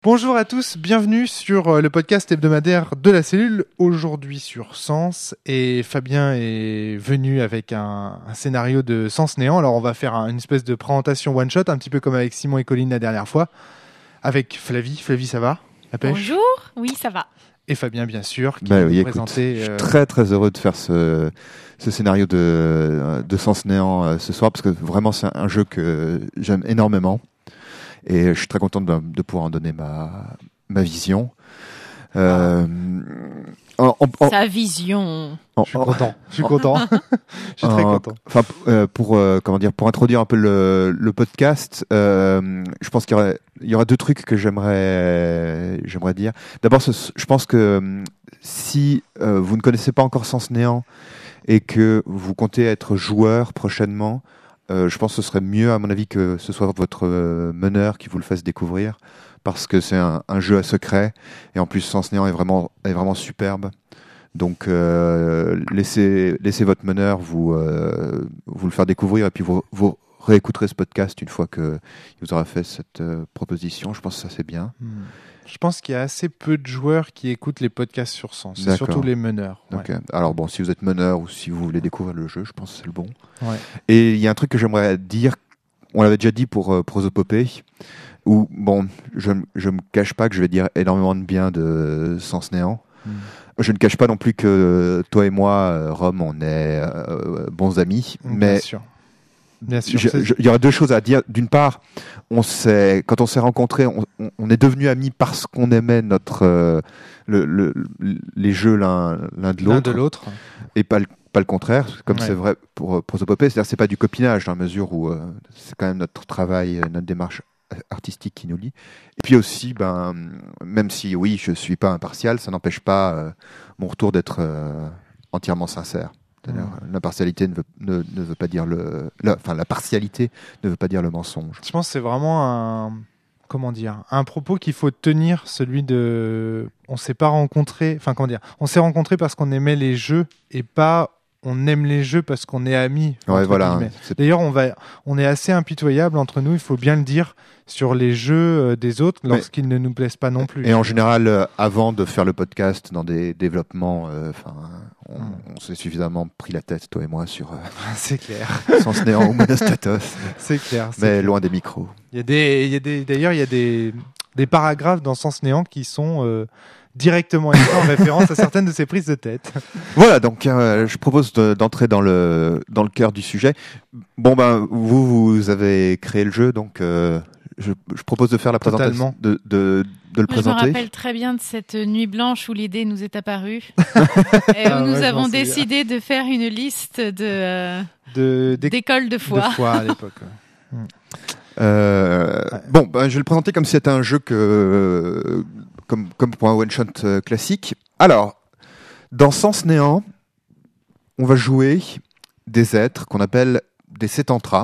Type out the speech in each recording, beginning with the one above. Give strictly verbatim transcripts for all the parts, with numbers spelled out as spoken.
Bonjour à tous, bienvenue sur le podcast hebdomadaire de la cellule, aujourd'hui sur Sens, et Fabien est venu avec un, un scénario de Sens Néant. Alors on va faire un, une espèce de présentation one-shot, un petit peu comme avec Simon et Colline la dernière fois, avec Flavie. Flavie, ça va? La pêche? Bonjour, oui ça va. Et Fabien, bien sûr, qui bah va oui, nous écoute, présenter... Je suis euh... très très heureux de faire ce, ce scénario de, de Sens Néant euh, ce soir, parce que vraiment c'est un jeu que j'aime énormément. Et je suis très content de, de pouvoir en donner ma, ma vision. Euh, ah. en, en, Sa vision. En, je suis content. Je suis content. Je suis très en, content. Enfin, euh, pour euh, comment dire, pour introduire un peu le, le podcast, euh, je pense qu'il y aura, il y aura deux trucs que j'aimerais, j'aimerais dire. D'abord, ce, je pense que si euh, vous ne connaissez pas encore Sens Néant et que vous comptez être joueur prochainement, Euh, je pense que ce serait mieux, à mon avis, que ce soit votre euh, meneur qui vous le fasse découvrir, parce que c'est un, un jeu à secret, et en plus, Sens Néant est vraiment, est vraiment superbe. Donc, euh, laissez, laissez votre meneur vous, euh, vous le faire découvrir, et puis vous, vous réécouterez ce podcast une fois qu'il vous aura fait cette euh, proposition. Je pense que ça, c'est bien. Hmm. Je pense qu'il y a assez peu de joueurs qui écoutent les podcasts sur Sens, D'accord. surtout les meneurs. Donc, ouais. euh, alors bon, si vous êtes meneur ou si vous voulez découvrir le jeu, je pense que c'est le bon. Ouais. Et il y a un truc que j'aimerais dire, on l'avait déjà dit pour euh, Prosopopée, où bon, je je me cache pas que je vais dire énormément de bien de Sens Néant. Mm. Je ne cache pas non plus que toi et moi, euh, Rome, on est euh, bons amis, mm, mais bien sûr. Bien sûr. Il y aurait deux choses à dire. D'une part, on s'est, quand on s'est rencontrés, on, on, on est devenus amis parce qu'on aimait notre euh, le, le, les jeux l'un, l'un de l'autre, l'un de l'autre, et pas le, pas le contraire, comme ouais. C'est vrai pour Prosopopée. C'est-à-dire, c'est pas du copinage dans la mesure où euh, c'est quand même notre travail, notre démarche artistique qui nous lie. Et puis aussi, ben, même si oui, je suis pas impartial, ça n'empêche pas euh, mon retour d'être euh, entièrement sincère. Mmh. L'impartialité ne veut, ne, ne veut pas dire le, la, enfin la partialité ne veut pas dire le mensonge. Je pense que c'est vraiment un, comment dire, un propos qu'il faut tenir, celui de, on s'est pas rencontrés, enfin comment dire, on s'est rencontrés parce qu'on aimait les jeux et pas on aime les jeux parce qu'on est amis. Ouais, voilà. D'ailleurs, on va, on est assez impitoyable entre nous, il faut bien le dire, sur les jeux des autres lorsqu'ils Mais, ne nous plaisent pas non plus. Et en général, euh, avant de faire le podcast, dans des développements, enfin, euh, on, hum. on s'est suffisamment pris la tête, toi et moi, sur. Euh, c'est clair. Sens Néant ou Monostatos. C'est clair. C'est Mais clair. Loin des micros. Il y a des, il y a des, d'ailleurs, il y a des, des paragraphes dans Sens Néant qui sont euh, directement en référence à certaines de ces prises de tête. Voilà, donc euh, je propose de, d'entrer dans le dans le cœur du sujet. Bon ben, vous vous avez créé le jeu, donc euh, je, je propose de faire la présentation, de, de de le Moi, présenter. Je me rappelle très bien de cette nuit blanche où l'idée nous est apparue et où ah, nous ouais, avons décidé de faire une liste de, euh, de d'écoles de foi. De foi à l'époque. Ouais. Euh, ouais. Bon, ben, je vais le présenter comme si c'était un jeu que, euh, comme, comme pour un one-shot euh, classique. Alors, dans Sens Néant, on va jouer des êtres qu'on appelle des Sétantras.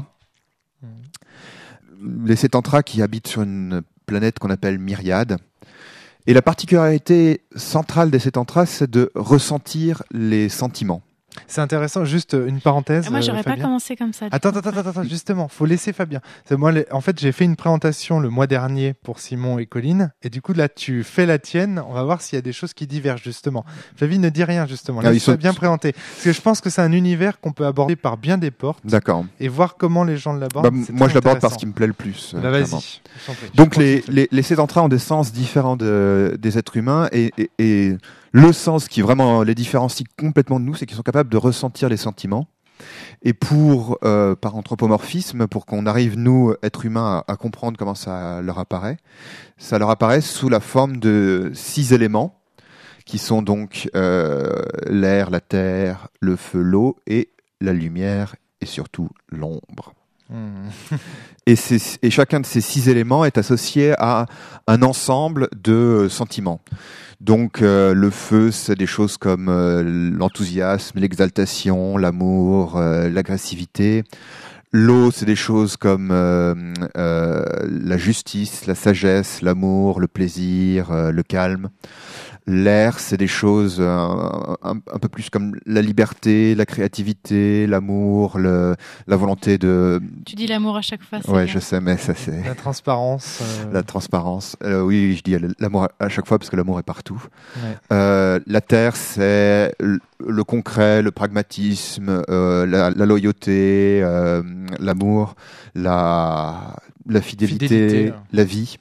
Mmh. Les Sétantras qui habitent sur une planète qu'on appelle Myriade. Et la particularité centrale des Sétantras, c'est de ressentir les sentiments. C'est intéressant, juste une parenthèse. Ah, moi, j'aurais euh, pas commencé comme ça. Attends, attends, attends, attends, justement, faut laisser Fabien. C'est moi, les... en fait, j'ai fait une présentation le mois dernier pour Simon et Colline, et du coup, là, tu fais la tienne. On va voir s'il y a des choses qui divergent, justement. Flavie ne dit rien, justement. Là, ah, tu bien présenté. Parce que je pense que c'est un univers qu'on peut aborder par bien des portes. D'accord. Et voir comment les gens l'abordent. Bah, moi, je l'aborde par ce qui me plaît le plus. Bah, vas-y. Donc, les, les, les Sétantras ont des sens différents de, des êtres humains, et, et, et le sens qui vraiment les différencie complètement de nous, c'est qu'ils sont capables de ressentir les sentiments. Et pour, euh, par anthropomorphisme, pour qu'on arrive, nous, êtres humains, à, à comprendre comment ça leur apparaît, ça leur apparaît sous la forme de six éléments, qui sont donc euh, l'air, la terre, le feu, l'eau, et la lumière, et surtout l'ombre. Mmh. et, c'est, et chacun de ces six éléments est associé à un ensemble de sentiments. Donc euh, le feu, c'est des choses comme euh, l'enthousiasme, l'exaltation, l'amour, euh, l'agressivité. L'eau, c'est des choses comme euh, euh, la justice, la sagesse, l'amour, le plaisir, euh, le calme. L'air, c'est des choses euh, un, un peu plus comme la liberté, la créativité, l'amour, le, la volonté de... Tu dis l'amour à chaque fois. Ouais, bien. je sais, mais ça c'est... La transparence. Euh... La transparence. Euh, oui, je dis l'amour à chaque fois parce que l'amour est partout. Ouais. Euh, la terre, c'est le, le concret, le pragmatisme, euh, la, la loyauté, euh, l'amour, la, la fidélité, Fidélité, la vie.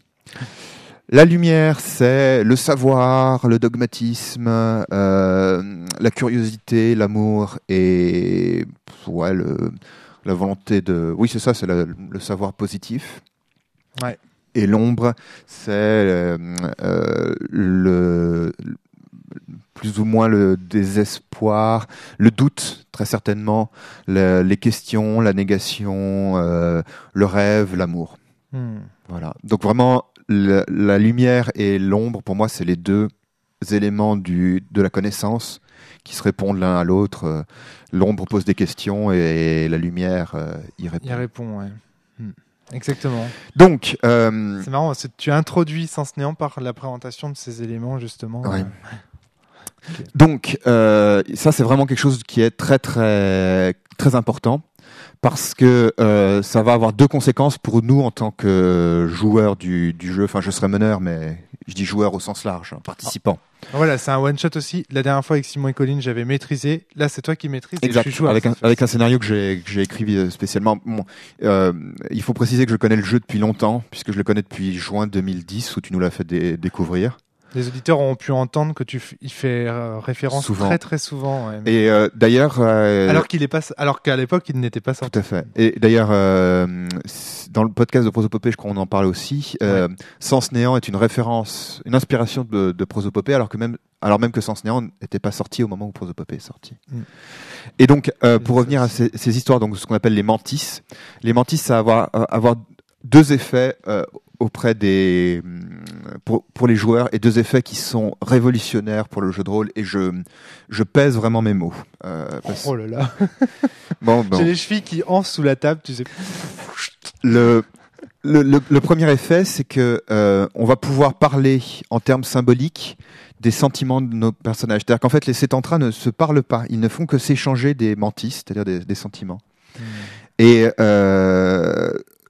La lumière, c'est le savoir, le dogmatisme, euh, la curiosité, l'amour et ouais, le, la volonté de... Oui, c'est ça, c'est le, le savoir positif. Ouais. Et l'ombre, c'est euh, euh, le, plus ou moins le désespoir, le doute, très certainement, le, les questions, la négation, euh, le rêve, l'amour. Hmm. Voilà. Donc vraiment... La, la lumière et l'ombre, pour moi, c'est les deux éléments du, de la connaissance qui se répondent l'un à l'autre. L'ombre pose des questions et la lumière euh, y répond. Y répond, ouais. Hmm. Exactement. Donc, euh, c'est marrant, c'est, tu introduis Sens Néant par la présentation de ces éléments, justement. Ouais. Euh... Okay. Donc, euh, ça, c'est vraiment quelque chose qui est très, très, très important. Parce que euh, ça va avoir deux conséquences pour nous en tant que joueurs du, du jeu. Enfin, je serai meneur, mais je dis joueur au sens large, hein, participant. Ah, voilà, c'est un one-shot aussi. La dernière fois avec Simon et Colline, j'avais maîtrisé. Là, c'est toi qui maîtrises. Exact, et je suis joueur, avec, un, avec un scénario que j'ai, que j'ai écrit spécialement. Bon, euh, il faut préciser que je connais le jeu depuis longtemps, puisque je le connais depuis juin deux mille dix, où tu nous l'as fait dé- découvrir. Les auditeurs ont pu entendre que tu f- y fais euh, référence souvent. très très souvent. Ouais, mais... Et euh, d'ailleurs, euh, alors qu'il est pas, alors qu'à l'époque il n'était pas sorti. Tout à fait. Et d'ailleurs, euh, dans le podcast de Prosopopée, je crois qu'on en parle aussi. Euh, ouais. Sens Néant est une référence, une inspiration de, de Prosopopée, alors que même, alors même que Sens Néant n'était pas sorti au moment où Prosopopée est sorti. Mm. Et donc, euh, pour revenir à ces, ces histoires, donc ce qu'on appelle les mantis, les mantis, ça va avoir, euh, avoir deux effets. Euh, auprès des pour, pour les joueurs et deux effets qui sont révolutionnaires pour le jeu de rôle et je je pèse vraiment mes mots. Euh, parce... Oh là là. Bon, bon. J'ai les chevilles qui enflent sous la table, tu sais. Le le, le, le premier effet, c'est que euh, on va pouvoir parler en termes symboliques des sentiments de nos personnages. C'est-à-dire qu'en fait, les Sétantras ne se parlent pas, ils ne font que s'échanger des mantis, c'est-à-dire des, des sentiments. Mmh. Et euh,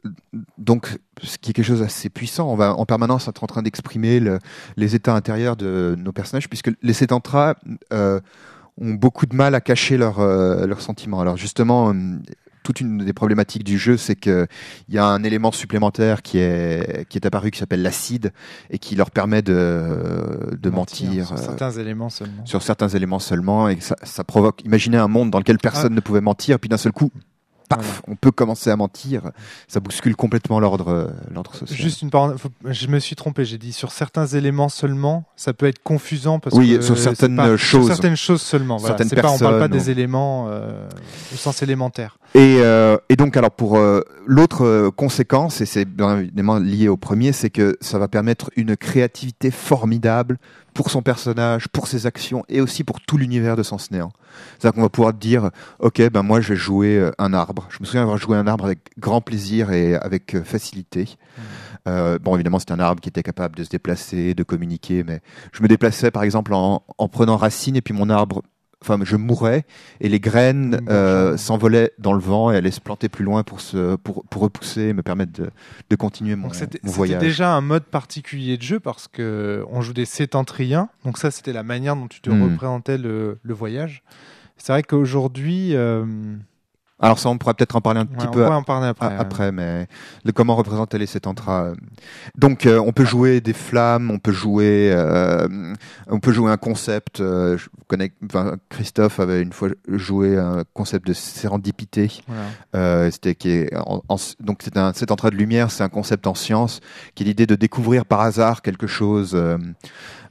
donc, ce qui est quelque chose d'assez puissant, on va en permanence être en train d'exprimer le, les états intérieurs de nos personnages, puisque les Sétantras euh, ont beaucoup de mal à cacher leurs euh, leurs sentiments. Alors justement, euh, toute une des problématiques du jeu, c'est qu'il y a un élément supplémentaire qui est, qui est apparu, qui s'appelle l'acide, et qui leur permet de, de mentir. mentir sur euh, certains éléments seulement. Sur certains éléments seulement, et ça, ça provoque, imaginez un monde dans lequel personne ah. ne pouvait mentir, puis d'un seul coup, paf, voilà. On peut commencer à mentir. Ça bouscule complètement l'ordre, l'ordre social. Juste une parenthèse, faut... je me suis trompé. J'ai dit sur certains éléments seulement. Ça peut être confusant parce oui, que sur certaines pas... choses. Sur certaines choses seulement. Voilà. Certaines c'est pas, on parle pas ou... des éléments euh, au sens élémentaire. Et, euh, et donc, alors pour euh, l'autre euh, conséquence, et c'est bien évidemment lié au premier, c'est que ça va permettre une créativité formidable pour son personnage, pour ses actions et aussi pour tout l'univers de Sens Néant. C'est-à-dire qu'on va pouvoir dire, ok, ben moi je vais jouer un arbre. Je me souviens avoir joué un arbre avec grand plaisir et avec facilité. Mmh. Euh, bon, évidemment, c'est un arbre qui était capable de se déplacer, de communiquer, mais je me déplaçais par exemple en, en prenant racine et puis mon arbre, enfin, je mourais et les graines mmh, euh, s'envolaient dans le vent et allaient se planter plus loin pour se, pour, pour repousser et me permettre de, de continuer mon, donc c'était, mon voyage. C'était déjà un mode particulier de jeu parce que on joue des sétentriens, donc ça c'était la manière dont tu te mmh. représentais le, le voyage. C'est vrai qu'aujourd'hui. Euh... Alors ça, on pourrait peut-être en parler un ouais, petit on peu pourrait en parler après, a- après, mais le comment représenter les Sétantras. Donc, euh, on peut jouer des flammes, on peut jouer, euh, on peut jouer un concept. Euh, je connais, enfin, Christophe avait une fois joué un concept de sérendipité. Voilà. Euh, c'était qui est en, en, donc c'est un Sétantras de lumière, c'est un concept en science qui est l'idée de découvrir par hasard quelque chose. Euh,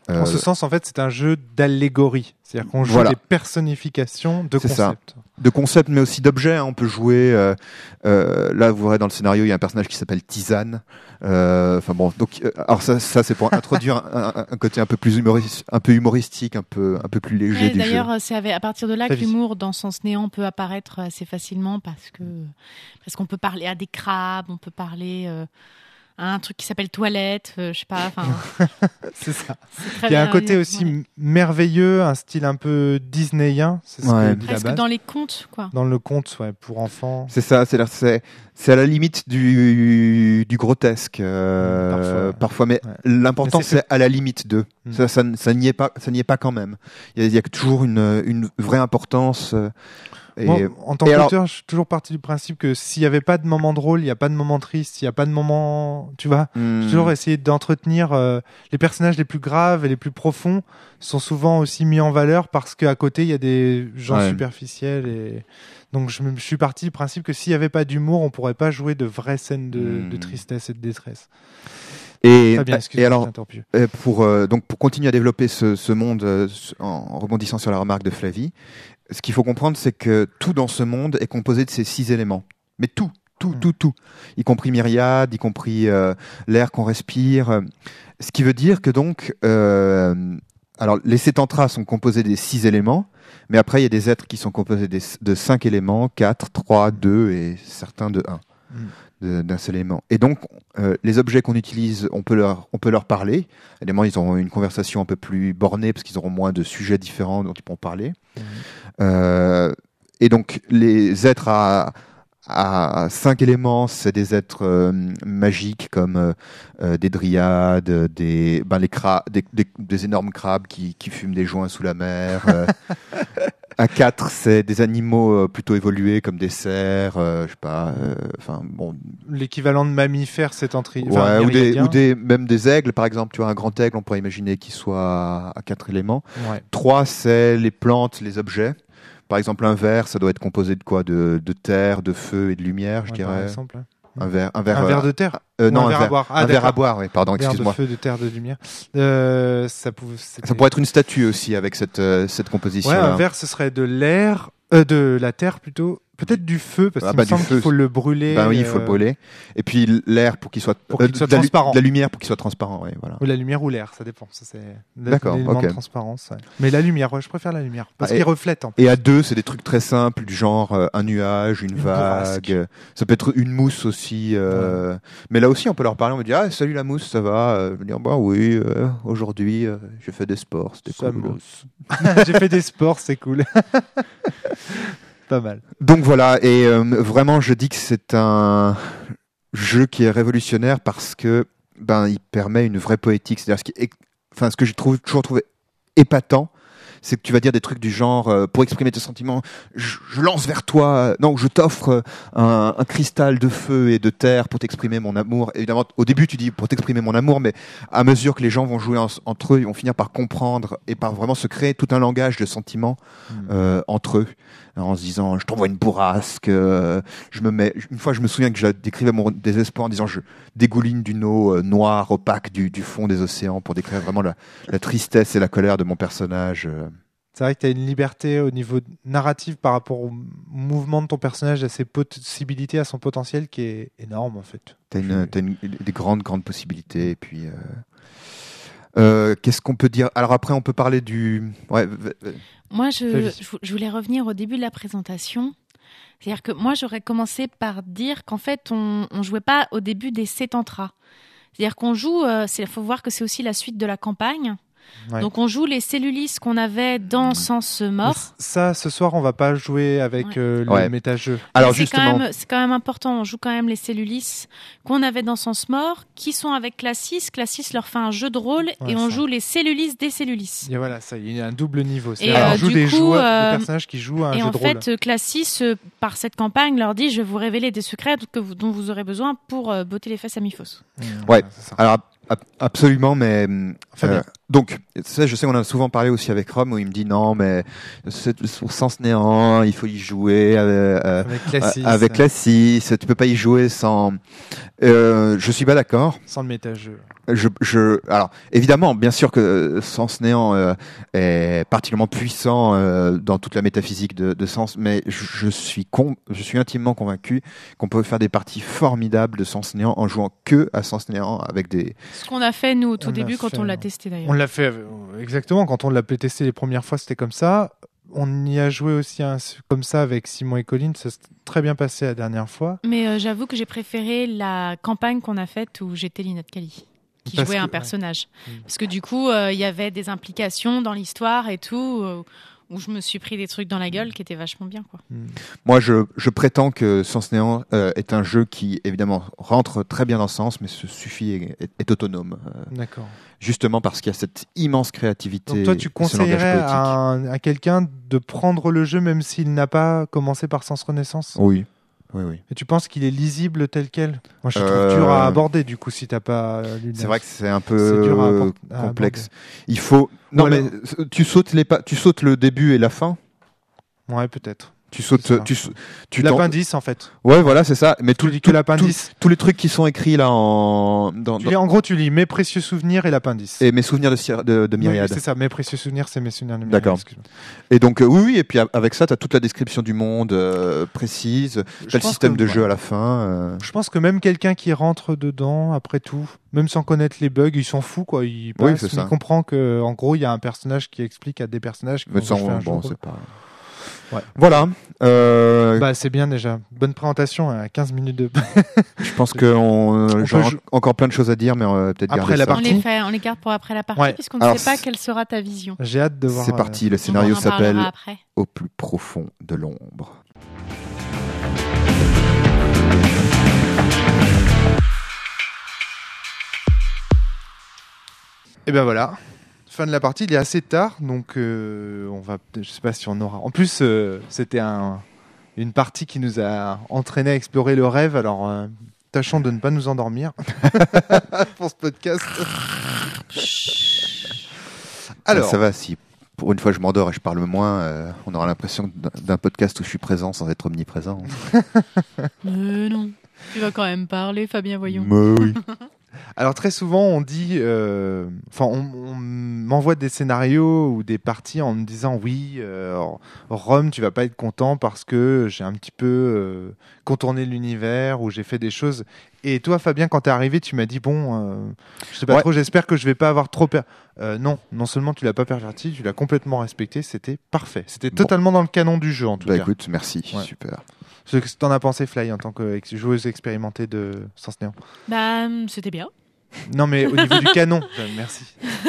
Euh, En ce sens, en fait, c'est un jeu d'allégorie. C'est-à-dire qu'on joue Voilà. des personnifications de C'est ça. concepts. de concepts, mais aussi d'objets. Hein. On peut jouer. Euh, euh, là, vous verrez dans le scénario, il y a un personnage qui s'appelle Tisane. Euh, Enfin bon, donc, euh, alors ça, ça c'est pour introduire un, un, un côté un peu plus humoristique, un peu humoristique, un peu, un peu plus léger Ouais, du jeu. d'ailleurs, c'est avec- à partir de là Très que vite. l'humour dans Sens Néant peut apparaître assez facilement parce que parce qu'on peut parler à des crabes, on peut parler euh, à un truc qui s'appelle toilette, euh, je sais pas. Enfin, C'est ça. c'est très Il y a un bien, côté ouais. aussi m- merveilleux, un style un peu disneyen, c'est ce Ouais. que dit la Presque base. dans les contes, quoi. Dans le conte, ouais, pour enfants. C'est ça, c'est c'est c'est à la limite du du grotesque euh, Mmh, parfois, ouais. parfois, mais Ouais. l'important Mais c'est c'est à la limite de. Mmh. Ça, ça, ça n'y est pas, ça n'y est pas quand même. Il y a, il y a toujours une une vraie importance. euh, Et, Moi, en tant et alors- qu'auteur, je suis toujours parti du principe que s'il n'y avait pas de moment drôle, il n'y a pas de moment triste, il n'y a pas de moment, tu vois. Hmm. J'ai toujours essayé d'entretenir euh, les personnages les plus graves et les plus profonds sont souvent aussi mis en valeur parce qu'à côté il y a des gens Ouais. superficiels et donc je, me- je suis parti du principe que s'il n'y avait pas d'humour, on pourrait pas jouer de vraies scènes de, Hmm. de tristesse et de détresse. Et, Très bien, et excusez-moi, alors, je t'ai interrompu. Euh, pour euh, donc pour continuer à développer ce, ce monde euh, en rebondissant sur la remarque de Flavie, ce qu'il faut comprendre, c'est que tout dans ce monde est composé de ces six éléments. Mais tout, tout, Mm. tout, tout, y compris myriades, y compris euh, l'air qu'on respire. euh. Ce qui veut dire que donc, euh, alors les sétantras sont composés des six éléments, mais après il y a des êtres qui sont composés des, de cinq éléments, quatre, trois, deux et certains de un. Mm. de- d'un seul élément. Et donc, euh, les objets qu'on utilise, on peut leur, on peut leur parler. Évidemment, ils auront une conversation un peu plus bornée parce qu'ils auront moins de sujets différents dont ils pourront parler. Mhm. Euh, et donc, les êtres à, à cinq éléments, c'est des êtres euh, magiques comme euh, euh, des dryades, des, ben, les cra des, des, des énormes crabes qui, qui fument des joints sous la mer. euh. À quatre, c'est des animaux euh, plutôt évolués comme des cerfs, euh, je sais pas, euh, enfin bon, L'équivalent de mammifère sétentri... ouais, enfin, ou des, myriadien. ou des, même des aigles par exemple. Tu vois, un grand aigle, on pourrait imaginer qu'il soit à quatre éléments. Ouais. Trois, c'est les plantes, les objets. Par exemple, un verre, ça doit être composé de quoi, de, de terre, de feu et de lumière, je Ouais, par dirais. exemple. Un verre, un verre, Un euh, verre de terre. euh, Ou non, un verre à boire. Ah, un verre à d'accord. boire. Oui, pardon, Verre de excuse-moi. feu, de terre, de lumière. Euh, ça pouvait. c'était- Ça pourrait être une statue aussi avec cette euh, cette composition. Ouais, un verre, ce serait de l'air, euh, de la terre plutôt. Peut-être du feu, parce Ah, qu'il bah, me du semble feu. qu'il faut le brûler. Ben oui, il faut euh, le brûler. Et puis l'air pour qu'il soit, Pour qu'il euh, soit de la lu- transparent. de la lumière pour qu'il soit transparent. Oui, voilà. Ou la lumière ou l'air, ça dépend. Ça, c'est D'accord, l'élément ok. de transparence. Ouais. Mais la lumière, ouais, je préfère la lumière. Parce Ah, et- qu'il reflète en plus. Et à deux, c'est des trucs très simples, du genre euh, un nuage, une, Une vague. bourrasque. euh, Ça peut être une mousse aussi. euh, Mais là aussi, on peut leur parler. On me dit ah salut la mousse, ça va. Euh, Je vais dire bah oui, euh, aujourd'hui euh, j'ai fait des sports, c'était Ça cool. mousse. J'ai fait des sports, c'est cool. Pas mal. Donc voilà, et euh, vraiment, je dis que c'est un jeu qui est révolutionnaire parce que ben il permet une vraie poétique. C'est-à-dire ce qui, est, enfin ce que j'ai trouvé, toujours trouvé épatant, c'est que tu vas dire des trucs du genre euh, pour exprimer tes sentiments, je, je lance vers toi, euh, non, je t'offre euh, un, un cristal de feu et de terre pour t'exprimer mon amour. Évidemment, au début tu dis pour t'exprimer mon amour, mais à mesure que les gens vont jouer en- entre eux, ils vont finir par comprendre et par vraiment se créer tout un langage de sentiments euh, entre eux, en se disant je t'envoie une bourrasque, euh, je me mets. Une fois, je me souviens que je décrivais mon désespoir en disant je dégouline d'une eau euh, noire opaque du, du fond des océans pour décrire vraiment la, la tristesse et la colère de mon personnage. euh. C'est vrai que tu as une liberté au niveau narratif par rapport au mouvement de ton personnage, à ses possibilités, à son potentiel qui est énorme en fait. T'as une, t'as une, des grandes, grandes possibilités. Et puis, euh, euh, qu'est-ce qu'on peut dire? Alors après, on peut parler du. Ouais, v- v- Moi, je, Flavie. je, je voulais revenir au début de la présentation. C'est-à-dire que moi, j'aurais commencé par dire qu'en fait, on ne jouait pas au début des sétantras. C'est-à-dire qu'on joue, il faut voir que c'est aussi la suite de la campagne. Ouais. Donc, on joue les cellulis qu'on avait dans Sens Mort. Ça, ce soir, on va pas jouer avec Ouais. euh, le Ouais. méta-jeu. Alors c'est justement, quand même, c'est quand même important. On joue quand même les cellulis qu'on avait dans Sens Mort, qui sont avec Classis. Classis leur fait un jeu de rôle Ouais, et on ça. joue les cellulis des cellulis. Et voilà, ça, il y a un double niveau. Et, C'est-à-dire, euh, on joue du des coup, joueurs, euh, des personnages qui jouent à un Et jeu en de rôle. fait, Classis, euh, par cette campagne, leur dit je vais vous révéler des secrets que vous, dont vous aurez besoin pour euh, botter les fesses à Mifos. Mmh, Ouais. c'est ça. alors ab- absolument, mais Fabien. euh, donc ça, je sais, on en a souvent parlé aussi avec Rome où il me dit non, mais c'est au sens néant, il faut y jouer euh, euh, Avec Classis, avec la six, tu peux pas y jouer sans. Euh, je suis pas d'accord. sans le méta-jeu. Je, je, alors évidemment, bien sûr que Sens Néant euh, est particulièrement puissant euh, dans toute la métaphysique de, de Sens, mais je, je suis con, je suis intimement convaincu qu'on peut faire des parties formidables de Sens Néant en jouant que à Sens Néant avec des. Ce qu'on a fait nous au tout On début l'a quand fait, on l'a ouais. testé d'ailleurs. On l'a fait euh, exactement quand on l'a testé les premières fois, c'était comme ça. On y a joué aussi un, comme ça avec Simon et Colline, ça s'est très bien passé la dernière fois. Mais euh, j'avoue que j'ai préféré la campagne qu'on a faite où j'étais Lynette Cali, qui Parce jouait que- un personnage. ouais. Parce que du coup, euh, il y avait des implications dans l'histoire et tout, euh, où je me suis pris des trucs dans la gueule qui étaient vachement bien, quoi. Moi, je, je prétends que Sens Néant euh, est un jeu qui évidemment rentre très bien dans Sens, mais se suffit et est, est autonome. Euh, D'accord. justement parce qu'il y a cette immense créativité. Donc toi, tu et ce langage conseillerais poétique. à, un- à quelqu'un de prendre le jeu même s'il n'a pas commencé par Sens Renaissance Oui, oui, oui. Et tu penses qu'il est lisible tel quel? Moi, je trouve Euh, dur à aborder du coup si t'as pas lu. C'est vrai que c'est un C'est peu dur à appor- à complexe. Il faut. Non, Ou mais alors- tu sautes les pas. Tu sautes le début et la fin. Ouais, peut-être. Tu sautes. C'est ça. Tu, tu t'en- L'appendice en fait. Ouais, voilà, c'est ça. Mais tout, Tu lis que tout- l'appendice. tout- tous les trucs qui sont écrits là en. Dans, Tu dans- lis, en gros, tu lis mes précieux souvenirs et l'appendice. et mes souvenirs de, Cyr- de, de Oui, Myriade. c'est ça, mes précieux souvenirs, c'est mes souvenirs de Myriade. D'accord. excuse-moi. Et donc, euh, oui, oui, et puis a- avec ça, tu as toute la description du monde euh, précise. Je Tu as le pense système que- de ouais. jeu à la fin. euh. Je pense que même quelqu'un qui rentre dedans, après tout, même sans connaître les bugs, il s'en fout quoi. Il passe, Oui, c'est mais ça. il comprend que, en gros, il y a un personnage qui explique à des personnages. Qui Mais vont sans- jouer un jeu bon, de rôle. c'est pas. Ouais. Voilà. Euh, Bah, c'est bien déjà. Bonne présentation à quinze minutes de. je pense qu'on peut j'aurai jou- encore plein de choses à dire, mais on va peut-être Après garder la ça. On partie. les, fait, on les garde pour après la partie, Ouais. puisqu'on ne Alors, sait pas c'est- quelle sera ta vision. J'ai hâte de voir. C'est euh, parti. Le scénario On en parlera s'appelle après. Au plus profond de l'ombre. Et ben voilà. Fin de la partie. Il est assez tard, donc euh, on va. Je sais pas si on aura. En plus, euh, c'était un une partie qui nous a entraîné à explorer le rêve. Alors. euh, Tâchons de ne pas nous endormir pour ce podcast. Alors, Ah, ça va, si pour une fois je m'endors et je parle moins, euh, on aura l'impression d'un- d'un podcast où je suis présent sans être omniprésent. Mais non. Tu vas quand même parler, Fabien, voyons. Mais oui. alors très souvent on dit, euh, enfin on, on m'envoie des scénarios ou des parties en me disant oui, euh, Rome, tu vas pas être content parce que j'ai un petit peu euh, contourné l'univers ou j'ai fait des choses. Et toi, Fabien, quand t'es arrivé, tu m'as dit bon, euh, je sais pas Ouais. trop, j'espère que je vais pas avoir trop per... Euh, non, non seulement tu l'as pas perverti, tu l'as complètement respecté, c'était parfait, c'était Bon. totalement dans le canon du jeu en tout Bah cas. écoute, merci, Ouais. super. Ce que t'en as pensé, Fly, en tant que ex- joueuse expérimentée de Sens Néant? Bah, c'était bien. Non, mais au niveau du canon. Euh, Merci.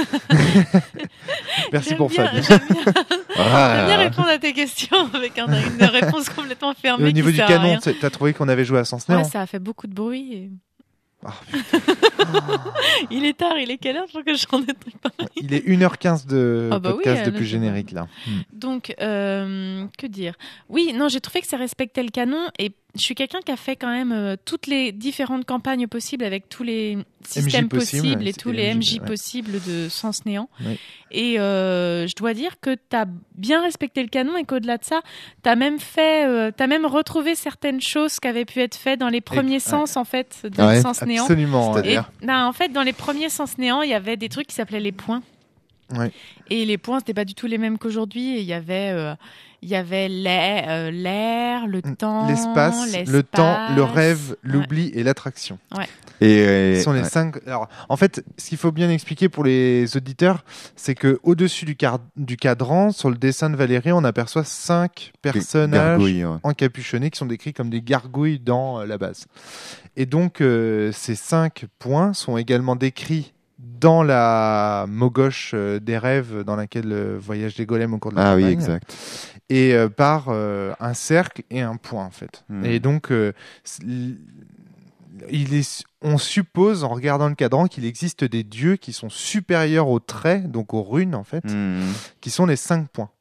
Merci J'aime pour bien, Fabien. J'aime bien, Ah. j'aime bien répondre à tes questions avec un- une réponse complètement Et fermée. au niveau qui du sert à canon, rien. c'est- t'as trouvé qu'on avait joué à Sens Néant? Ouais, ça a fait beaucoup de bruit. et- Ah, Il est tard, il est quelle heure pour que j'en ai pas. Il est une heure quinze de Ah bah oui, podcast euh, depuis là, générique là. Donc, euh, que dire? Oui, non, j'ai trouvé que ça respectait le canon et je suis quelqu'un qui a fait quand même euh, toutes les différentes campagnes possibles avec tous les systèmes possibles, possibles et c'est tous les les M M J, J ouais. possibles de Sens Néant. Oui. Et euh, je dois dire que tu as bien respecté le canon et qu'au-delà de ça, tu as même fait, euh, t'as même retrouvé certaines choses qui avaient pu être faites dans les premiers ouais. sens en fait de Ah ouais, Sens Néant. Absolument. ouais. Et C'est-à-dire ben, en fait, dans les premiers Sens Néant, il y avait des trucs qui s'appelaient les points. Ouais. Et les points, c'était pas du tout les mêmes qu'aujourd'hui. Et Il y avait, euh, il y avait l'air, euh, l'air, le temps, L'espace, le temps, le rêve, l'oubli et l'attraction. Et, et- Ce sont les ouais. cinq. Alors, en fait, ce qu'il faut bien expliquer pour les auditeurs, c'est que au-dessus du, car- du cadran, sur le dessin de Valérie, on aperçoit cinq personnages Gargouille, ouais. encapuchonnés qui sont décrits comme des gargouilles dans euh, la base. Et donc, euh, ces cinq points sont également décrits dans la Mogoche euh, des rêves dans laquelle euh, voyagent les golems au cours de la Ah oui, campagne. exact. Et euh, par euh, un cercle et un point, en fait. Hmm. Et donc, euh, c- il est, on suppose, en regardant le cadran, qu'il existe des dieux qui sont supérieurs aux traits, donc aux runes, en fait, Hmm. qui sont les cinq points.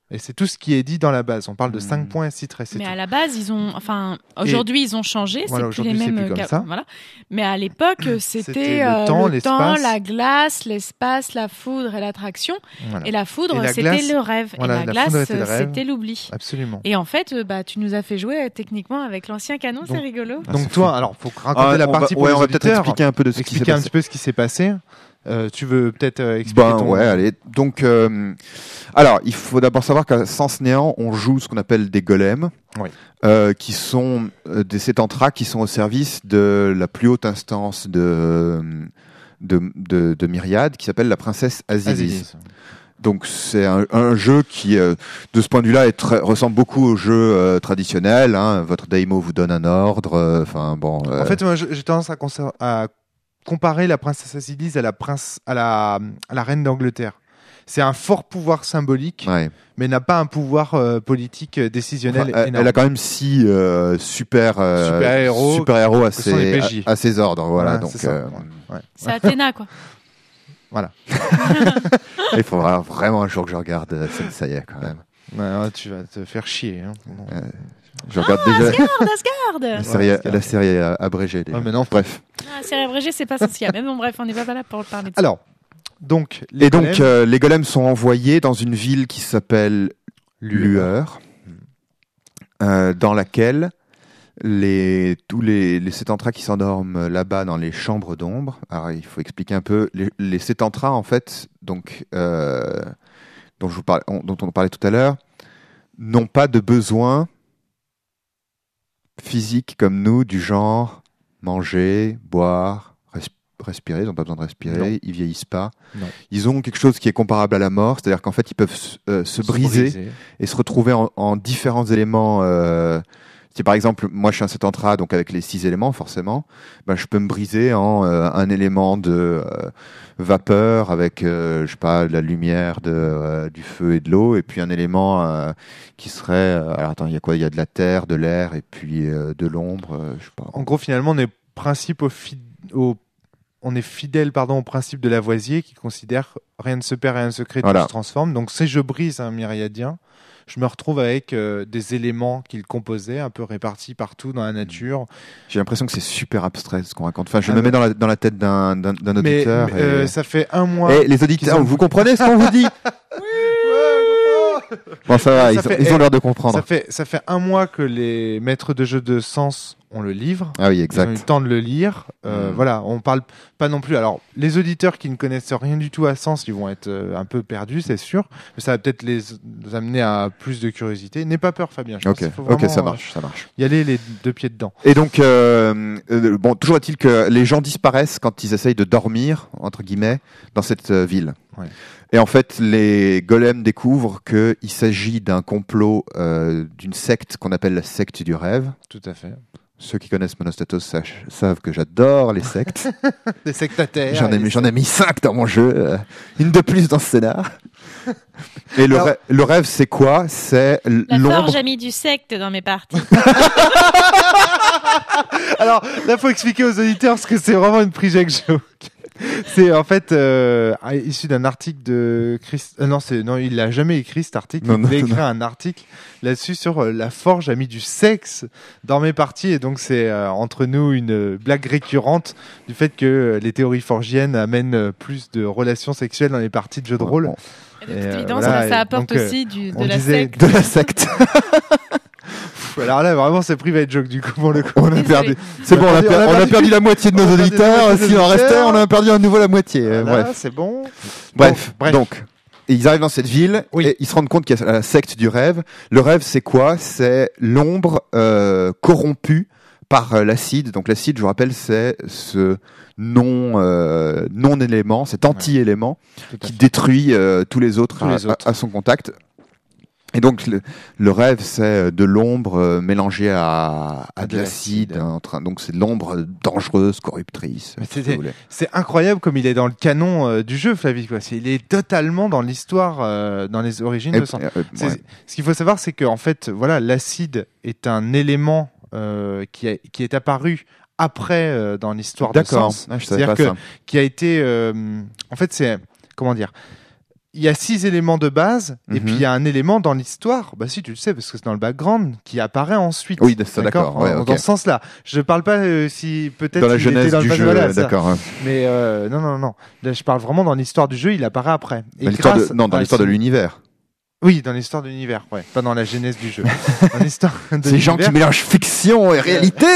Et c'est tout ce qui est dit dans la base. On parle de Mmh. cinq points citrés. C'est Mais tout. à la base, ils ont, enfin, aujourd'hui, ils ont changé. Voilà, c'est plus les aujourd'hui, c'est mêmes. plus comme ca- ça. Voilà. Mais à l'époque, c'était, C'était le euh, temps, le l'espace. temps, la glace, l'espace, la foudre et l'attraction. Voilà. Et la foudre, Et la c'était glace, le rêve. voilà, et la, la foudre glace, était le rêve. c'était l'oubli. Absolument. Et en fait, euh, bah, tu nous as fait jouer euh, techniquement avec l'ancien canon, c'est Donc- rigolo. Ah, Donc c'est toi, fou. alors faut raconter Ah, la on partie va, pour ouais, les on va peut-être auditeurs. expliquer un peu de ce qui s'est Expliquer un passé. petit peu ce qui s'est passé. Euh, tu veux peut-être euh, expliquer Ben ton... ouais, allez. Donc, euh, alors, il faut d'abord savoir qu'à Sens Néant, on joue ce qu'on appelle des golems, Oui. euh, qui sont euh, des sétantras qui sont au service de la plus haute instance de de, de, de Myriade, qui s'appelle la princesse Azilis. Azilis. Donc c'est un, un jeu qui, euh, de ce point de vue-là, est très, ressemble beaucoup au jeu euh, traditionnel. Hein. Votre daimo vous donne un ordre. Enfin bon. euh, En fait, moi, je- j'ai tendance à, conser- à comparer la princesse Azilis à la prince, à la, à la reine d'Angleterre. C'est un fort pouvoir symbolique, ouais. mais n'a pas un pouvoir euh, politique euh, décisionnel Enfin, elle, énorme. elle a quand même six euh, super euh, Super-héros super-héros à, que sont les ses, P J. à, à ses ordres. Voilà. Ouais, donc c'est ça. euh, Ouais. C'est Athéna, quoi. il faudra vraiment un jour que je regarde euh, Senseiya quand même. Ouais, ouais, tu vas te faire chier. Hein. Non. Euh, Je regarde déjà Asgard, Asgard. la série, Asgard. la série euh, abrégée. déjà. Ouais, mais non. Bref. Ah, c'est abrégé, c'est pas social. Mais bon, bref, on n'est pas là pour parler de ça. Alors, donc, les Et donc golems, euh, les golems sont envoyés dans une ville qui s'appelle Lueur, euh, dans laquelle les, tous les, les sétantras qui s'endorment là-bas dans les chambres d'ombre. Alors il faut expliquer un peu les, les sétantras en fait, donc euh, dont je vous parlais, on- dont on parlait tout à l'heure, n'ont pas de besoin physique comme nous, du genre manger, boire, res- respirer. Ils n'ont pas besoin de respirer. Non. Ils vieillissent pas. Non. Ils ont quelque chose qui est comparable à la mort, c'est-à-dire qu'en fait ils peuvent se, euh, se briser et se retrouver en, en différents éléments. Euh, si par exemple, moi je suis un sétantra, donc avec les six éléments forcément, ben, je peux me briser en euh, un élément de euh, vapeur avec, euh, je sais pas, de la lumière, de, euh, du feu et de l'eau, et puis un élément euh, qui serait, euh, alors attends, il y a quoi? Il y a de la terre, de l'air, et puis euh, de l'ombre, euh, je sais pas. En gros, finalement, on est principe au, fi- au- on est fidèle pardon, au principe de Lavoisier qui considère rien ne se perd, rien ne se crée, tout Voilà. se transforme. Donc, si je brise un myriadien, je me retrouve avec euh, des éléments qu'il composait, un peu répartis partout dans la nature. J'ai l'impression que c'est super abstrait ce qu'on raconte. Enfin, je Ah me ouais. mets dans la, dans la tête d'un, d'un, d'un Mais, auditeur. mais, et... euh, ça fait un mois. Eh, les auditeurs, qu'ils ont- vous comprenez ce qu'on vous dit? Bon, ça va, Ça ils, fait- ont, ils ont eh, l'air de comprendre. Ça fait, ça fait un mois que les maîtres de jeu de Sens ont le livre. Ah oui, Ils ont eu exact. le temps de le lire. Euh, Mm. Voilà, on parle pas non plus. Alors, les auditeurs qui ne connaissent rien du tout à Sens, ils vont être euh, un peu perdus, c'est sûr. Mais ça va peut-être les, les amener à plus de curiosité. N'aie pas peur, Fabien. Je pense Ok, qu'il faut ok, vraiment, ça euh, marche, ça marche. y aller les deux pieds dedans. Et donc, euh, euh, bon, toujours est-il que les gens disparaissent quand ils essayent de dormir, entre guillemets, dans cette euh, ville. Ouais. Et en fait, les golems découvrent qu'il s'agit d'un complot euh, d'une secte qu'on appelle la secte du rêve. Tout à fait. Ceux qui connaissent Monostatos sach- savent que j'adore les sectes. Des sectataires. J'en ai, et des j'en ai mis cinq dans mon jeu, euh, une de plus dans ce scénar. Et le, Alors- rê- le rêve, c'est quoi? C'est l- La l'ombre. forge a mis du secte dans mes parties. Alors là, faut expliquer aux auditeurs ce que c'est vraiment une project joke. C'est en fait euh, issu d'un article de Chris. euh, non, c'est non, il l'a jamais écrit cet article. Non, il voulait non, écrire un article là-dessus sur euh, la forge a mis du sexe dans mes parties et donc c'est euh, entre nous une euh, blague récurrente du fait que euh, les théories forgiennes amènent euh, plus de relations sexuelles dans les parties de jeux de rôle. Bon, Et de Et, toute euh, évidence, voilà, ça, ça et apporte donc, euh, aussi du, de on la disait secte. de la secte. Alors là, vraiment, c'est private joke du coup pour le coup. On a Désolé. perdu. C'est bon, on a, per- on a perdu la moitié de on a nos perdu la auditeurs. moitié de S'il nos en restait, auditeurs. on a perdu à nouveau la moitié. Euh, Voilà, Bref. c'est bon. Bref. bref. Donc, et ils arrivent dans cette ville Oui. et ils se rendent compte qu'il y a la secte du rêve. Le rêve, c'est quoi? C'est l'ombre euh, corrompue par euh, l'acide. Donc l'acide, je vous rappelle, c'est ce non euh, non élément, cet anti-élément Tout à qui fait. détruit euh, tous les autres, Tous à, les autres. à- à son contact. Et donc le, le rêve, c'est de l'ombre euh, mélangée à, à À de de l'acide. l'acide. hein, en train- donc c'est de l'ombre dangereuse, corruptrice. Mais si c'était- vous voulez. C'est incroyable comme il est dans le canon euh, du jeu, Flavie. Quoi. C'est- Il est totalement dans l'histoire, euh, dans les origines Et- de Sens. euh, C'est- ouais. Ce qu'il faut savoir, c'est que en fait, voilà, l'acide est un élément euh, qui, a- qui est apparu après euh, dans l'histoire de D'accord. Sens. Ah, je savais C'est-à-dire pas que ça. qui a été, euh, en fait, c'est comment dire. il y a six éléments de base, et Mhm. puis il y a un élément dans l'histoire, bah si tu le sais, parce que c'est dans le background, qui apparaît ensuite. Oui, ça, d'accord, En- ouais, en- ok. Dans ce sens-là. Je parle pas euh, si peut-être Dans la il genèse était dans le du pas- jeu, voilà, ça. d'accord. hein. Mais euh, non, non, non. Là, je parle vraiment dans l'histoire du jeu, il apparaît après. Et Dans l'histoire de, grâce non, dans à l'histoire de ce- l'univers. Oui, dans l'histoire de l'univers, ouais. Pas dans la genèse du jeu. Dans l'histoire de Ces gens qui l'univers, mélangent fiction et réalité.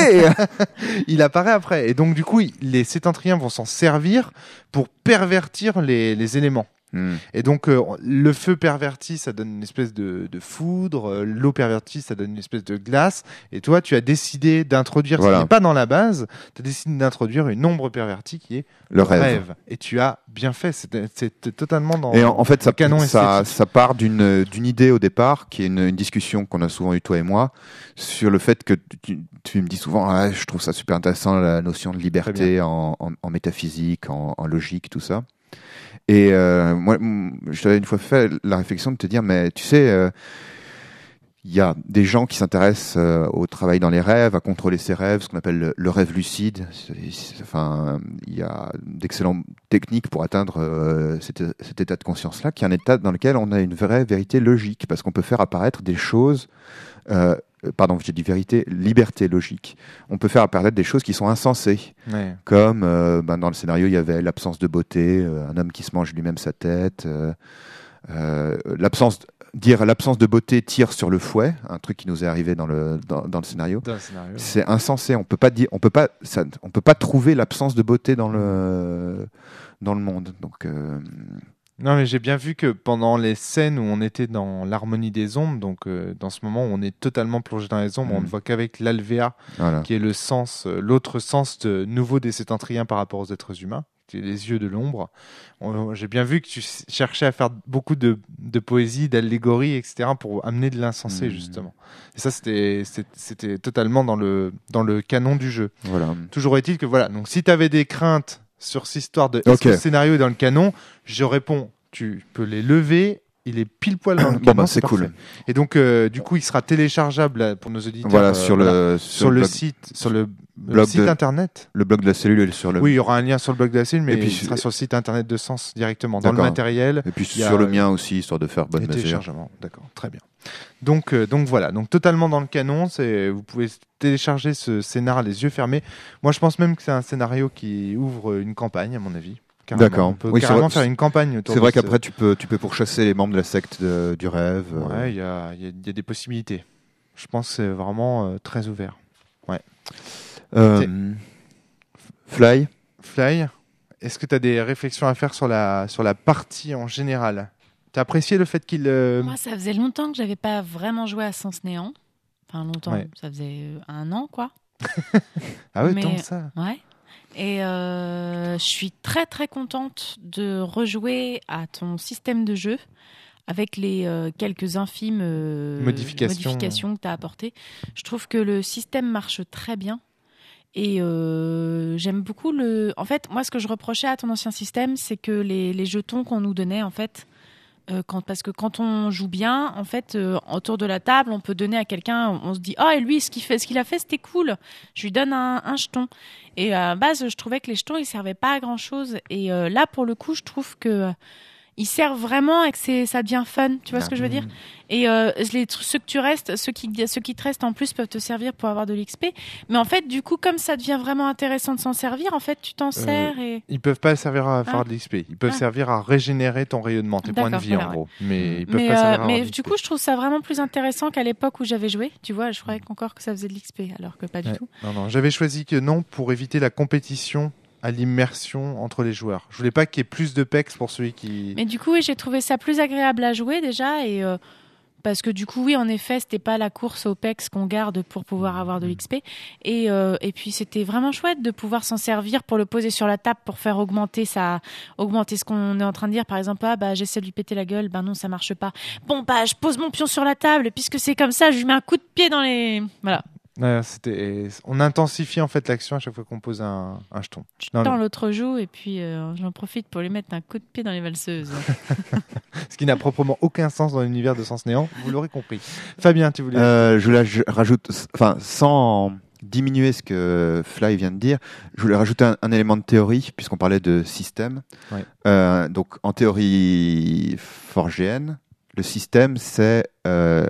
il apparaît après. Et donc, du coup, il- les Sétentriens vont s'en servir pour pervertir les, les éléments. Hmm. Et donc, euh, le feu perverti, ça donne une espèce de, de foudre. euh, L'eau pervertie, ça donne une espèce de glace. Et toi, tu as décidé d'introduire, Voilà. ce qui n'est pas dans la base, tu as décidé d'introduire une ombre pervertie qui est Le rêve. Et tu as bien fait. C'était c'était totalement dans Et en, en fait, ça, le canon ça, esthétique. ça part d'une d'une idée au départ, qui est une, une discussion qu'on a souvent eue toi et moi, sur le fait que tu, tu me dis souvent, ah, je trouve ça super intéressant la notion de liberté en, en, en métaphysique, en, en logique, tout ça. Et euh, moi, m- je t'avais une fois fait la réflexion de te dire, mais tu sais, euh, il y a des gens qui s'intéressent euh, au travail dans les rêves, à contrôler ses rêves, ce qu'on appelle le, le rêve lucide. C'est- c'est- Enfin, il y a d'excellentes techniques pour atteindre euh, cet, cet état de conscience-là, qui est un état dans lequel on a une vraie vérité logique, parce qu'on peut faire apparaître des choses. Euh, pardon, j'ai dit vérité, liberté logique. On peut faire apparaître des choses qui sont insensées. Ouais. Comme euh, ben, dans le scénario, il y avait l'absence de beauté, euh, un homme qui se mange lui-même sa tête, euh, euh, l'absence, dire l'absence de beauté tire sur le fouet, un truc qui nous est arrivé dans le dans, dans le scénario. Dans le scénario. C'est insensé. On peut pas dire, on peut pas, ça, on peut pas trouver l'absence de beauté dans le dans le monde. Donc euh, Non, mais j'ai bien vu que pendant les scènes où on était dans l'harmonie des ombres, donc euh, dans ce moment où on est totalement plongé dans les ombres, Mm. on ne voit qu'avec l'alvéa, voilà. qui est le sens, euh, l'autre sens de, nouveau des Sétentriens par rapport aux êtres humains, qui est les yeux de l'ombre. On- J'ai bien vu que tu s- cherchais à faire beaucoup de, de poésie, d'allégorie, et cetera, pour amener de l'insensé, Mm. justement. Et ça, c'était c'était- c'était totalement dans le, dans le canon du jeu. Voilà. Toujours est-il que voilà, donc si tu avais des craintes sur cette histoire de est-ce Ok. que le scénario est dans le canon, je réponds, tu peux les lever, il est pile poil dans le Bon, canon, bah, c'est parfait. cool. Et donc euh, du coup, il sera téléchargeable là, pour nos auditeurs Voilà, euh, sur voilà, le sur le blog, site sur le, le blog site de- internet. le blog de la cellule et sur le. Oui, il y aura un lien sur le blog de la cellule, mais Et puis, il sera sur le site internet de Sens directement dans le D'accord. matériel. Et puis il y a- sur le mien aussi, histoire de faire bonne Et mesure. téléchargement, d'accord, très bien. Donc, euh, donc voilà, donc totalement dans le canon. C'est, vous pouvez télécharger ce scénar les yeux fermés. Moi, je pense même que c'est un scénario qui ouvre une campagne, à mon avis. Carrément. D'accord. On peut Oui, c'est carrément vrai- faire une campagne autour C'est de vrai ce- qu'après tu peux tu peux pourchasser les membres de la secte de- du rêve. euh, Ouais, il y a, il y a- il y a des possibilités. Je pense que c'est vraiment euh, très ouvert. euh, Fly. Fly, est-ce que tu as des réflexions à faire sur la, sur la partie en général? T'as apprécié le fait qu'il... euh, Moi, ça faisait longtemps que j'avais pas vraiment joué à Sens Néant. Enfin, longtemps, Ouais. ça faisait euh, un an, quoi. Ah ouais, mais- tant que ça. Ouais. Et euh, je suis très très contente de rejouer à ton système de jeu avec les euh, quelques infimes euh, Modifications. modifications que tu as apportées. Je trouve que le système marche très bien. Et euh, j'aime beaucoup le. En fait, moi, ce que je reprochais à ton ancien système, c'est que les, les jetons qu'on nous donnait, en fait, euh, quand, parce que quand on joue bien, en fait, euh, autour de la table, on peut donner à quelqu'un, on se dit, ah, et lui, ce qu'il fait, ce qu'il a fait, c'était cool. Je lui donne un, un jeton. Et à la base, je trouvais que les jetons, ils servaient pas à grand chose. Et euh, là, pour le coup, je trouve que euh, ils servent vraiment et que c'est, ça devient fun. Tu vois ce que je veux dire? Et euh, les, ceux que tu restes, ceux qui, ceux qui te restent en plus peuvent te servir pour avoir de l'X P. Mais en fait, du coup, comme ça devient vraiment intéressant de s'en servir, en fait, tu t'en sers et. Ils peuvent pas servir à faire Ah. de l'X P. Ils peuvent Ah. servir à régénérer ton rayonnement, tes points de D'accord, vie en voilà, gros. Mais ils peuvent Mais, pas euh, servir à mais avoir de du l'X P. coup, je trouve ça vraiment plus intéressant qu'à l'époque où j'avais joué. Tu vois, je croyais encore que ça faisait de l'X P, alors que pas du Ouais. tout. Non, non, j'avais choisi que non pour éviter la compétition à l'immersion entre les joueurs. Je voulais pas qu'il y ait plus de pex pour celui qui... Mais du coup, oui, j'ai trouvé ça plus agréable à jouer déjà. Et, euh, parce que du coup, oui, en effet, c'était pas la course au pex qu'on garde pour pouvoir avoir de l'X P. Et, euh, et puis, c'était vraiment chouette de pouvoir s'en servir pour le poser sur la table pour faire augmenter ça, augmenter ce qu'on est en train de dire. Par exemple, ah, bah, j'essaie de lui péter la gueule. Ben non, ça marche pas. Bon, bah, je pose mon pion sur la table. Et puisque c'est comme ça, je lui mets un coup de pied dans les... Voilà. Ouais, c'était... On intensifie en fait l'action à chaque fois qu'on pose un, un jeton. Je Non, tends non. l'autre joue et puis euh, j'en profite pour lui mettre un coup de pied dans les valseuses. Ce qui n'a proprement aucun sens dans l'univers de Sens Néant, vous l'aurez compris. Fabien, tu voulais... Euh, je, la, je rajoute, enfin, sans, diminuer ce que Fly vient de dire, je voulais rajouter un, un élément de théorie, puisqu'on parlait de système. Ouais. Euh, donc, en théorie forgéenne, le système, c'est... Euh,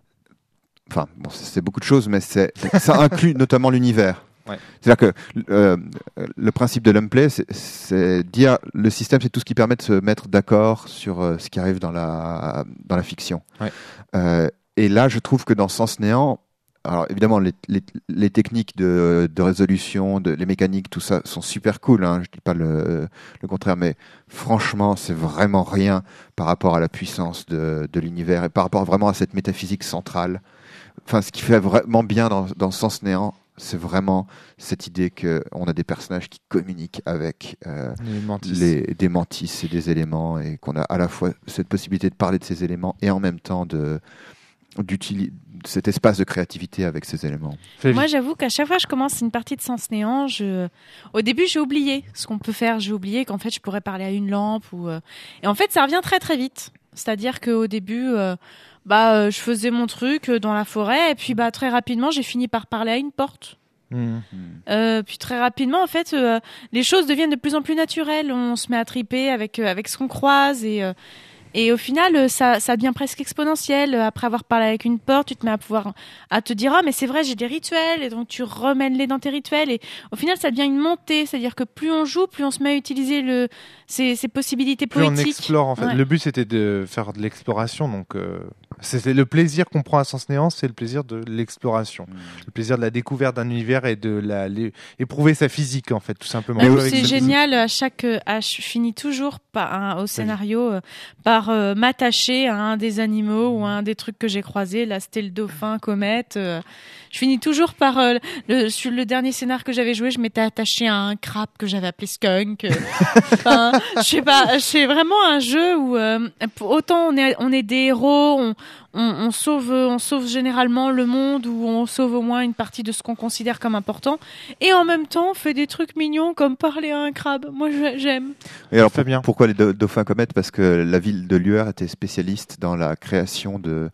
enfin, bon, c'est, c'est beaucoup de choses, mais c'est, ça inclut notamment l'univers. Ouais. C'est-à-dire que euh, le principe de l'Unplay, c'est, c'est dire le système, c'est tout ce qui permet de se mettre d'accord sur euh, ce qui arrive dans la, dans la fiction. Ouais. Euh, et là, je trouve que dans Sens Néant, alors évidemment, les, les, les techniques de, de résolution, de, les mécaniques, tout ça sont super cool. Hein, je dis pas le, le contraire, mais franchement, c'est vraiment rien par rapport à la puissance de, de l'univers et par rapport vraiment à cette métaphysique centrale. Enfin, ce qui fait vraiment bien dans, dans Sens Néant, c'est vraiment cette idée qu'on a des personnages qui communiquent avec euh, Les mantis. les, des mantis et des éléments, et qu'on a à la fois cette possibilité de parler de ces éléments et en même temps de, d'utiliser cet espace de créativité avec ces éléments. Moi, j'avoue qu'à chaque fois que je commence une partie de Sens Néant, je... au début, j'ai oublié ce qu'on peut faire. J'ai oublié qu'en fait, je pourrais parler à une lampe. Ou... Et en fait, ça revient très très vite. C'est-à-dire qu'au début... Euh... Bah, euh, je faisais mon truc dans la forêt et puis bah très rapidement j'ai fini par parler à une porte. Mmh. Euh, puis très rapidement en fait euh, les choses deviennent de plus en plus naturelles. On se met à triper avec euh, avec ce qu'on croise et euh, et au final ça ça devient presque exponentiel. Après avoir parlé avec une porte, tu te mets à pouvoir à te dire ah mais c'est vrai j'ai des rituels et donc tu remènes-les dans tes rituels et au final ça devient une montée. C'est-à-dire que plus on joue, plus on se met à utiliser le ces ces possibilités plus poétiques. on explore en fait. Ouais. Le but c'était de faire de l'exploration donc. Euh... C'est le plaisir qu'on prend à Sens Néant, c'est le plaisir de l'exploration, mmh. le plaisir de la découverte d'un univers et de la éprouver sa physique en fait, tout simplement. Ah, c'est génial. À chaque, à, je finis toujours par un, au scénario oui. par euh, m'attacher à un des animaux ou à un des trucs que j'ai croisés. Là, c'était le dauphin, comète. Euh, je finis toujours par euh, le, sur le dernier scénar que j'avais joué, je m'étais attachée à un crabe que j'avais appelé skunk. Euh, enfin, je sais pas, c'est vraiment un jeu où euh, autant on est, on est des héros. On, On, on sauve, on sauve généralement le monde ou on sauve au moins une partie de ce qu'on considère comme important. Et en même temps, on fait des trucs mignons comme parler à un crabe. Moi, j'aime. Et alors, Fabien, pourquoi les dauphins comètes ? Parce que la ville de Lueur était spécialiste dans la création de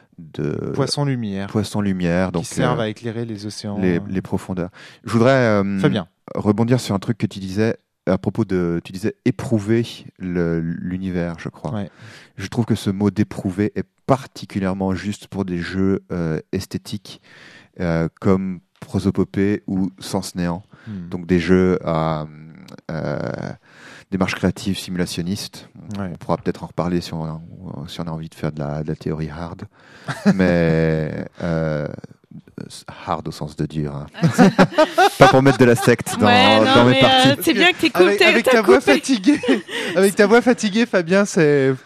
de poissons lumière, poissons lumière, donc qui servent euh, à éclairer les océans, les, les profondeurs. Je voudrais euh, Fabien. rebondir sur un truc que tu disais. À propos de, tu disais éprouver le, l'univers, je crois. Ouais. Je trouve que ce mot d'éprouver est particulièrement juste pour des jeux euh, esthétiques euh, comme Prosopopée ou Sens Néant. Hmm. Donc des jeux à euh, démarche créative simulationniste. Ouais. On pourra peut-être en reparler si on a, si on a envie de faire de la, de la théorie hard. Mais euh, hard au sens de dur. Hein. Pas pour mettre de la secte dans, ouais, non, dans mes parties. Euh, c'est bien que t'es avec, t'es, avec t'as ta coupé. voix fatiguée, avec ta voix fatiguée, Fabien, c'est.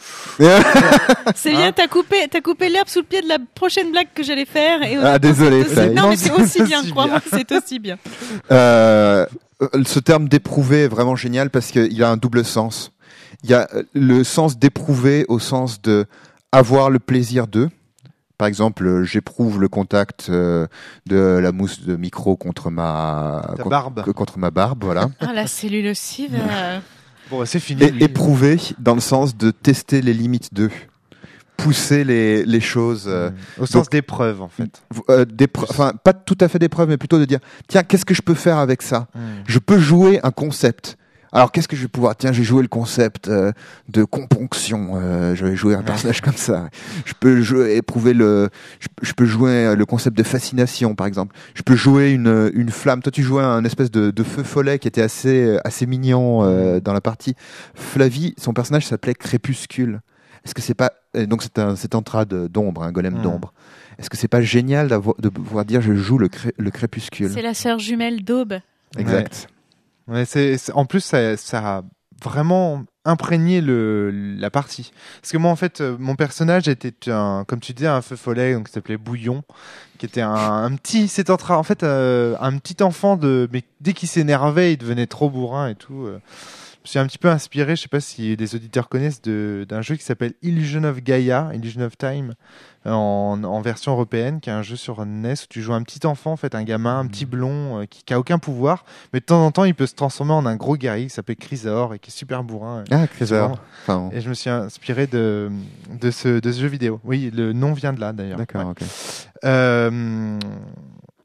C'est bien, hein t'as coupé, t'as coupé l'herbe sous le pied de la prochaine blague que j'allais faire. Et ah désolé. C'est aussi, non mais c'est aussi bien, crois-moi, c'est aussi bien. Euh, ce terme d'éprouver est vraiment génial parce qu'il a un double sens. Il y a le sens d'éprouver au sens de avoir le plaisir de. Par exemple, j'éprouve le contact euh, de la mousse de micro contre ma Ta con- barbe. contre ma barbe, voilà. Ah la cellule aussi. Euh... Bon, c'est fini. Et éprouver dans le sens de tester les limites d'eux, pousser les les choses euh, au sens donc, d'épreuve en fait. Euh, enfin, pas tout à fait d'épreuve, mais plutôt de dire tiens, qu'est-ce que je peux faire avec ça ? mmh. Je peux jouer un concept. Alors, qu'est-ce que je vais pouvoir ? Tiens, j'ai joué le concept euh, de componction. Euh, je vais jouer un personnage comme ça. Je peux jouer, éprouver le. Je, je peux jouer le concept de fascination, par exemple. Je peux jouer une une flamme. Toi, tu jouais un espèce de, de feu follet qui était assez assez mignon euh, dans la partie. Flavie, son personnage s'appelait Crépuscule. Est-ce que c'est pas donc c'est un c'est un trad d'ombre, un golem mmh. d'ombre. Est-ce que c'est pas génial d'avoir de pouvoir dire je joue le cré, le crépuscule ? C'est la sœur jumelle d'Aube. Exact. Ouais. Ouais, c'est, c'est, en plus, ça, ça a vraiment imprégné le, la partie. Parce que moi, en fait, mon personnage était, un, comme tu disais, un feu follet, donc qui s'appelait Bouillon, qui était un, un petit, c'est en train, en fait, euh, un petit enfant de, mais dès qu'il s'énervait, il devenait trop bourrin et tout. Euh. Je suis un petit peu inspiré, je sais pas si les auditeurs connaissent, de, d'un jeu qui s'appelle Illusion of Gaia, Illusion of Time, en, en version européenne, qui est un jeu sur N E S où tu joues un petit enfant, en fait, un gamin, un petit blond, euh, qui, qui a aucun pouvoir, mais de temps en temps, il peut se transformer en un gros guerrier qui s'appelle Chrysaor et qui est super bourrin. Ah, Chrysaor. Enfin, et je me suis inspiré de, de, ce, de ce jeu vidéo. Oui, le nom vient de là, d'ailleurs. D'accord, ouais. ok. Euh,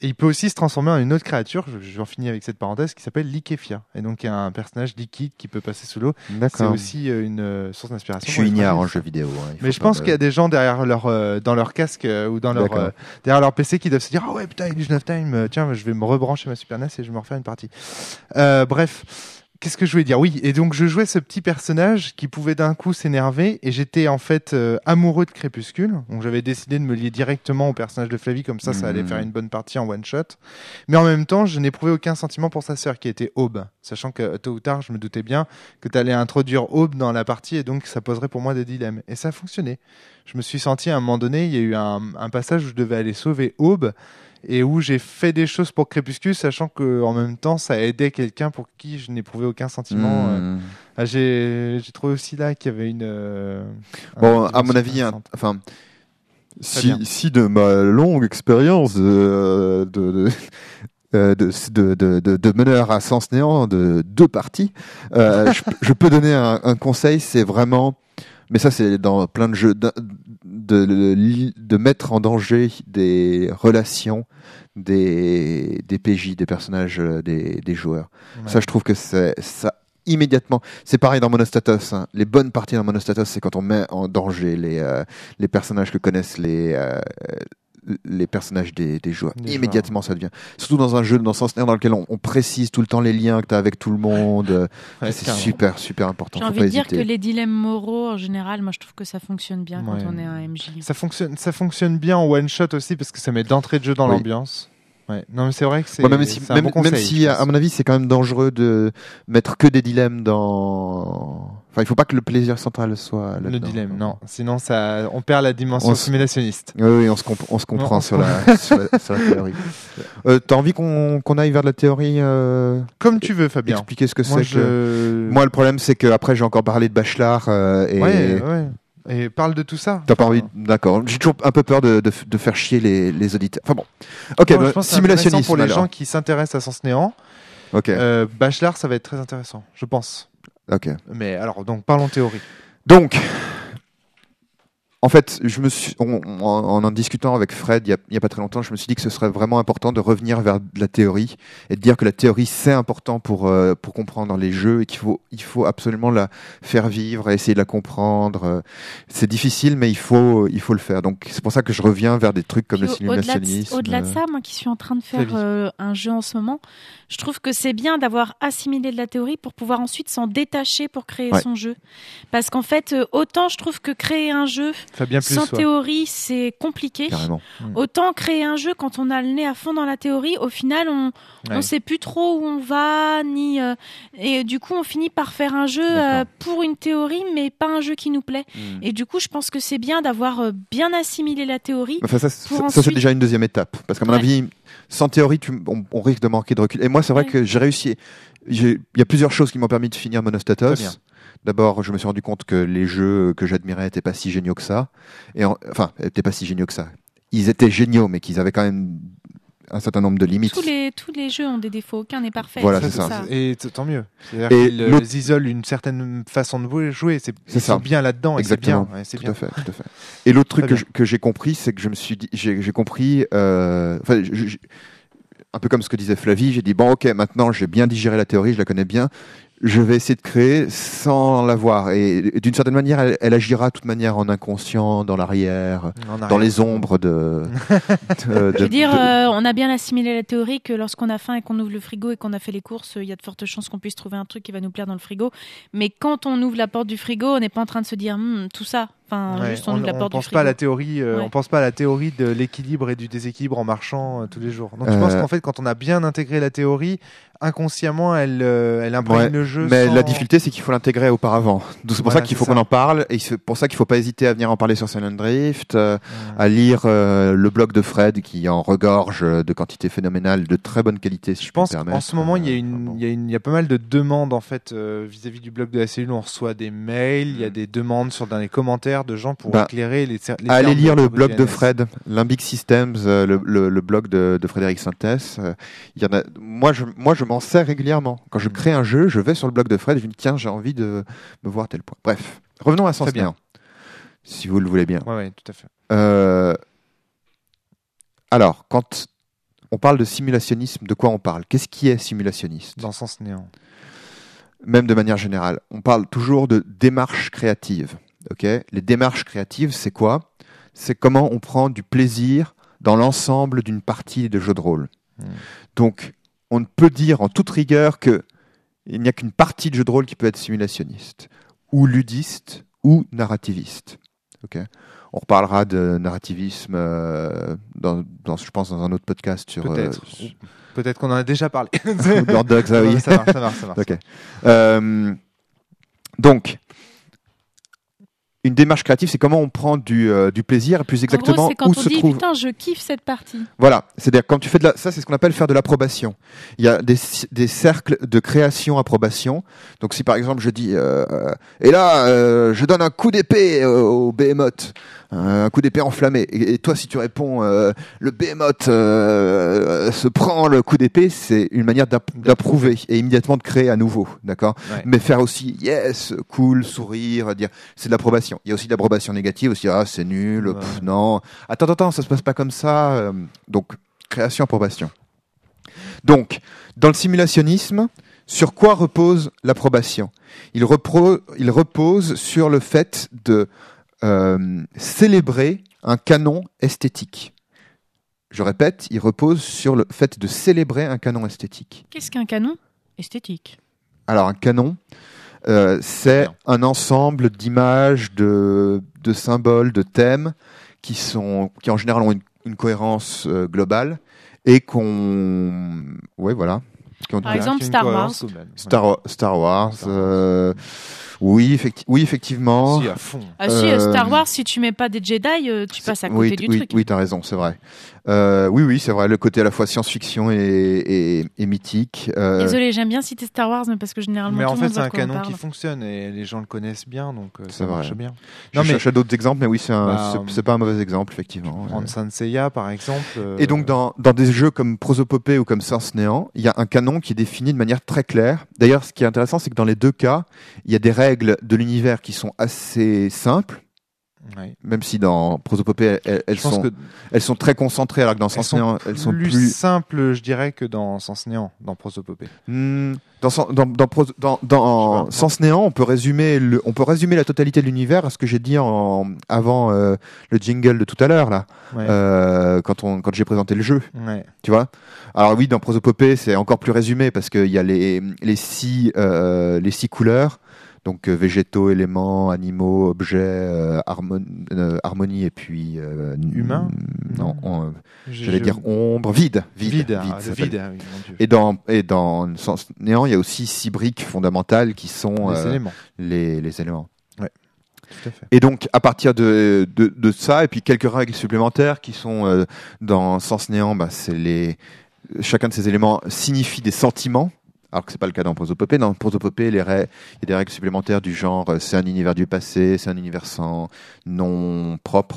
Et il peut aussi se transformer en une autre créature, je, je vais en finir avec cette parenthèse, qui s'appelle Liquefia. Et donc, il y a un personnage liquide qui peut passer sous l'eau. D'accord. C'est aussi euh, une euh, source d'inspiration. Je suis ignare en jeu vidéo. Hein, mais je pense me... qu'il y a des gens derrière leur, euh, dans leur casque euh, ou dans leur, euh, derrière leur P C qui doivent se dire « Ah oh ouais, putain, Illusion of Time, euh, tiens, je vais me rebrancher ma Super N E S et je vais me refaire une partie. Euh, » Bref. Qu'est-ce que je voulais dire ? Oui, et donc je jouais ce petit personnage qui pouvait d'un coup s'énerver et j'étais en fait euh, amoureux de Crépuscule. Donc j'avais décidé de me lier directement au personnage de Flavie, comme ça, mmh. ça allait faire une bonne partie en one shot. Mais en même temps, je n'éprouvais aucun sentiment pour sa sœur qui était Aube, sachant que tôt ou tard, je me doutais bien que tu allais introduire Aube dans la partie et donc ça poserait pour moi des dilemmes. Et ça a fonctionné. Je me suis senti à un moment donné, il y a eu un, un passage où je devais aller sauver Aube. Et où j'ai fait des choses pour Crépuscule, sachant qu'en même temps, ça aidait quelqu'un pour qui je n'éprouvais aucun sentiment. Mmh. Euh, j'ai, j'ai trouvé aussi là qu'il y avait une... Euh, bon, à mon avis, un, enfin, si, si de ma longue expérience de, de, de, de, de, de, de, de meneur à sens néant de deux parties, euh, je, je peux donner un, un conseil, c'est vraiment... Mais ça, c'est dans plein de jeux, de, de, de, de mettre en danger des relations des, des P J, des personnages, des, des joueurs. Ouais. Ça, je trouve que c'est ça immédiatement. C'est pareil dans Monostatos. Hein. Les bonnes parties dans Monostatos, c'est quand on met en danger les, euh, les personnages que connaissent les... Euh, les personnages des, des joueurs. Des immédiatement joueurs. Ça devient, surtout dans un jeu dans Sens Néant dans lequel on, on précise tout le temps les liens que tu as avec tout le monde. Ouais, c'est carrément. super super important. J'ai Faut envie pas de dire hésiter. que les dilemmes moraux en général, moi je trouve que ça fonctionne bien ouais. quand on est un M J. Ça fonctionne, ça fonctionne bien en one shot aussi parce que ça met d'entrée de jeu dans oui. l'ambiance. Ouais. Non mais c'est vrai que c'est, ouais, même si, c'est un même, bon conseil, même si à mon avis c'est quand même dangereux de mettre que des dilemmes dans. Enfin, il faut pas que le plaisir central soit là. Le dilemme, non. Sinon, ça, on perd la dimension on simulationniste. Oui, oui, on se, comp- on se comprend non, sur, la, sur, la, sur la théorie. Euh, t'as envie qu'on, qu'on aille vers de la théorie euh, Comme tu veux, Fabien. Expliquer ce que Moi, c'est. je... Que... Moi, le problème, c'est que après, j'ai encore parlé de Bachelard euh, et. Ouais, ouais. Et parle de tout ça. T'as pas envie, d'accord. J'ai toujours un peu peur de, de, de faire chier les, les auditeurs. Enfin bon. Ok, non, bah, je pense simulationnisme. Pour les alors. gens qui s'intéressent à Sens Néant, ok. Euh, Bachelard, ça va être très intéressant, je pense. Ok. Mais alors, donc, parlons théorie. Donc, en fait, je me suis, on, en, en en discutant avec Fred il y, a, il y a pas très longtemps, je me suis dit que ce serait vraiment important de revenir vers de la théorie et de dire que la théorie c'est important pour euh, pour comprendre les jeux et qu'il faut il faut absolument la faire vivre et essayer de la comprendre. C'est difficile, mais il faut il faut le faire. Donc c'est pour ça que je reviens vers des trucs comme Puis le simulationnisme. Au-delà de, au-delà de ça, moi qui suis en train de faire euh, un jeu en ce moment, je trouve que c'est bien d'avoir assimilé de la théorie pour pouvoir ensuite s'en détacher pour créer ouais. son jeu. Parce qu'en fait, autant je trouve que créer un jeu Fabien plus, sans soit. théorie, c'est compliqué. Carrément. Autant créer un jeu quand on a le nez à fond dans la théorie, au final, on ouais. on sait plus trop où on va, ni euh, et du coup, on finit par faire un jeu euh, pour une théorie, mais pas un jeu qui nous plaît. Mm. Et du coup, je pense que c'est bien d'avoir euh, bien assimilé la théorie. Enfin, ça, pour ça, ensuite... ça, c'est déjà une deuxième étape, parce qu'à mon ouais. avis, sans théorie, tu, on, on risque de manquer de recul. Et moi, c'est vrai ouais. que j'ai réussi. Il y a plusieurs choses qui m'ont permis de finir Monostatos. D'abord, je me suis rendu compte que les jeux que j'admirais n'étaient pas si géniaux que ça. Et en, enfin, n'étaient pas si géniaux que ça. Ils étaient géniaux, mais qu'ils avaient quand même un certain nombre de limites. Tous les, tous les jeux ont des défauts, aucun n'est parfait. Voilà, c'est, c'est ça. ça. Et t- tant mieux. C'est-à-dire et qu'ils l'autre... isolent une certaine façon de jouer. C'est, c'est ils ça. sont bien là-dedans. Exactement. Et c'est bien. Ouais, c'est tout bien. à fait, tout à fait. Et l'autre truc que, je, que j'ai compris, c'est que je me suis dit, j'ai, j'ai compris, euh, enfin, je, je, un peu comme ce que disait Flavie, j'ai dit bon, ok, maintenant j'ai bien digéré la théorie, je la connais bien. Je vais essayer de créer sans la voir. Et, et d'une certaine manière, elle, elle agira de toute manière en inconscient, dans l'arrière, arrière. dans les ombres de... de, de je veux dire, de... Euh, on a bien assimilé la théorie que lorsqu'on a faim et qu'on ouvre le frigo et qu'on a fait les courses, il y a de fortes chances qu'on puisse trouver un truc qui va nous plaire dans le frigo. Mais quand on ouvre la porte du frigo, on n'est pas en train de se dire hm, tout ça. Enfin, ouais, juste on, on ouvre la porte on pense du frigo. Pas à la théorie, euh, ouais. On pense pas à la théorie de l'équilibre et du déséquilibre en marchant euh, tous les jours. Donc je euh... pense qu'en fait, quand on a bien intégré la théorie, inconsciemment, elle, euh, elle imprègne ouais, le jeu. Mais sans... la difficulté, c'est qu'il faut l'intégrer auparavant. Donc c'est pour voilà, ça qu'il c'est faut ça. qu'on en parle, et c'est pour ça qu'il faut pas hésiter à venir en parler sur Silent Drift, euh, ouais. à lire euh, le blog de Fred qui en regorge de quantités phénoménales, de très bonne qualité. Si je je pense qu'en ce moment, il euh, y a une, il y a une, il y a pas mal de demandes en fait euh, vis-à-vis du blog de la cellule. On reçoit des mails, il y a des demandes sur dans les commentaires de gens pour bah, éclairer les. les allez lire le blog de Fred, Limbic Systems, euh, le, le, le blog de, de Frédéric Sintès. Euh, il y en a. Moi, je, moi, je m'en sers régulièrement. Quand je crée un jeu, je vais sur le blog de Fred et je me dis tiens, j'ai envie de me voir tel point. Bref, revenons à Sens Néant, si vous le voulez bien. Ouais, ouais, tout à fait. Euh, alors, quand on parle de simulationnisme, de quoi on parle? Qu'est-ce qui est simulationniste? Dans Sens Néant. Même de manière générale, on parle toujours de démarche créative. Okay, les démarches créatives, c'est quoi? C'est comment on prend du plaisir dans l'ensemble d'une partie de jeu de rôle. Mmh. Donc, on ne peut dire en toute rigueur qu'il n'y a qu'une partie de jeu de rôle qui peut être simulationniste, ou ludiste, ou narrativiste. Okay, on reparlera de narrativisme, euh, dans, dans, je pense, dans un autre podcast sur... Peut-être. Euh, sur... Peut-être qu'on en a déjà parlé. Dans Dogs, ah oui. Ça marche, ça marche, ça marche. Okay. Euh, donc... Une démarche créative, c'est comment on prend du, euh, du plaisir, et plus exactement en gros, c'est quand où on se dit, trouve. Putain, je kiffe cette partie. Voilà, c'est-à-dire quand tu fais de la, ça, c'est ce qu'on appelle faire de l'approbation. Il y a des, des cercles de création-approbation. Donc, si par exemple je dis, euh, et là, euh, je donne un coup d'épée euh, au Behemoth, un coup d'épée enflammé, et, et toi, si tu réponds, euh, le Behemoth euh, se prend le coup d'épée, c'est une manière d'approuver et immédiatement de créer à nouveau, d'accord. Ouais. Mais faire aussi, yes, cool, sourire, dire, c'est de l'approbation. Il y a aussi de l'approbation négative, aussi, ah, c'est nul, ouais. pff, non. Attends, attends, ça se passe pas comme ça. Donc, création, approbation. Donc, dans le simulationnisme, sur quoi repose l'approbation? il, repro- il repose sur le fait de euh, célébrer un canon esthétique. Je répète, il repose sur le fait de célébrer un canon esthétique. Qu'est-ce qu'un canon esthétique? Alors, un canon... Euh, c'est un ensemble d'images, de, de symboles, de thèmes qui, sont, qui en général ont une, une cohérence euh, globale et qu'on... Ouais, voilà. Qui ont Par exemple, Star Wars. Star, Star Wars. Star Wars. Euh, oui, effecti- oui, effectivement. Si, à fond. Ah si, euh, Star Wars, si tu mets pas des Jedi, euh, tu passes à côté oui, du oui, truc. Oui, t'as raison, c'est vrai. Euh, oui, oui, c'est vrai, le côté à la fois science-fiction et, et, et mythique. Euh... Désolé, j'aime bien citer Star Wars, mais parce que généralement mais tout en le fait, monde c'est un canon parle. qui fonctionne et les gens le connaissent bien, donc euh, ça vrai. marche bien. Je non, mais cherche d'autres exemples, mais oui, c'est, un, bah, c'est, c'est pas un mauvais exemple, effectivement. Prendre Saint Seiya, par exemple. Euh... Et donc, dans, dans des jeux comme Prosopopée ou comme Sens Néant, il y a un canon qui est défini de manière très claire. D'ailleurs, ce qui est intéressant, c'est que dans les deux cas, il y a des règles de l'univers qui sont assez simples. Ouais. Même si dans Prosopopée, elles, elles, sont, que elles sont très concentrées, alors que dans Sens Néant, elles sont plus, plus simples, je dirais, que dans Sens Néant, dans Prosopopée. Mmh, dans dans, dans, dans, dans Sens Néant, on peut résumer le, on peut résumer la totalité de l'univers à ce que j'ai dit en, avant euh, le jingle de tout à l'heure là, ouais. euh, quand on quand j'ai présenté le jeu. Ouais. Tu vois. Alors oui, dans Prosopopée, c'est encore plus résumé parce qu'il y a les les six euh, les six couleurs. Donc euh, végétaux, éléments, animaux, objets, euh, harmon- euh, harmonie et puis euh, humain. Non, on, euh, j'allais je... dire ombre, vide, vide, vide. vide, ah, vide ah, oui, mon Dieu. Et dans et dans Sens Néant, il y a aussi six briques fondamentales qui sont les euh, éléments. Les, les éléments. Ouais. Tout à fait. Et donc à partir de, de de ça et puis quelques règles supplémentaires qui sont euh, dans Sens Néant, bah, c'est les chacun de ces éléments signifie des sentiments. Alors que c'est pas le cas dans Prosopopée. Dans Prosopopée, les règles, il y a des règles supplémentaires du genre euh, c'est un univers du passé, c'est un univers sans nom propre.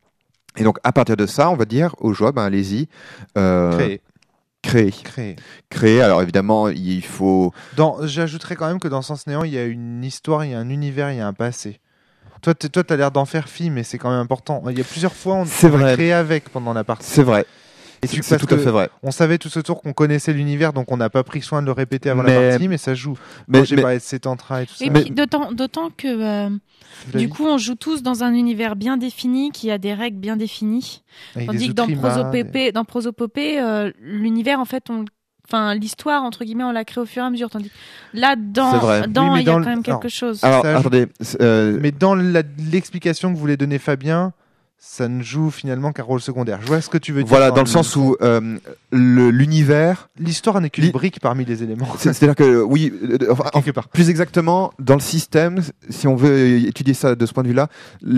Et donc à partir de ça, on va dire aux joueurs, ben allez-y, euh, créer. Créer. Créer. Créer. Alors évidemment, il faut. Dans, j'ajouterais quand même que dans Sens Néant, il y a une histoire, il y a un univers, il y a un passé. Toi, t- toi, t'as l'air d'en faire fi, mais c'est quand même important. Il y a plusieurs fois, on, c'est on vrai. a créé avec pendant la partie. C'est vrai. Et c'est, tu, c'est tout à fait vrai. On savait tous autour qu'on connaissait l'univers, donc on n'a pas pris soin de le répéter avant mais, la partie, mais ça joue. Mais Quand j'ai mais, parlé de Settantra et tout ça. Et puis, d'autant, d'autant que euh, du coup, on joue tous dans un univers bien défini, qui a des règles bien définies. Avec Tandis que dans Prosopopée, des... dans Prosopopée, euh, l'univers, en fait, on Enfin, l'histoire, entre guillemets, on l'a créé au fur et à mesure. Tandis là, dans, dans, oui, il y a dans quand même le... quelque non. chose. Alors, attendez. Euh... Mais dans la, l'explication que voulait donner Fabien, ça ne joue finalement qu'un rôle secondaire. Je vois ce que tu veux dire. Voilà, dans, dans le, le sens où euh, le, l'univers... L'histoire n'est qu'une li... brique parmi les éléments. C'est, c'est-à-dire que, oui, euh, enfin, quelque part. Plus exactement, dans le système, si on veut étudier ça de ce point de vue-là,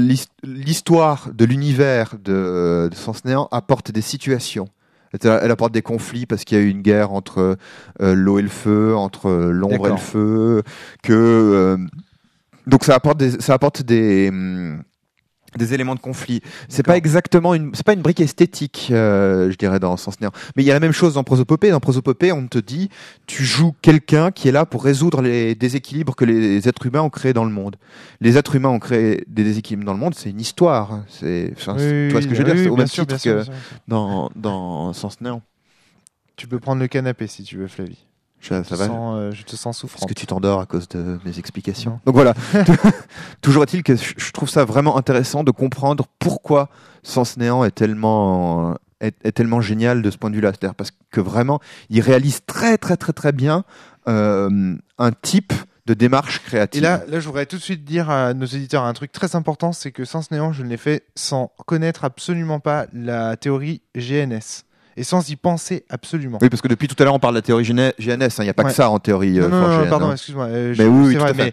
l'histoire de l'univers de, de Sens Néant apporte des situations. Elle apporte des conflits parce qu'il y a eu une guerre entre euh, l'eau et le feu, entre euh, l'ombre D'accord. et le feu, que euh, donc ça apporte des, ça apporte des hum, des éléments de conflit. C'est D'accord. pas exactement une, c'est pas une brique esthétique, euh, je dirais dans Sens Néant. Mais il y a la même chose dans Prosopopée. Dans Prosopopée, on te dit, tu joues quelqu'un qui est là pour résoudre les déséquilibres que les êtres humains ont créés dans le monde. Les êtres humains ont créé des déséquilibres dans le monde. C'est une histoire. C'est, enfin, oui, c'est tu vois ce que je veux oui, dire. Oui, c'est au même sûr, titre sûr, que sûr. dans dans Sens Néant. Tu peux prendre le canapé si tu veux, Flavie. Je, Je ça te va sens, euh, je te sens Est-ce souffrante. que tu t'endors à cause de mes explications? Non. Donc voilà. Toujours est-il que je je trouve ça vraiment intéressant de comprendre pourquoi Sens Néant est tellement est, est tellement génial de ce point de vue-là. C'est-à-dire parce que vraiment, il réalise très très très très bien euh, un type de démarche créative. Et là, là, je voudrais tout de suite dire à nos éditeurs un truc très important, c'est que Sens Néant, je l'ai fait sans connaître absolument pas la théorie G N S. Et sans y penser absolument. Oui, parce que depuis tout à l'heure, on parle de la théorie G N S. Il n'y a pas Ouais. que ça en théorie. Non, euh, non, non, Forge, pardon, hein. excuse-moi. euh, je- Mais oui, oui, c'est tout vrai, à fait. mais,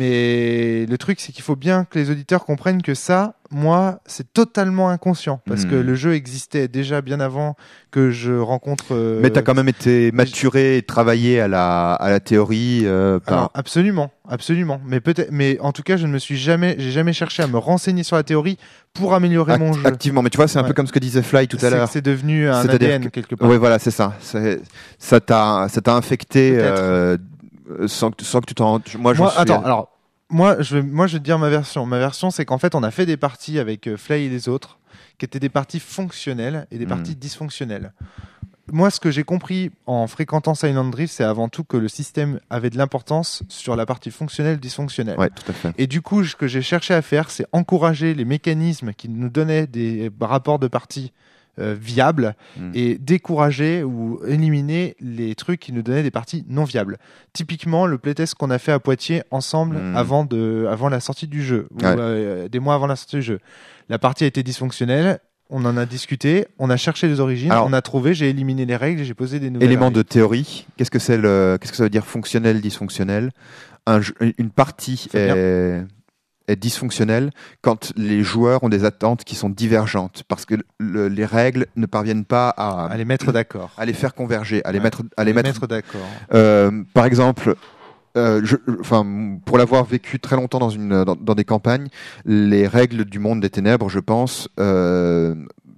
mais le truc, c'est qu'il faut bien que les auditeurs comprennent que ça, moi, c'est totalement inconscient. Parce Hmm. que le jeu existait déjà bien avant que je rencontre. euh, Mais tu as quand même été maturé et travaillé à la, à la théorie. Euh, par... Alors, absolument, absolument. Mais peut-être, mais en tout cas, je ne me suis jamais, j'ai jamais cherché à me renseigner sur la théorie pour améliorer Act- mon jeu. activement. Mais tu vois, c'est un Ouais. peu comme ce que disait Fly tout à C'est- l'heure. C'est devenu un C'est-à-dire A D N que- quelque part. Oui, voilà, c'est ça. C'est- Ça t'a, ça t'a infecté Peut-être. euh, sans, que, sans que tu t'en. Moi, je Moi, suis. attends, alors, moi je, vais, moi, je vais te dire ma version. Ma version, c'est qu'en fait, on a fait des parties avec euh, Fly et les autres, qui étaient des parties fonctionnelles et des Mm. parties dysfonctionnelles. Moi, ce que j'ai compris en fréquentant Silent Drift, c'est avant tout que le système avait de l'importance sur la partie fonctionnelle, dysfonctionnelle. Ouais, tout à fait. Et du coup, ce que j'ai cherché à faire, c'est encourager les mécanismes qui nous donnaient des rapports de parties euh, viables Mm. et décourager ou éliminer les trucs qui nous donnaient des parties non viables. Typiquement, le playtest qu'on a fait à Poitiers ensemble Mm. avant, de, avant la sortie du jeu, ou Ouais. euh, des mois avant la sortie du jeu. La partie a été dysfonctionnelle. On en a discuté, on a cherché les origines, Alors, on a trouvé, j'ai éliminé les règles et j'ai posé des nouvelles Élément règles. de théorie. Qu'est-ce que c'est le, qu'est-ce que ça veut dire fonctionnel, dysfonctionnel? Un jeu- une partie C'est bien. est, est dysfonctionnelle quand les joueurs ont des attentes qui sont divergentes parce que le- les règles ne parviennent pas à, À les mettre d'accord. à les faire converger, à les Ouais. mettre, à À les mettre. d'accord. Euh, par exemple, euh, je, enfin, pour l'avoir vécu très longtemps dans une, dans, dans des campagnes, les règles du monde des ténèbres, je pense, euh,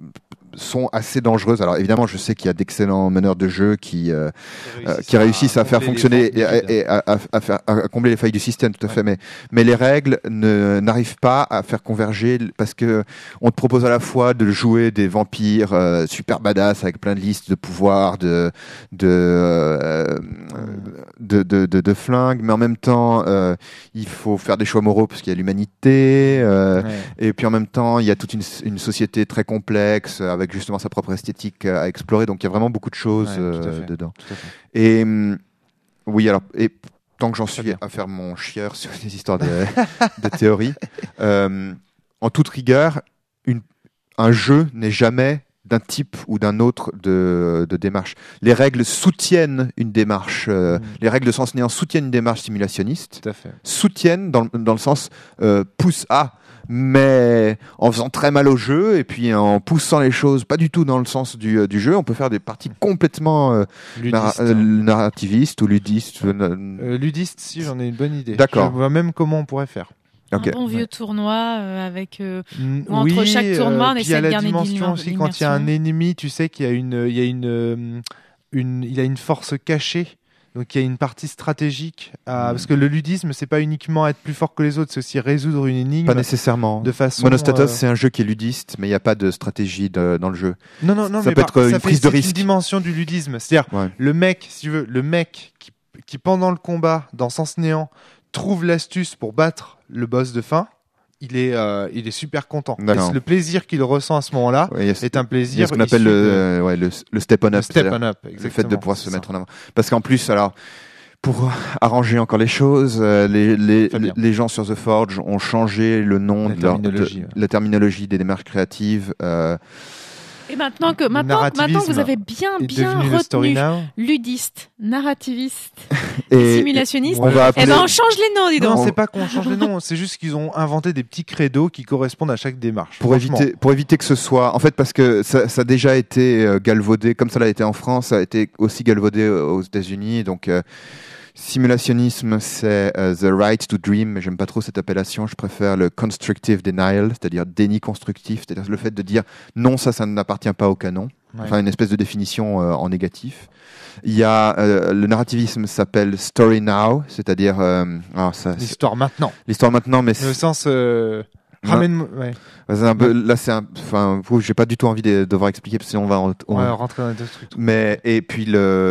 sont assez dangereuses. Alors évidemment, je sais qu'il y a d'excellents meneurs de jeu qui euh, euh, qui réussissent à faire fonctionner et, et- et à, à- à faire à combler les failles du système, tout à Ouais. fait. Mais mais les règles ne n'arrivent pas à faire converger parce que on te propose à la fois de jouer des vampires euh, super badass avec plein de listes de pouvoirs, de de euh, de, de, de, de flingues, mais en même temps, euh, il faut faire des choix moraux parce qu'il y a l'humanité. Euh, Ouais. et puis en même temps, il y a toute une, une société très complexe euh, avec justement sa propre esthétique euh, à explorer. Donc il y a vraiment beaucoup de choses Ouais, tout à euh, fait. dedans. Tout à fait. Et hum, oui, alors et tant que j'en suis bien. à faire mon chieur sur des histoires de, de théorie, euh, en toute rigueur, une, un jeu n'est jamais d'un type ou d'un autre de, de démarche. Les règles soutiennent une démarche. Euh, Mm. Les règles de Sens Néant soutiennent une démarche simulationniste. Tout à fait. Soutiennent dans, le- dans le sens euh, pousse à, mais en faisant très mal au jeu et puis en poussant les choses pas du tout dans le sens du, euh, du jeu, on peut faire des parties complètement euh, Ludiste. narra- euh, narrativistes ou ludistes. euh, Euh, ludiste, si j'en ai une bonne idée. D'accord. Je vois même comment on pourrait faire. ok. Un bon vieux Ouais. tournoi euh, avec. euh, Mm, Ou entre chaque tournoi, on puis essaie il y a de la garder dimension l'immer- aussi quand il y a un l'immersion. ennemi, tu sais qu'il y a une, il y a une, euh, une, il a une force cachée. Donc il y a une partie stratégique à- Mm. parce que le ludisme c'est pas uniquement être plus fort que les autres, c'est aussi résoudre une énigme Pas nécessairement. de façon. Monostatos, euh, c'est un jeu qui est ludiste, mais il n'y a pas de stratégie de- dans le jeu. Non non non, ça mais peut par- être une ça fait- prise de c'est risque. une dimension du ludisme, c'est-à-dire Ouais. le mec, si tu veux, le mec qui, qui pendant le combat dans Sens Néant trouve l'astuce pour battre le boss de fin, il est, euh, il est super content. D'accord. Et le plaisir qu'il ressent à ce moment-là Ouais, il y a- est un il y a plaisir. ce qu'on appelle issu le, de- euh, ouais, le, le step on up. le step c'est-à-dire on up, le fait de exactement, pouvoir se c'est mettre ça. en avant. Parce qu'en plus, alors, pour arranger encore les choses, euh, les, les, Fabien. les gens sur The Forge ont changé le nom La de, leur, de terminologie, ouais. la terminologie des démarches créatives. Euh, Et maintenant que, Le maintenant, maintenant que vous narrativisme avez bien, est bien devenu le story retenu now. ludiste, narrativiste, et simulationniste, on va eh appeler. ben on change les noms, dis donc. Non, c'est pas qu'on change les noms, c'est juste qu'ils ont inventé des petits credos qui correspondent à chaque démarche. Pour franchement. éviter, pour éviter que ce soit, en fait, parce que ça, ça a déjà été euh, galvaudé, comme ça l'a été en France, ça a été aussi galvaudé euh, aux États-Unis. Donc, euh, simulationnisme, c'est euh, the right to dream, mais j'aime pas trop cette appellation. Je préfère le constructive denial, c'est-à-dire déni constructif, c'est-à-dire le fait de dire non, ça, ça n'appartient pas au canon. Ouais. Enfin, une espèce de définition euh, en négatif. Il y a euh, le narrativisme s'appelle story now, c'est-à-dire euh, alors ça, c'est- L'histoire maintenant. l'histoire maintenant, mais Mais au sens, euh, Ramène, ouais. C'est un peu, là, c'est un, enfin, j'ai pas du tout envie de devoir expliquer parce qu'on va, on On va va rentrer dans les deux trucs. Mais et puis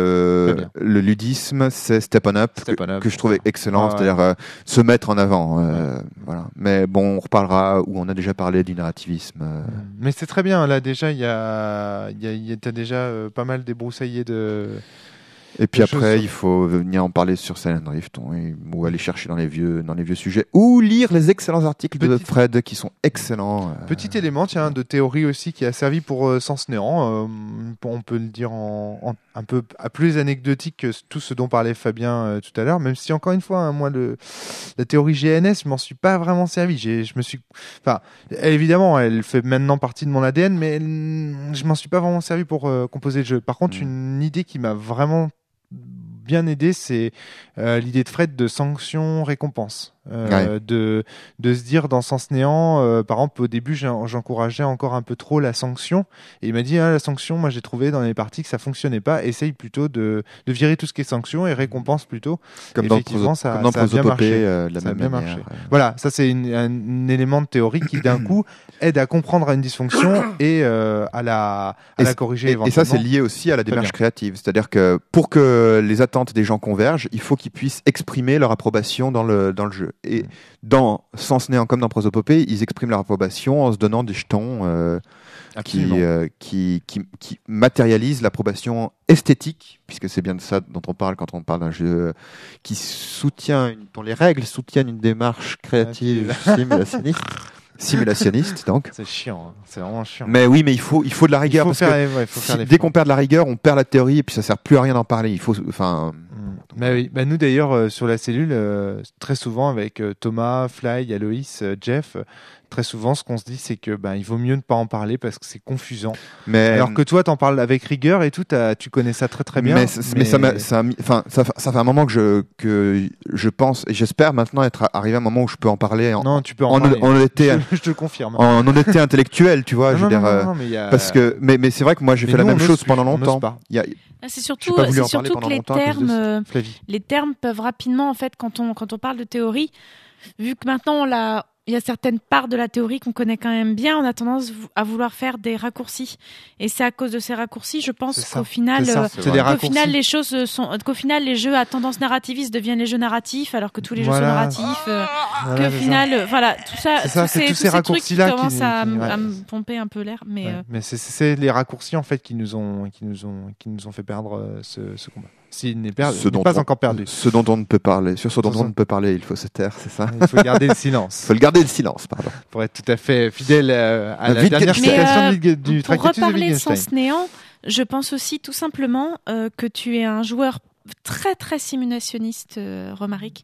le le ludisme, c'est Step on Up, Step on Up. que je trouvais excellent, Ah ouais. c'est-à-dire euh, se mettre en avant. Euh, voilà. Mais bon, on reparlera où on a déjà parlé du narrativisme. Euh. Mais c'est très bien. Là déjà, il y a, il y a, il y a t'as déjà euh, pas mal débroussaillé de. Et puis Des après, choses- il faut venir en parler sur Silent Rift, on- ou aller chercher dans les vieux dans les vieux sujets, ou lire les excellents articles de Petit- Fred qui sont excellents. euh. Petit élément, tiens, de théorie aussi qui a servi pour euh, Sens Néant. Euh, on peut le dire en, en- un peu à plus anecdotique que tout ce dont parlait Fabien euh, tout à l'heure. Même si encore une fois, hein, moi le la théorie G N S, je m'en suis pas vraiment servi. J'ai, je me suis, enfin, évidemment, elle fait maintenant partie de mon A D N, mais elle- je m'en suis pas vraiment servi pour euh, composer le jeu. Par contre, Mm. une idée qui m'a vraiment bien aidé, c'est euh, l'idée de Fred de sanction récompense. Euh, Ouais. de, de se dire dans Sens Néant, euh, par exemple, au début, j'en- j'encourageais encore un peu trop la sanction. Et il m'a dit, ah, la sanction, moi j'ai trouvé dans les parties que ça fonctionnait pas. Essaye plutôt de, de virer tout ce qui est sanction et récompense plutôt. Comme dans, Effectivement, Proso- ça- comme dans ça a bien Prosopopée, marché. euh, de la Ça a même bien manière. marché. euh. Voilà, ça c'est une- un, un élément de théorie qui d'un coup aide à comprendre une dysfonction et euh, à la, à Et la c- corriger Et, et éventuellement. ça, c'est lié aussi à la Très démarche bien. créative. C'est-à-dire que pour que les attentes des gens convergent, il faut qu'ils puissent exprimer leur approbation dans le, dans le jeu. Et Mm. dans Sens Néant comme dans Prosopopée, ils expriment leur approbation en se donnant des jetons euh, qui, Absolument. euh, qui, qui, qui matérialisent l'approbation esthétique, puisque c'est bien de ça dont on parle quand on parle d'un jeu euh, qui soutient, une- dont les règles soutiennent une démarche créative simulationniste. Simulationniste, donc. C'est chiant, hein. C'est vraiment chiant. Mais oui, mais il faut, il faut de la Il rigueur. faut parce faire, que ouais, il faut si- faire dès l'effort. qu'on perd de la rigueur, on perd la théorie et puis ça sert plus à rien d'en parler. Il faut, enfin, Mm. Bah oui. Bah nous d'ailleurs euh, sur la cellule, euh, très souvent avec euh, Thomas, Fly, Aloïs, euh, Jeff, euh, très souvent ce qu'on se dit c'est que bah, il vaut mieux ne pas en parler parce que c'est confusant. mais Alors que toi t'en parles avec rigueur et tout, t'as- tu connais ça très très bien. Mais, c- mais ça, m'a- ça, a mis- enfin, ça, fa- ça fait un moment que je, que je pense et j'espère maintenant être a- arrivé à un moment où je peux en parler en, non, tu peux en, en, parler. en honnêteté, je, je te le confirme. en honnêteté intellectuelle, tu vois. Non, je veux non, dire, non, euh, non, mais il y a- parce que, mais, mais c'est vrai que moi j'ai Mais fait la nous, même on chose ose pendant plus, on ose longtemps. pas. Il y a, Ah, C'est J'ai surtout, pas voulu c'est en parler surtout pendant que les longtemps à cause de termes, ça. euh, Flavie. les termes peuvent rapidement, en fait, quand on, quand on parle de théorie, vu que maintenant on l'a- il y a certaines parts de la théorie qu'on connaît quand même bien, on a tendance vou- à vouloir faire des raccourcis. Et c'est à cause de ces raccourcis, je pense C'est ça. qu'au final, C'est ça, euh, c'est vrai. des qu'au raccourcis. final, les choses euh, sont, qu'au final, les jeux à tendance narrativiste deviennent les jeux narratifs, alors que tous les jeux Voilà. sont narratifs. euh, Voilà, que c'est au ça. final, euh, voilà, tout ça, C'est ça, tous c'est ces, tous tous ces ces trucs qui raccourcis-là qui commencent nous- à, qui- m- ouais. à me pomper un peu l'air. Mais Ouais. euh, Mais c'est- c'est les raccourcis en fait qui nous ont, qui nous ont, qui nous ont fait perdre euh, ce, ce combat. S'il n'est per- ce il n'est dont pas on- encore perdu. Ce dont on ne peut parler, sur ce dont Sur on ce- ne peut parler, il faut se taire, c'est ça. Il faut garder le silence Il faut le garder le silence, pardon. pour être tout à fait fidèle euh, à la Wittgenstein. dernière Mais, citation euh, de Wittge- du pour Tractatus de reparler de Wittgenstein. Sens Néant, je pense aussi tout simplement euh, que tu es un joueur très très simulationniste, euh, Romaric.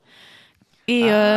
Et euh,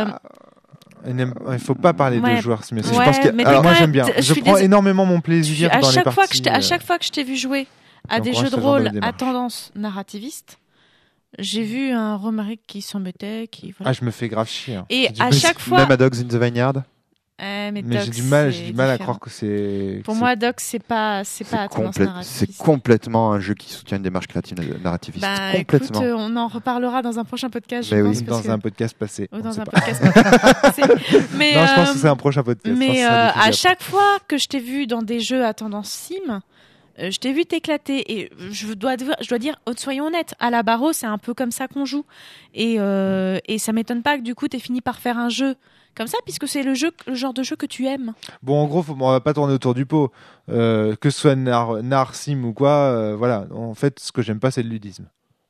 Il n'aime- Il faut pas parler Ouais. de joueurs simulation. Ouais, je pense que mais alors t'es moi quand j'aime même- bien. je Je suis prends dés- énormément mon je- plaisir à dans les chaque parties. fois que je t'ai, à euh, chaque fois que je t'ai vu jouer à des j'encourage jeux de ce genre de rôle à démarche. tendance narrativiste, j'ai vu un Romaric qui s'embêtait, qui voilà. Ah, je me fais grave chier. hein. Et J'ai du à mal- chaque fois, Même à Dogs in the Vineyard. Euh, mais, Mais Doc, j'ai du mal, c'est j'ai du mal à différent. croire que c'est. Pour que moi, Doc, c'est pas, c'est pas à C'est tendance complè- narrativiste. c'est complètement un jeu qui soutient une démarche créative na- narrativiste. Bah, complètement. écoute, euh, on en reparlera dans un prochain podcast, je Mais oui. pense. c'est parce dans que- un podcast passé. ou on dans sait un pas. podcast. passé. mais Non, je pense euh, que c'est un prochain podcast. je pense que Mais ça sera euh, diffusé à après. chaque fois que je t'ai vu dans des jeux à tendance sim, euh, je t'ai vu t'éclater. Et je dois, je dois dire, soyons honnêtes, à la barreau, c'est un peu comme ça qu'on joue. Et, euh, et ça m'étonne pas que du coup, t'aies fini par faire un jeu comme ça, puisque c'est le, jeu, le genre de jeu que tu aimes. Bon, en gros, faut, on va pas tourner autour du pot. Euh, que ce soit nar, nar sim ou quoi, euh, voilà. En fait, ce que j'aime pas, c'est le ludisme.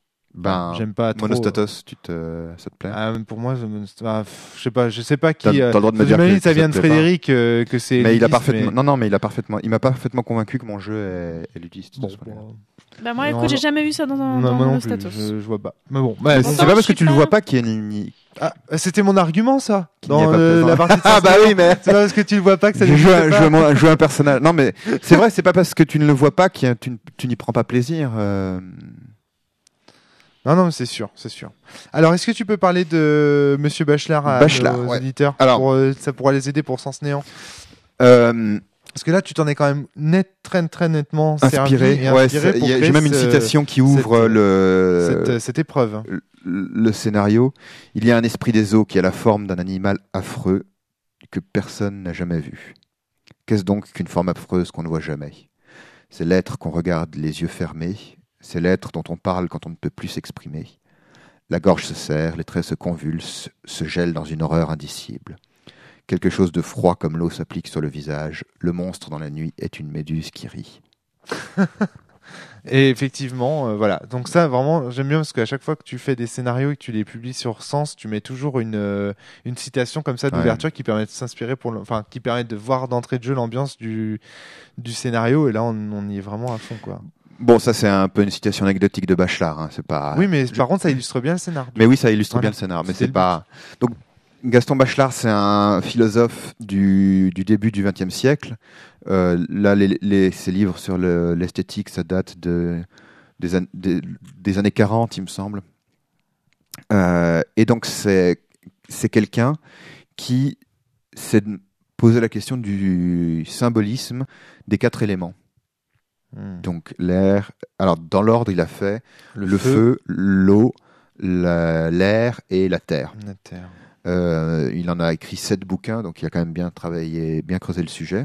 Ben, J'aime pas trop. Monostatos, tu te, ça te plaît Ah, pour moi, je, ah, je sais pas, je sais pas qui. T'as- t'as euh, le droit de me dire j'imagine que ça ça vient te de plaît pas. Frédéric euh, que c'est. Mais il a ludisme, parfaitement. mais- Non, non, mais il a parfaitement. Il m'a parfaitement convaincu que mon jeu est, est ludiste. Bon, de ce point de vue. bon, Bah moi, Non, écoute, j'ai non. jamais vu ça dans, dans, non, dans moi non le plus, status. je, je vois pas. Mais bon, bah, C'est bon. Pourtant, c'est pas parce je que suis tu le pas- vois pas qu'il y a une. une- Ah, c'était mon argument, ça. Qu'il n'y a Dans pas euh, besoin. la partie de Ah bah Sens oui, mais. C'est pas parce que tu le vois pas que ça Je ne joue, un, fait je pas. joue un- je joue un personnage. Non, mais c'est vrai, c'est pas parce que tu ne le vois pas que tu, tu n'y prends pas plaisir. euh. Non, non, mais c'est sûr, c'est sûr. Alors, est-ce que tu peux parler de Monsieur Bachelard à Bachelard, nos ouais. auditeurs Alors- pour, euh, ça pourra les aider pour Sens Néant. Euh, Parce que là, tu t'en es quand même net, très, très nettement inspiré. servi et Ouais, inspiré c'est- pour il y a- créer j'ai même une ce- citation qui ouvre cette- le. cette, euh, cette épreuve. le, le scénario. Il y a un esprit des eaux qui a la forme d'un animal affreux, que personne n'a jamais vu. Qu'est-ce donc qu'une forme affreuse qu'on ne voit jamais ? C'est l'être qu'on regarde les yeux fermés, c'est l'être dont on parle quand on ne peut plus s'exprimer. La gorge se serre, les traits se convulsent, se gèlent dans une horreur indicible. Quelque chose de froid comme l'eau s'applique sur le visage. Le monstre dans la nuit est une méduse qui rit. Et effectivement, euh, voilà. Donc ça, vraiment, j'aime bien parce qu'à chaque fois que tu fais des scénarios et que tu les publies sur Sens, tu mets toujours une euh, une citation comme ça d'ouverture ouais. qui permet de s'inspirer pour, le... enfin, qui permet de voir d'entrée de jeu l'ambiance du du scénario. Et là, on, on y est vraiment à fond, quoi. Bon, ça c'est un peu une citation anecdotique de Bachelard. Hein. C'est pas. Oui, mais par contre, ça illustre bien le scénar. Mais oui, ça illustre voilà. bien le scénar. Mais c'est c'est pas. Donc Gaston Bachelard, c'est un philosophe du, du début du vingtième siècle. Euh, là, les, les, ses livres sur le, l'esthétique, ça date de, des, an, des, des années quarante, il me semble. Euh, et donc, c'est, c'est quelqu'un qui s'est posé la question du symbolisme des quatre éléments. Mmh. Donc, l'air... Alors, dans l'ordre, il a fait le, le feu, feu, l'eau, la, l'air et la terre. La terre. Euh, il en a écrit sept bouquins, donc il a quand même bien travaillé, bien creusé le sujet.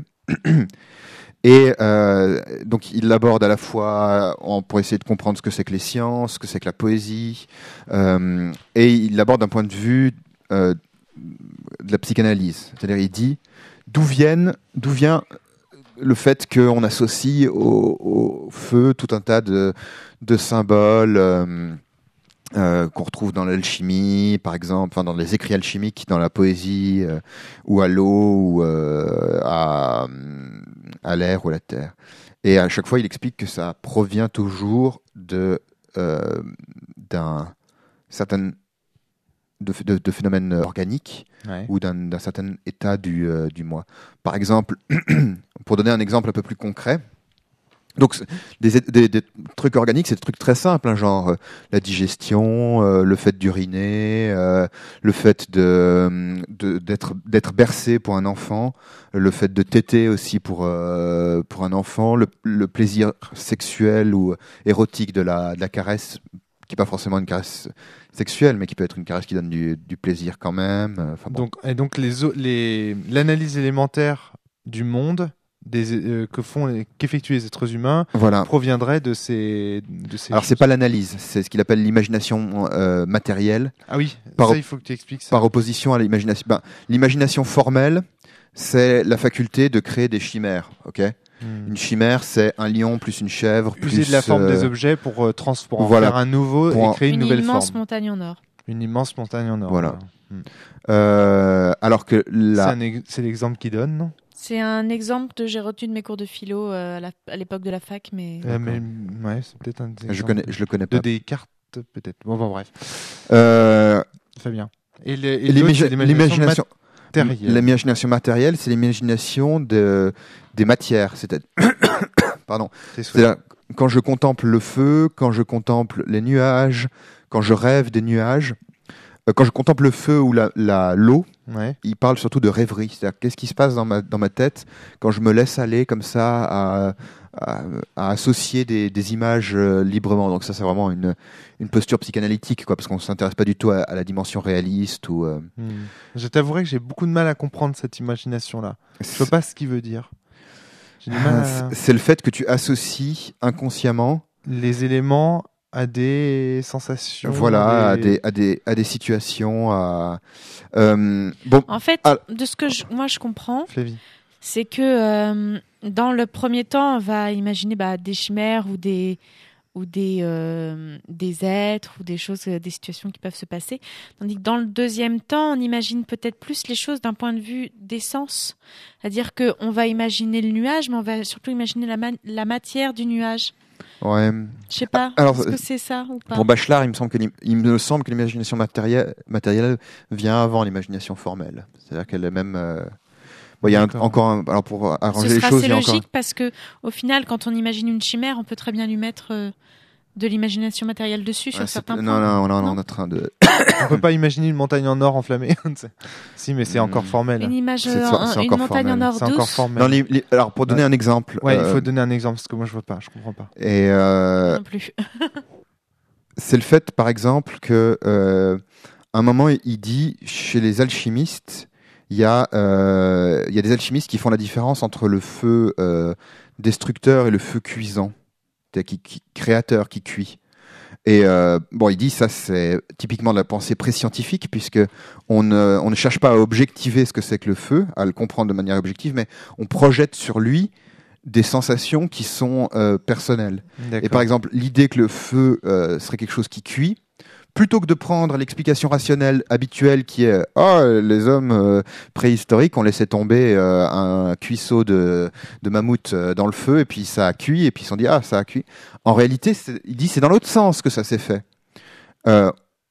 Et euh, donc il l'aborde à la fois en, pour essayer de comprendre ce que c'est que les sciences, ce que c'est que la poésie, euh, et il l'aborde d'un point de vue euh, de la psychanalyse. C'est-à-dire il dit d'où viennent, d'où vient le fait qu'on associe au, au feu tout un tas de, de symboles. Euh, Euh, qu'on retrouve dans l'alchimie, par exemple, enfin dans les écrits alchimiques, dans la poésie, euh, ou à l'eau, ou euh, à, à l'air ou à la terre. Et à chaque fois, il explique que ça provient toujours de euh, d'un certain de, de, de phénomène organique ouais. ou d'un, d'un certain état du, euh, du moi. Par exemple, pour donner un exemple un peu plus concret. Donc des, des, des trucs organiques, c'est des trucs très simples, hein, genre euh, la digestion, euh, le fait d'uriner, euh, le fait de, de d'être d'être bercé pour un enfant, le fait de téter aussi pour euh, pour un enfant, le, le plaisir sexuel ou érotique de la de la caresse, qui est pas forcément une caresse sexuelle, mais qui peut être une caresse qui donne du, du plaisir quand même. Enfin, bon. Donc et donc les les l'analyse élémentaire du monde. Des, euh, que font les, qu'effectuent les êtres humains voilà. proviendrait de ces de ces alors choses. C'est pas l'analyse, c'est ce qu'il appelle l'imagination euh, matérielle. Ah oui, par ça il faut que tu expliques ça. Par opposition à l'imagination. Ben, l'imagination formelle, c'est la faculté de créer des chimères, ok. Hmm. Une chimère, c'est un lion plus une chèvre. User plus de la forme euh... des objets pour euh, trans- pour en voilà. faire un nouveau pour et créer une, une nouvelle forme. Une immense montagne en or. Une immense montagne en or. Voilà. Hmm. Euh, alors que la... c'est, un ex- c'est l'exemple qu'il donne, non? C'est un exemple que j'ai retenu de mes cours de philo euh, à, la, à l'époque de la fac, mais. Euh, mais ouais, c'est peut-être un. Je connais, je le connais pas. De des cartes, peut-être. Bon, bon bref. Euh... Fabien. Et, les, et l'imagi- l'imagination matérielle. L'imagination matérielle, c'est l'imagination de des matières. C'est-à-dire, pardon. C'est C'est-à-dire, quand je contemple le feu, quand je contemple les nuages, quand je rêve des nuages. Quand je contemple le feu ou la, la, l'eau, ouais. il parle surtout de rêverie. C'est-à-dire, qu'est-ce qui se passe dans ma, dans ma tête quand je me laisse aller comme ça à, à, à associer des, des images euh, librement. Donc ça, c'est vraiment une, une posture psychanalytique, quoi, parce qu'on ne s'intéresse pas du tout à, à la dimension réaliste. Ou, euh... mmh. Je t'avouerai que j'ai beaucoup de mal à comprendre cette imagination-là. Je ne sais pas ce qu'il veut dire. J'ai du mal à... c'est, c'est le fait que tu associes inconsciemment les éléments à des sensations, voilà, des... à des à des à des situations. À... Euh, bon. En fait, à... de ce que je, moi je comprends, Flavie. c'est que euh, dans le premier temps, on va imaginer bah, des chimères ou des ou des euh, des êtres ou des choses, des situations qui peuvent se passer. Tandis que dans le deuxième temps, on imagine peut-être plus les choses d'un point de vue des sens, c'est-à-dire que on va imaginer le nuage, mais on va surtout imaginer la ma- la matière du nuage. Ouais. Je sais pas. Alors, est-ce que c'est ça ou pas? Pour Bachelard, il me semble que il me semble que l'imagination matérielle, matérielle vient avant l'imagination formelle. C'est-à-dire qu'elle est même. Euh... Bon, il y a un, encore un, alors pour arranger Ce les sera choses, c'est il y a logique encore... parce que au final, quand on imagine une chimère, on peut très bien lui mettre euh, de l'imagination matérielle dessus ouais, sur certains points. Non, non, non, non, on est en train de. On peut pas imaginer une montagne en or enflammée. Si, mais c'est mmh. encore formel. Une image, c'est, en, c'est une montagne formel. en or c'est douce. Encore formel. Non, les, les, alors pour donner ouais. un exemple. Ouais, euh... il faut donner un exemple parce que moi je vois pas, je comprends pas. Et euh... non plus. c'est le fait, par exemple, que euh, un moment il dit chez les alchimistes, il y a, euh, il y a des alchimistes qui font la différence entre le feu euh, destructeur et le feu cuisant, qui, qui, créateur, qui cuit. Et euh, bon, il dit ça, c'est typiquement de la pensée pré-scientifique, puisque on ne, on ne cherche pas à objectiver ce que c'est que le feu, à le comprendre de manière objective, mais on projette sur lui des sensations qui sont euh, personnelles. D'accord. Et par exemple, l'idée que le feu euh, serait quelque chose qui cuit, plutôt que de prendre l'explication rationnelle habituelle qui est « Oh, les hommes euh, préhistoriques ont laissé tomber euh, un cuisseau de, de mammouth euh, dans le feu et puis ça a cuit et puis ils se sont dit « Ah, ça a cuit ». En réalité, c'est, il dit c'est dans l'autre sens que ça s'est fait. Euh,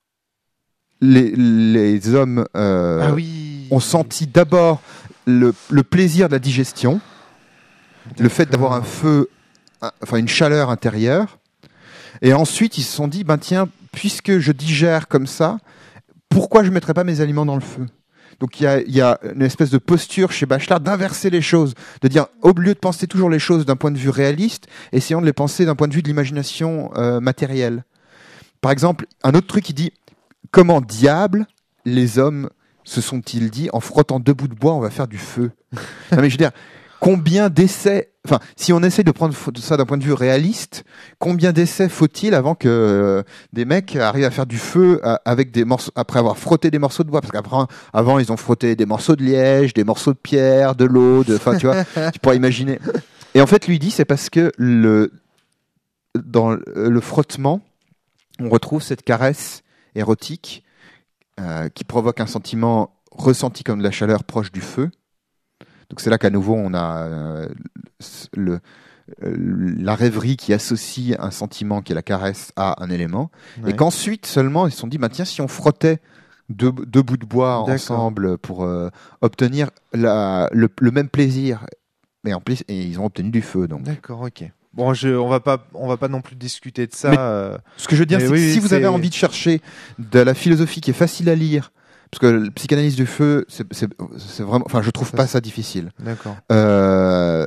les, les hommes euh, ah oui. ont senti d'abord le, le plaisir de la digestion, D'accord. le fait d'avoir un feu, un, enfin une chaleur intérieure, et ensuite ils se sont dit « Ben tiens, puisque je digère comme ça, pourquoi je ne mettrais pas mes aliments dans le feu ?» Donc il y a, y a une espèce de posture chez Bachelard d'inverser les choses, de dire au lieu de penser toujours les choses d'un point de vue réaliste, essayons de les penser d'un point de vue de l'imagination euh, matérielle. Par exemple, un autre truc, il dit comment diable les hommes se sont-ils dit en frottant deux bouts de bois, on va faire du feu. Non mais je veux dire, combien d'essais, enfin, si on essaie de prendre ça d'un point de vue réaliste, combien d'essais faut-il avant que euh, des mecs arrivent à faire du feu euh, avec des morceaux, après avoir frotté des morceaux de bois, parce qu'après, avant, ils ont frotté des morceaux de liège, des morceaux de pierre, de l'eau, de, enfin, tu vois, tu pourrais imaginer. Et en fait, lui dit, c'est parce que le, dans le frottement, on retrouve cette caresse érotique euh, qui provoque un sentiment ressenti comme de la chaleur proche du feu. Donc c'est là qu'à nouveau on a euh, le, euh, la rêverie qui associe un sentiment qui est la caresse à un élément, ouais. Et qu'ensuite seulement ils se sont dit bah tiens si on frottait deux, deux bouts de bois D'accord. ensemble pour euh, obtenir la, le, le même plaisir, mais en plus et ils ont obtenu du feu donc. D'accord, ok. Bon, je, on va pas, on va pas non plus discuter de ça. Mais, euh, ce que je veux dire, c'est oui, que si vous c'est... avez envie de chercher de la philosophie qui est facile à lire. Parce que le psychanalyse du feu, c'est, c'est, c'est vraiment, enfin, je trouve pas ça difficile. D'accord. Euh,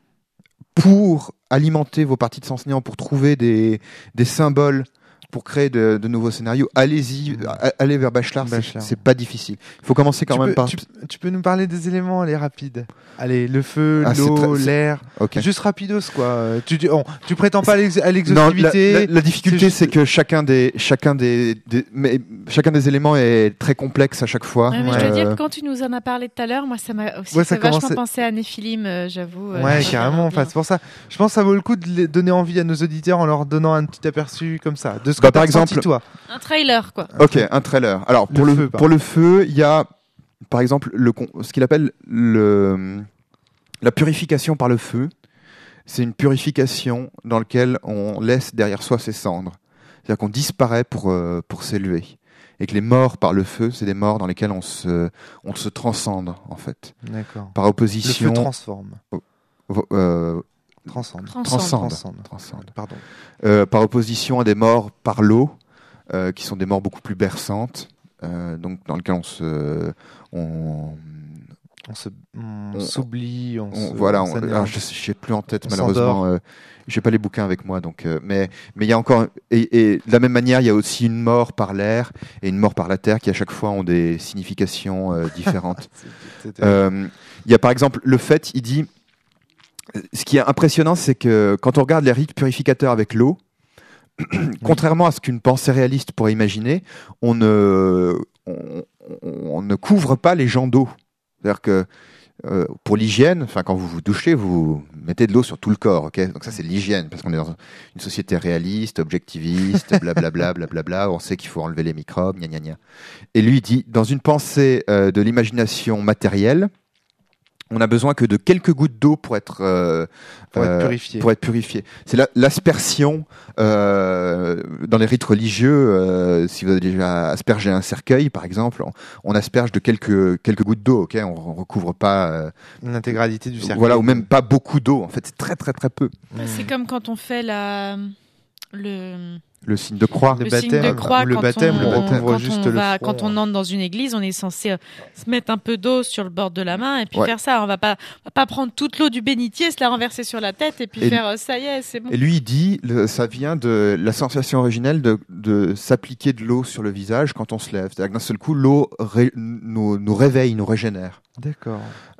pour alimenter vos parties de sens néant, pour trouver des, des symboles, pour créer de, de nouveaux scénarios, allez-y, mmh. allez vers Bachelard, Bachelard. C'est, c'est pas difficile. Il faut commencer quand tu même peux, par. Tu, tu peux nous parler des éléments, allez, rapides. Allez, le feu, ah, l'eau, très, l'air. Okay. Juste rapidos, quoi. Tu, tu, on, tu prétends pas à, l'ex, à l'exhaustivité. Non, la, la, la difficulté, c'est, juste... c'est que chacun des, chacun des, des mais, chacun des éléments est très complexe à chaque fois. Ouais, mais euh... je dois dire que quand tu nous en as parlé tout à l'heure, moi, ça m'a aussi ouais, ça fait commençait... vachement penser à Néphilim, euh, j'avoue. Euh, ouais, carrément. Enfin, c'est pour ça. Je pense que ça vaut le coup de donner envie à nos auditeurs en leur donnant un petit aperçu comme ça. De ce que bah, par exemple, toi. Un trailer, quoi. Ok, un trailer. Alors, pour le, le, feu, pour le feu, il y a, par exemple, le, ce qu'il appelle le, la purification par le feu. C'est une purification dans laquelle on laisse derrière soi ses cendres. C'est-à-dire qu'on disparaît pour, euh, pour s'élever. Et que les morts par le feu, c'est des morts dans lesquelles on se, on se transcende, en fait. D'accord. Par opposition... Le feu transforme. Euh, transcende. Transcende. Transcende. Transcende. Transcende. Pardon. Euh, par opposition à des morts par l'eau, Euh, qui sont des morts beaucoup plus berçantes, euh, donc dans lesquelles on se, on, on se, on, on s'oublie, on, on se, voilà. On, on, alors je sais plus en tête on malheureusement. Euh, j'ai pas les bouquins avec moi, donc euh, mais mais il y a encore et, et de la même manière il y a aussi une mort par l'air et une mort par la terre qui à chaque fois ont des significations euh, différentes. Il euh, y a par exemple le fait, il dit, ce qui est impressionnant, c'est que quand on regarde les rites purificateurs avec l'eau. Contrairement à ce qu'une pensée réaliste pourrait imaginer, on ne, on, on ne couvre pas les gens d'eau. C'est-à-dire que euh, pour l'hygiène, enfin quand vous vous douchez, vous mettez de l'eau sur tout le corps, ok ? Donc ça c'est l'hygiène, parce qu'on est dans une société réaliste, objectiviste, blablabla, blablabla. On sait qu'il faut enlever les microbes, gna gna gna. Et lui dit, dans une pensée euh, de l'imagination matérielle, on a besoin que de quelques gouttes d'eau pour être, euh, pour, euh, être purifié. pour être purifié. C'est la, l'aspersion euh, dans les rites religieux. Euh, si vous avez déjà aspergé un cercueil, par exemple, on, on asperge de quelques quelques gouttes d'eau. Ok, on, on recouvre pas euh, l'intégralité du cercueil. Voilà, ou même pas beaucoup d'eau. En fait, c'est très très très peu. C'est comme quand on fait la le Le signe de croix. Le le baptême, signe de croix le quand baptême, on, le baptême quand ouvre juste on le va, front. quand on entre dans une église, on est censé euh, se mettre un peu d'eau sur le bord de la main et puis Ouais. faire ça. On va pas, on va pas prendre toute l'eau du bénitier, se la renverser sur la tête et puis Et faire euh, ça y est, c'est bon. Et lui, il dit, le, ça vient de la sensation originelle de, de s'appliquer de l'eau sur le visage quand on se lève. C'est-à-dire que d'un seul coup, l'eau ré- nous, nous réveille, nous régénère. D'accord.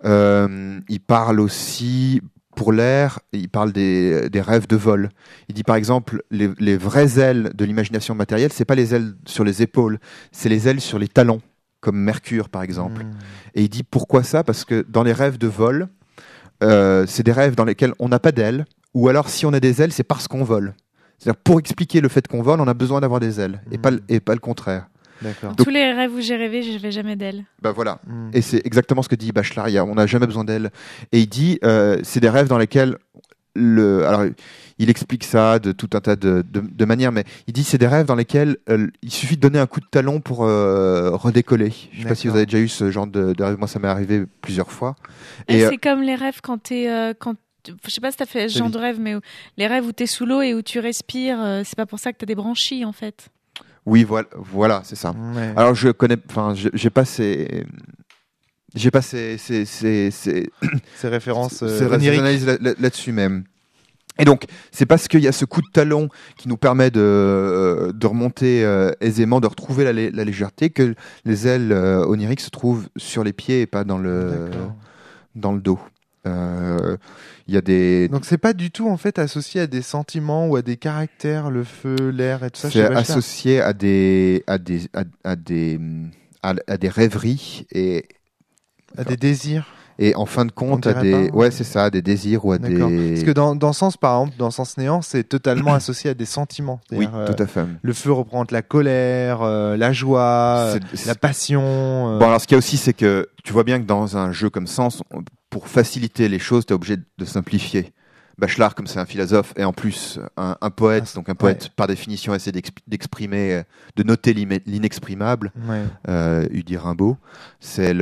Euh, il parle aussi, pour l'air, il parle des, des rêves de vol. Il dit par exemple, les, les vraies ailes de l'imagination matérielle, c'est pas les ailes sur les épaules, c'est les ailes sur les talons, comme Mercure par exemple. Mmh. Et il dit pourquoi ça ? Parce que dans les rêves de vol, euh, c'est des rêves dans lesquels on n'a pas d'ailes, ou alors si on a des ailes, c'est parce qu'on vole. C'est-à-dire pour expliquer le fait qu'on vole, on a besoin d'avoir des ailes, et, Mm. pas, le- et pas le contraire. D'accord. Tous les rêves où j'ai rêvé, je n'avais jamais d'ailes. Ben voilà. Mmh. Et c'est exactement ce que dit Bachelard. Il y a- on n'a jamais besoin d'ailes. Et il dit, euh, c'est des rêves dans lesquels le, alors il explique ça de tout un tas de, de, de manières, mais il dit c'est des rêves dans lesquels euh, il suffit de donner un coup de talon pour euh, redécoller. Je sais pas si vous D'accord. avez déjà eu ce genre de, de rêve. Moi, ça m'est arrivé plusieurs fois. Et, Et, euh, c'est comme les rêves quand t'es, euh, quand, je sais pas si t'as fait ce T'as genre vu. de rêve, mais où- les rêves où t'es sous l'eau et où tu respires, euh, c'est pas pour ça que t'as des branchies en fait. oui, voilà, voilà, c'est ça. Ouais. Alors je connais, enfin, je- j'ai pas ces, j'ai pas ces, ces, ces, ces, Ces références euh, ces- ces oniriques. analyses là- là- là-dessus même. Et donc, c'est parce qu'il y a ce coup de talon qui nous permet de, euh, de remonter euh, aisément, de retrouver la, lé- la légèreté, que les ailes euh, oniriques se trouvent sur les pieds et pas dans le, D'accord. dans le dos. Euh, Il y a des, Donc c'est pas du tout en fait associé à des sentiments ou à des caractères, le feu, l'air et tout ça. c'est chez Bachelard. associé à des, à des, à, à des, à, à des rêveries et À des désirs. Et en fin de compte, On à dirait des, pas, ouais, hein. c'est ça, des désirs ou à D'accord. des. Parce que dans, dans Sens, par exemple, dans Sens Néant, c'est totalement associé à des sentiments. Oui, C'est-à-dire, euh, tout à fait. le feu représente la colère, euh, la joie, C'est- euh, c'est- la passion. euh, Bon, alors ce qu'il y a aussi, c'est que tu vois bien que dans un jeu comme Sens, on- pour faciliter les choses, tu es obligé de simplifier. Bachelard, comme c'est un philosophe et en plus un, un poète, Ah, donc un poète ouais. par définition essaie d'exp- d'exprimer, euh, de noter l'ime- l'inexprimable, ouais. euh, eût dit Rimbaud. C'est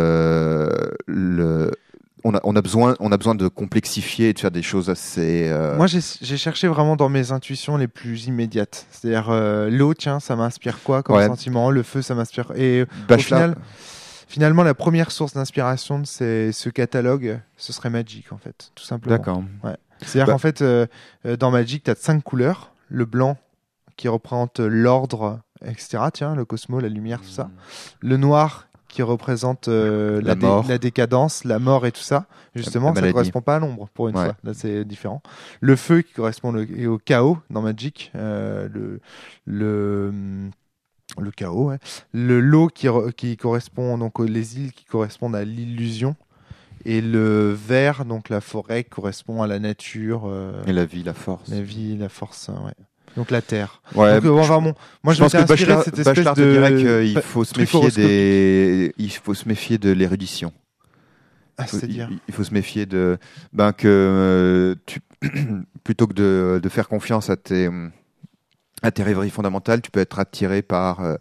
le, le, on a, on a besoin, on a besoin de complexifier et de faire des choses assez. euh, Moi, j'ai j'ai cherché vraiment dans mes intuitions les plus immédiates. C'est-à-dire, euh, l'eau, tiens, ça m'inspire quoi comme Ouais. sentiment? Le feu, ça m'inspire. Et Bachelard, final, finalement, la première source d'inspiration de ces- ce catalogue, ce serait Magic, en fait, tout simplement. d'accord. C'est-à-dire Bah- qu'en fait, euh, euh, dans Magic, tu as cinq couleurs. Le blanc qui représente l'ordre, et cetera. Tiens, le cosmos, la lumière, tout ça. Le noir qui représente euh, La la, dé- mort. la décadence, la mort et tout ça. Justement, la ça ne maladie. correspond pas à l'ombre, pour une Ouais. fois. Là, c'est différent. Le feu qui correspond le- au chaos dans Magic. Euh, le, le, hum, le chaos, ouais. Le l'eau qui, re- qui correspond, donc aux- les îles qui correspondent à l'illusion. Et le vert, donc la forêt, qui correspond à la nature, euh, Et la vie, la force. la vie, la force, euh, ouais. Donc la terre. Ouais, donc, euh, bon, je- enfin, bon, moi, je, je pense m'étais que inspiré Bachelard, de cette espèce Bachelard te de dirait qu'il pa- faut se truc méfier horoscopique. des, il faut se méfier de l'érudition. Ah, Il faut- c'est-à-dire. il, il faut se méfier de, ben que euh, tu, plutôt que de, de faire confiance à tes, à tes rêveries fondamentales, tu peux être attiré par euh,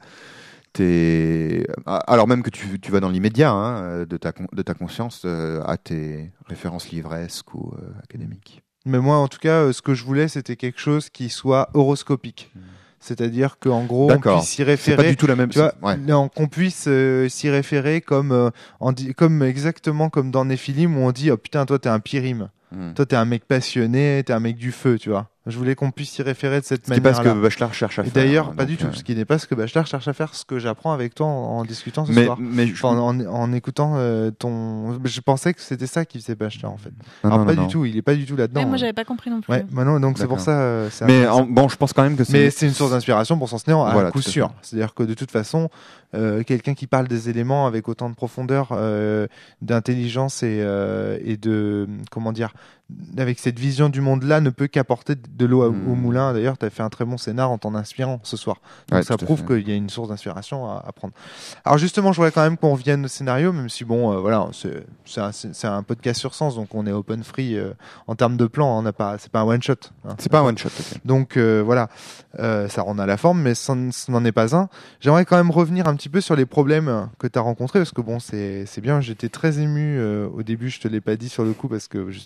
tes, alors même que tu, tu vas dans l'immédiat hein, de ta, con- de ta conscience euh, à tes références livresques ou euh, académiques. Mais moi, en tout cas, euh, ce que je voulais, c'était quelque chose qui soit horoscopique. C'est-à-dire qu'en gros, on D'accord. puisse s'y C'est pas référer. du tout la même. Tu vois, ouais. non, qu'on puisse euh, s'y référer comme, euh, en di- comme exactement comme dans Néphilim où on dit oh putain toi t'es un Pyrrhim, Hmm. toi t'es un mec passionné, t'es un mec du feu, tu vois. Je voulais qu'on puisse s'y référer de cette Ce qui est pas manière-là. ce que Bachelard cherche à Et faire. d'ailleurs, hein, pas donc, du tout. euh, Ce qui n'est pas ce que Bachelard cherche à faire, ce que j'apprends avec toi en, en discutant ce Mais, soir. mais je- Enfin, en, en écoutant euh, ton, je pensais que c'était ça qui faisait Bachelard en fait. non, Alors non, pas non, du non. tout, il est pas du tout là-dedans. Ouais, moi, hein. j'avais pas compris non plus. Ouais, bah non, donc c'est pour D'accord. ça. euh, c'est Mais intéressant. en- bon, je pense quand même que c'est. Mais c'est une source d'inspiration pour Sens Néant, à Voilà, coup tout à sûr. fait. C'est-à-dire que de toute façon, euh, quelqu'un qui parle des éléments avec autant de profondeur, euh, d'intelligence et, euh, et de, comment dire, avec cette vision du monde-là, ne peut qu'apporter de l'eau à- Hmm. au moulin. D'ailleurs, tu as fait un très bon scénar en t'en inspirant ce soir. Donc Ouais, ça tout à prouve fait. qu'il y a une source d'inspiration à, à prendre. Alors justement, je voudrais quand même qu'on revienne au scénario, même si bon, euh, voilà, c'est c'est un, c'est- c'est un podcast sur Sens, donc on est open free euh, en termes de plan. On n'a pas, c'est pas un one shot. hein. C'est pas un one shot. ok. Donc euh, voilà, euh, ça rend à la forme, mais ce n'en est pas un. J'aimerais quand même revenir un petit peu sur les problèmes que tu as rencontrés, parce que bon, c'est c'est bien, j'étais très ému euh, au début, je te l'ai pas dit sur le coup, parce que justement j'étais ému.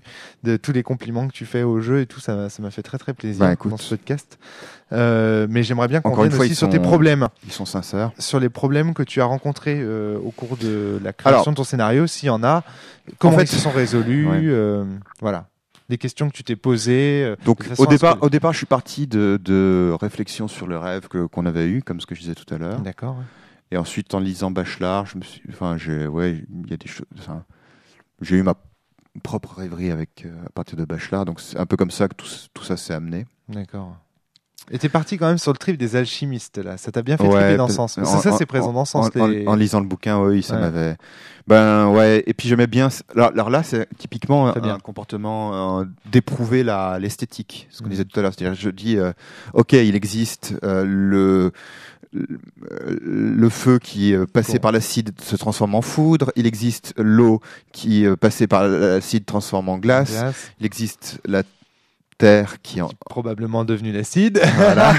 de tous les compliments que tu fais au jeu et tout. Ça, ça m'a fait très très plaisir Bah, écoute. dans ce podcast. Euh, mais j'aimerais bien qu'on Encore une revienne fois, aussi ils sur sont- tes problèmes, Ils sont sincères. sur les problèmes que tu as rencontrés euh, au cours de la création Alors, de ton scénario, s'il y en a, comment fait, ils se sont résolus, ouais. euh, voilà, les questions que tu t'es posées. euh, Donc de façon au à ce départ, que- au départ, je suis parti de, de réflexions sur le rêve que, qu'on avait eu, comme ce que je disais tout à l'heure. D'accord. ouais. Et ensuite, en lisant Bachelard, je me suis, enfin, j'ai, ouais, il y a des choses. Enfin, j'ai eu ma propre rêverie avec euh, à partir de Bachelard, donc c'est un peu comme ça que tout, tout ça s'est amené. D'accord. Et t'es parti quand même sur le trip des alchimistes là. Ça t'a bien fait Ouais, triper dans pe- ce sens. en- Ça, ça en- c'est présent dans ce sens. En, en- les- en lisant le bouquin, oui, ça Ouais. m'avait. Ben ouais, et puis j'aimais bien. Alors, alors là, c'est typiquement Très un, bien. un comportement euh, d'éprouver la l'esthétique. Ce qu'on Mhm. disait tout à l'heure, c'est-à-dire, je dis, euh, ok, il existe euh, le le, le feu qui euh, passé Bon. par l'acide se transforme en foudre. Il existe l'eau qui euh, passée par l'acide transforme en glace. glace, Il existe la terre qui en probablement devenu l'acide. voilà.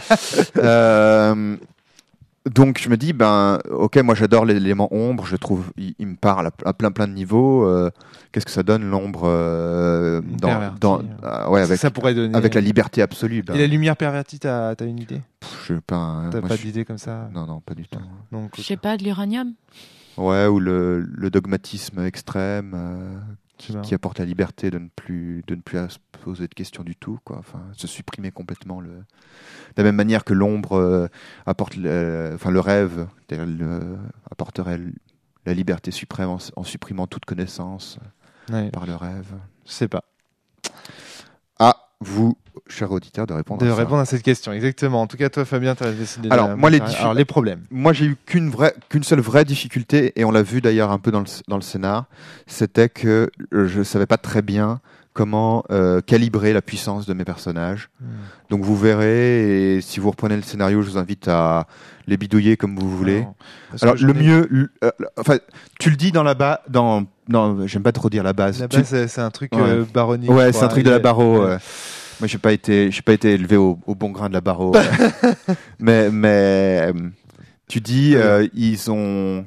Euh, donc je me dis ben ok, moi j'adore l'élément ombre, je trouve il, il me parle à, à plein plein de niveaux. Euh, qu'est-ce que ça donne l'ombre euh, dans, Pervertie, dans ouais. ah, ouais, avec ça pourrait donner. avec la liberté absolue. Ben, Et la lumière pervertie, t'as as une idée? pff, je sais pas. hein, T'as moi, pas je- d'idée comme ça? Non non pas du tout. Donc, Je sais pas, de l'uranium. Ouais, ou le, le dogmatisme extrême euh, tu vois. qui apporte la liberté de ne plus de ne plus à se poser de questions du tout, quoi. Enfin, se supprimer complètement le. De la même manière que l'ombre euh, apporte, le, enfin le rêve, c'est-à-dire le- apporterait le- la liberté suprême en, en supprimant toute connaissance Ouais, par le rêve. je sais pas. À vous, cher auditeur, de répondre. De à ça. répondre à cette question, exactement. En tout cas, toi, Fabien, tu as décidé. Alors, de- moi, les Alors, diffi- les problèmes. Moi, j'ai eu qu'une vraie, qu'une seule vraie difficulté, et on l'a vu d'ailleurs un peu dans le, dans le scénar, c'était que euh, je savais pas très bien comment euh, calibrer la puissance de mes personnages. Hmm. Donc vous verrez, et si vous reprenez le scénario, je vous invite à les bidouiller comme vous voulez. Alors, parce Alors que j'en le ai- mieux, le- euh, enfin, tu le dis dans la base, dans, non, j'aime pas trop dire la base. Là-bas, Tu- c'est c'est un truc Ouais. euh, baronique. ouais, quoi. c'est un truc Il de y a- la barreau. ouais. ouais. Moi, j'ai pas été, j'ai pas été élevé au, au bon grain de la barreau. ouais. mais, mais, euh, tu dis, euh, ils ont,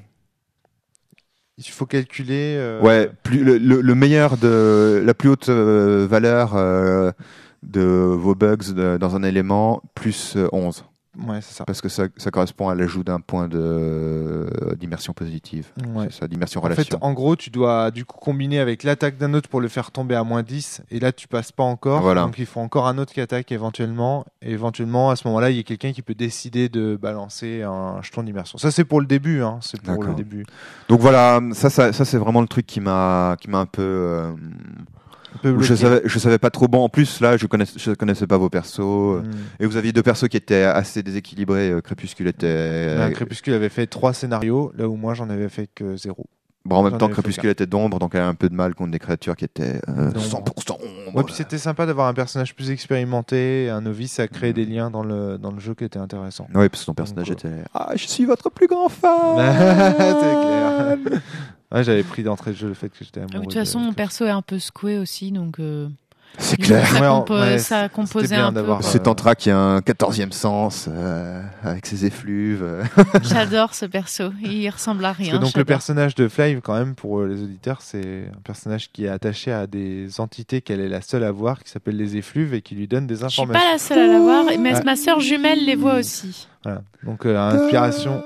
Il faut calculer. euh, ouais, plus, le, le, le meilleur de, la plus haute euh, valeur euh, de vos bugs de- dans un élément plus euh, onze. Ouais, c'est ça. Parce que ça, ça correspond à l'ajout d'un point de d'immersion positive. Ouais. C'est ça, d'immersion En fait, relation. en gros, tu dois du coup combiner avec l'attaque d'un autre pour le faire tomber à moins dix. Et là, tu passes pas encore. Voilà. Donc, il faut encore un autre qui attaque éventuellement. Et éventuellement, à ce moment-là, il y a quelqu'un qui peut décider de balancer un jeton d'immersion. Ça, c'est pour le début. Hein. C'est pour le D'accord. début. Donc voilà, ça, ça, ça c'est vraiment le truc qui m'a qui m'a un peu. euh, Un peu je bloqué. savais, je savais pas trop. Bon, en plus là, je connaissais, je connaissais pas vos persos. euh, Hmm. Et vous aviez deux persos qui étaient assez déséquilibrés. euh, Crépuscule était. Euh, Crépuscule avait fait trois scénarios, là où moi, j'en avais fait que zéro. Bon, en même j'en temps, avais fait Crépuscule était d'ombre, donc elle a un peu de mal contre des créatures qui étaient euh, D'ombre. cent pour cent ombre. Ouais, puis c'était sympa d'avoir un personnage plus expérimenté, un novice, ça créait Mhm. des liens dans le, dans le jeu qui étaient intéressants. Oui, parce que ton personnage Donc, était. Ah, je suis votre plus grand fan. C'est clair. Ouais, j'avais pris d'entrée de jeu le fait que j'étais Ah amoureux. oui, De toute façon, de- mon perso est un peu secoué aussi, donc euh, C'est disons clair. que ça, Ouais, compo- ouais, ça c'était composait bien un peu. d'avoir, quoi. euh, C'est Tantra qui a un quatorzième sens euh, avec ses effluves. euh. J'adore ce perso, il ressemble à Parce rien. que donc le j'adore. personnage de Flive, quand même, pour euh, les auditeurs, c'est un personnage qui est attaché à des entités qu'elle est la seule à voir, qui s'appellent les effluves et qui lui donnent des Je suis informations. pas la seule à l'avoir, mais Ouais. ma sœur jumelle les voit aussi. Voilà. Donc euh, inspiration.